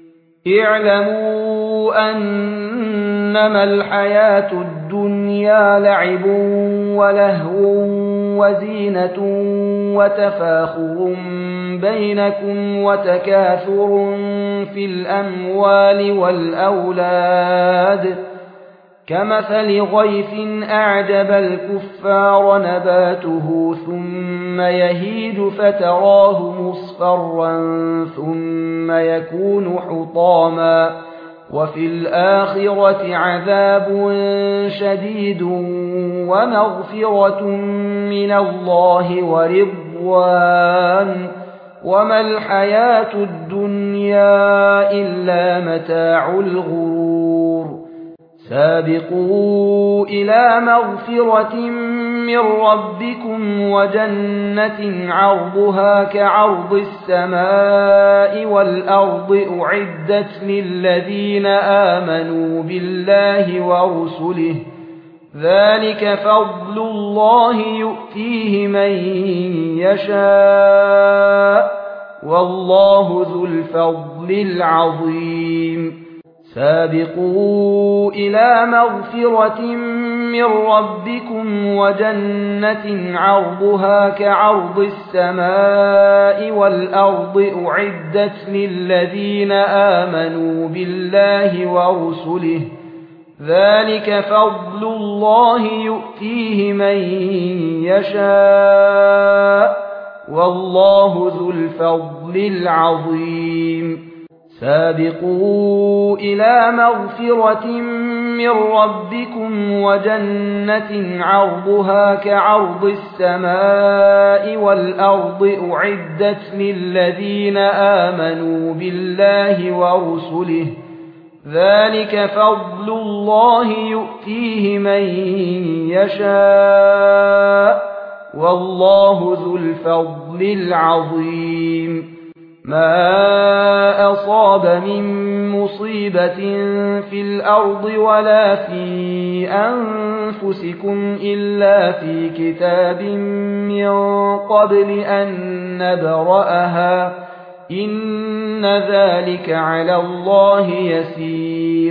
اعلموا أنما الحياة الدنيا لعب ولهو وزينة وتفاخر بينكم وتكاثر في الأموال والأولاد كمثل غيث أعجب الكفار نباته ثم يهيج فتراه مصفرا ثم يكون حطاما وفي الآخرة عذاب شديد ومغفرة من الله ورضوان وما الحياة الدنيا إلا متاع الغرور سابقوا إلى مغفرة من ربكم وجنة عرضها كعرض السماء والأرض أعدت للذين آمنوا بالله ورسله ذلك فضل الله يؤتيه من يشاء والله ذو الفضل العظيم سابقوا إلى مغفرة من ربكم وجنة عرضها كعرض السماء والأرض أعدت للذين آمنوا بالله ورسله ذلك فضل الله يؤتيه من يشاء والله ذو الفضل العظيم سابقوا إلى مغفرة من ربكم وجنة عرضها كعرض السماء والأرض أعدت للذين آمنوا بالله ورسله ذلك فضل الله يؤتيه من يشاء والله ذو الفضل العظيم ما أصاب من مصيبة في الأرض ولا في أنفسكم إلا في كتاب من قبل أن نبرأها إن ذلك على الله يسير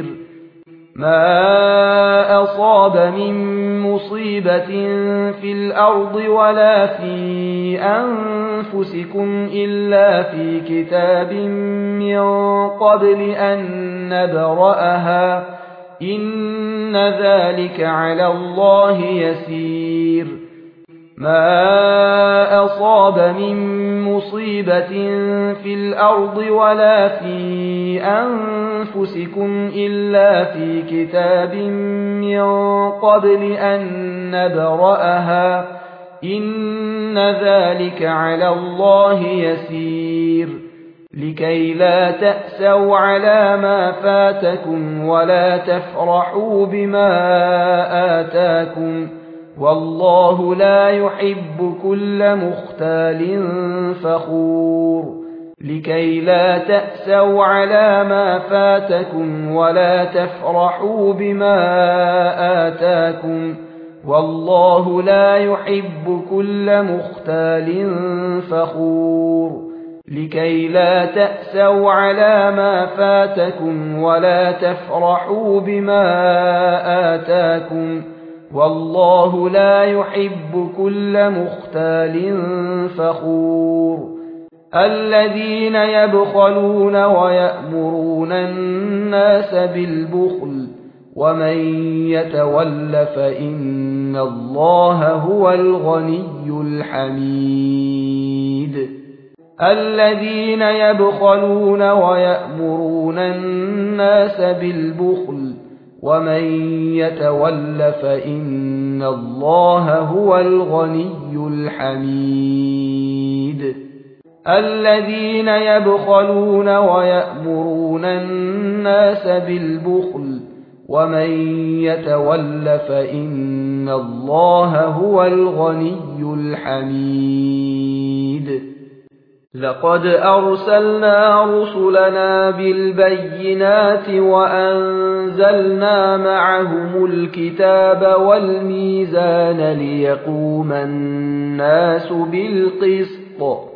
ما أصاب من مصيبة في الأرض ولا في أنفسكم إلا في كتاب من قبل أن نبرأها إن ذلك على الله يسير ما أصاب من مصيبة في الأرض ولا في أنفسكم إلا في كتاب من قبل أن نبرأها إن ذلك على الله يسير لكي لا تأسوا على ما فاتكم ولا تفرحوا بما آتاكم والله لا يحب كل مختال فخور لكي لا تأسوا على ما فاتكم ولا تفرحوا بما آتاكم والله لا يحب كل مختال فخور لكي لا تأسوا على ما فاتكم ولا تفرحوا بما آتاكم والله لا يحب كل مختال فخور الذين يبخلون ويأمرون الناس بالبخل ومن يتول فإن الله هو الغني الحميد الذين يبخلون ويأمرون الناس بالبخل ومن يتول فإن الله هو الغني الحميد الذين يبخلون ويأمرون الناس بالبخل ومن يتول فإن الله هو الغني الحميد لقد أرسلنا رسلنا بالبينات وأنزلنا معهم الكتاب والميزان ليقوم الناس بالقسط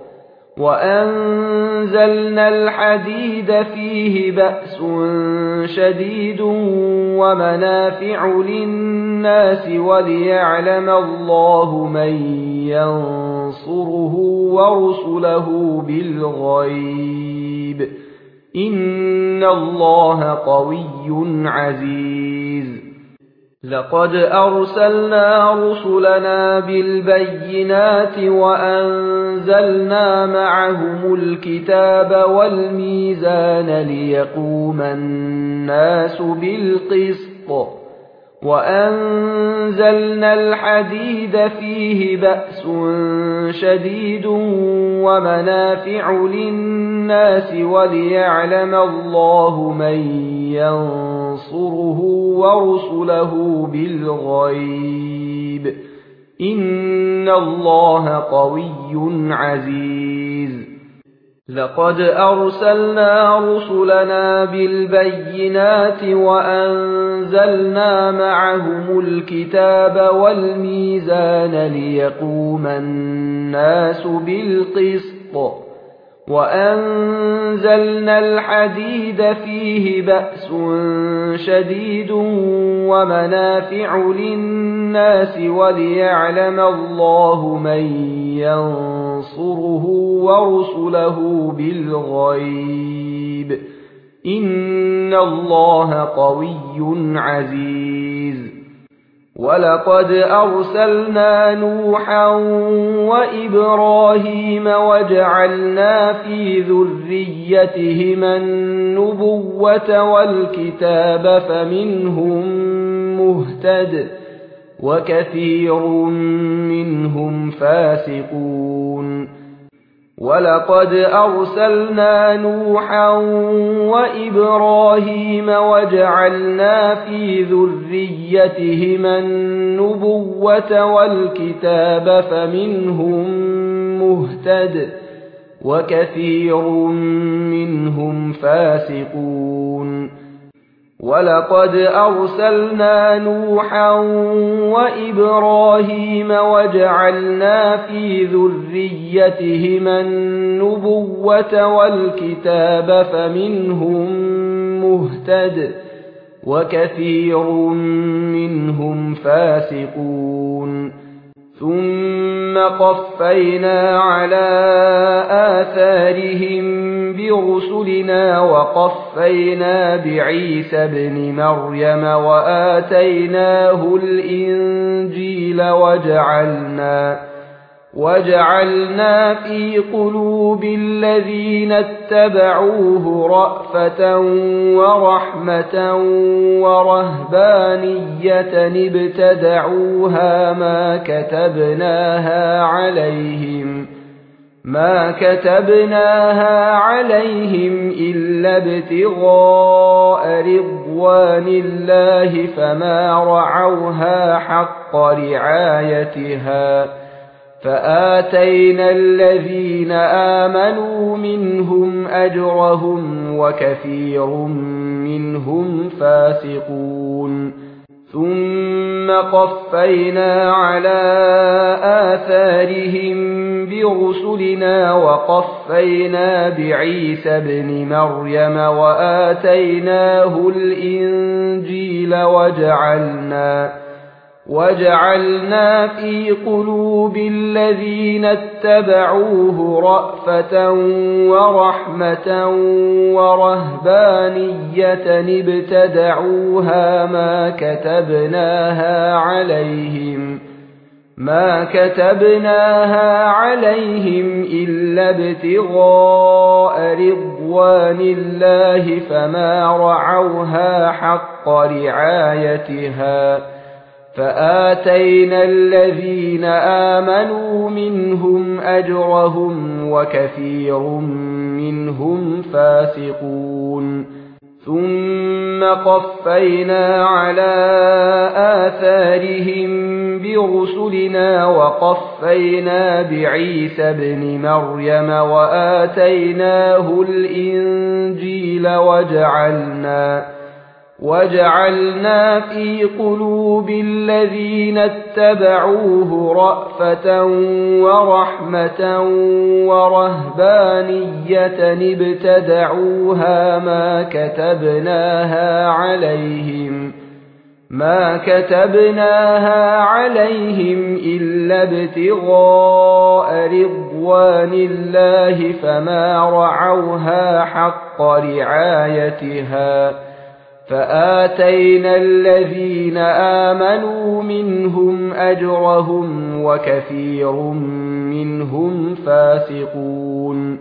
وأنزلنا الحديد فيه بأس شديد ومنافع للناس وليعلم الله من ينصره ورسله بالغيب إن الله قوي عزيز لقد أرسلنا رسلنا بالبينات وأنزلنا معهم الكتاب والميزان ليقوم الناس بالقسط وأنزلنا الحديد فيه بأس شديد ومنافع للناس وليعلم الله من ينصره ورسله بالغيب إن الله قوي عزيز لقد أرسلنا رسلنا بالبينات وأنزلنا معهم الكتاب والميزان ليقوم الناس بالقسط وأنزلنا الحديد فيه بأس شديد ومنافع للناس وليعلم الله من ينصره ورسله بالغيب إن الله قوي عزيز ولقد أرسلنا نوحا وإبراهيم وجعلنا في ذريتهما النبوة والكتاب فمنهم مهتد وكثير منهم فاسقون ولقد أرسلنا نوحا وإبراهيم وجعلنا في ذريتهما النبوة والكتاب فمنهم مهتد وكثير منهم فاسقون ولقد أرسلنا نوحا وإبراهيم وجعلنا في ذريتهما النبوة والكتاب فمنهم مهتد وكثير منهم فاسقون ثم قفينا على آثارهم برسلنا وقفينا بعيسى ابن مريم وآتيناه الإنجيل وجعلنا في قلوب الذين اتبعوه رأفة ورحمة ورهبانية ابتدعوها ما كتبناها عليهم إلا ابتغاء رضوان الله فما رعوها حق رعايتها فآتينا الذين آمنوا منهم أجرهم وكثير منهم فاسقون ثم قفينا على آثارهم برسلنا وقفينا بعيسى ابن مريم وآتيناه الإنجيل وجعلنا في قلوب الذين اتبعوه رأفة ورحمة ورهبانية ابتدعوها ما كتبناها عليهم إلا ابتغاء رضوان الله فما رعوها حق رعايتها فآتينا الذين آمنوا منهم أجرهم وكثير منهم فاسقون ثم قفينا على آثارهم برسلنا وقفينا بعيسى ابن مريم وآتيناه الإنجيل وجعلنا في قلوب الذين اتبعوه رأفة ورحمة ورهبانية ابتدعوها ما كتبناها عليهم إلا ابتغاء رضوان الله فما رعوها حق رعايتها فآتينا الذين آمنوا منهم أجرهم وكثير منهم فاسقون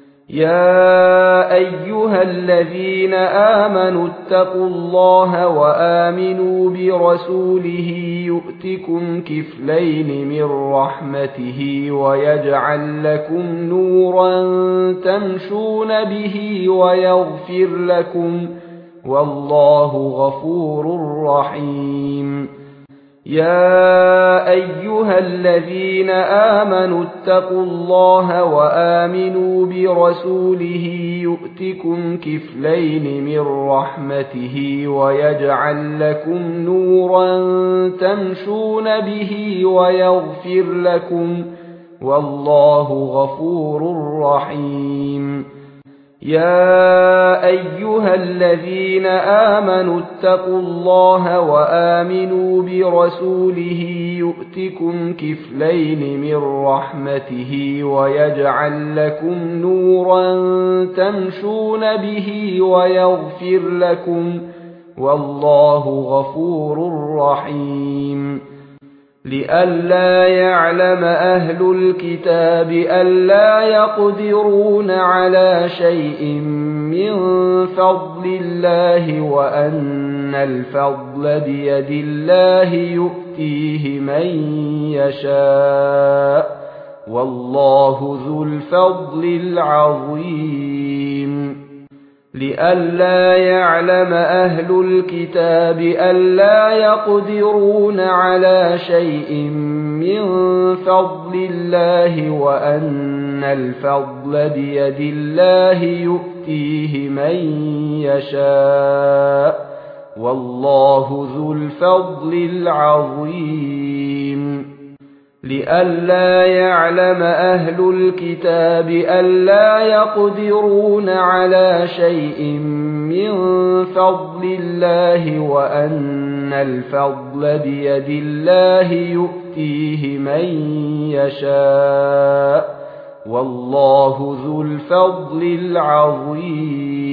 يا أيها الذين آمنوا اتقوا الله وآمنوا برسوله يؤتكم كفلين من رحمته ويجعل لكم نورا تمشون به ويغفر لكم والله غفور رحيم يا أيها الذين آمنوا اتقوا الله وآمنوا برسوله يؤتكم كفلين من رحمته ويجعل لكم نورا تمشون به ويغفر لكم والله غفور رحيم يا أيها الذين آمنوا اتقوا الله وآمنوا برسوله يؤتكم كفلين من رحمته ويجعل لكم نورا تمشون به ويغفر لكم والله غفور رحيم لئلا يعلم أهل الكتاب ألا يقدرون على شيء من فضل الله وأن الفضل بيد الله يؤتيه من يشاء والله ذو الفضل العظيم لئلا يعلم أهل الكتاب ألا يقدرون على شيء من فضل الله وأن الفضل بيد الله يؤتيه من يشاء والله ذو الفضل العظيم لئلا يعلم أهل الكتاب ألا يقدرون على شيء من فضل الله وأن الفضل بيد الله يؤتيه من يشاء والله ذو الفضل العظيم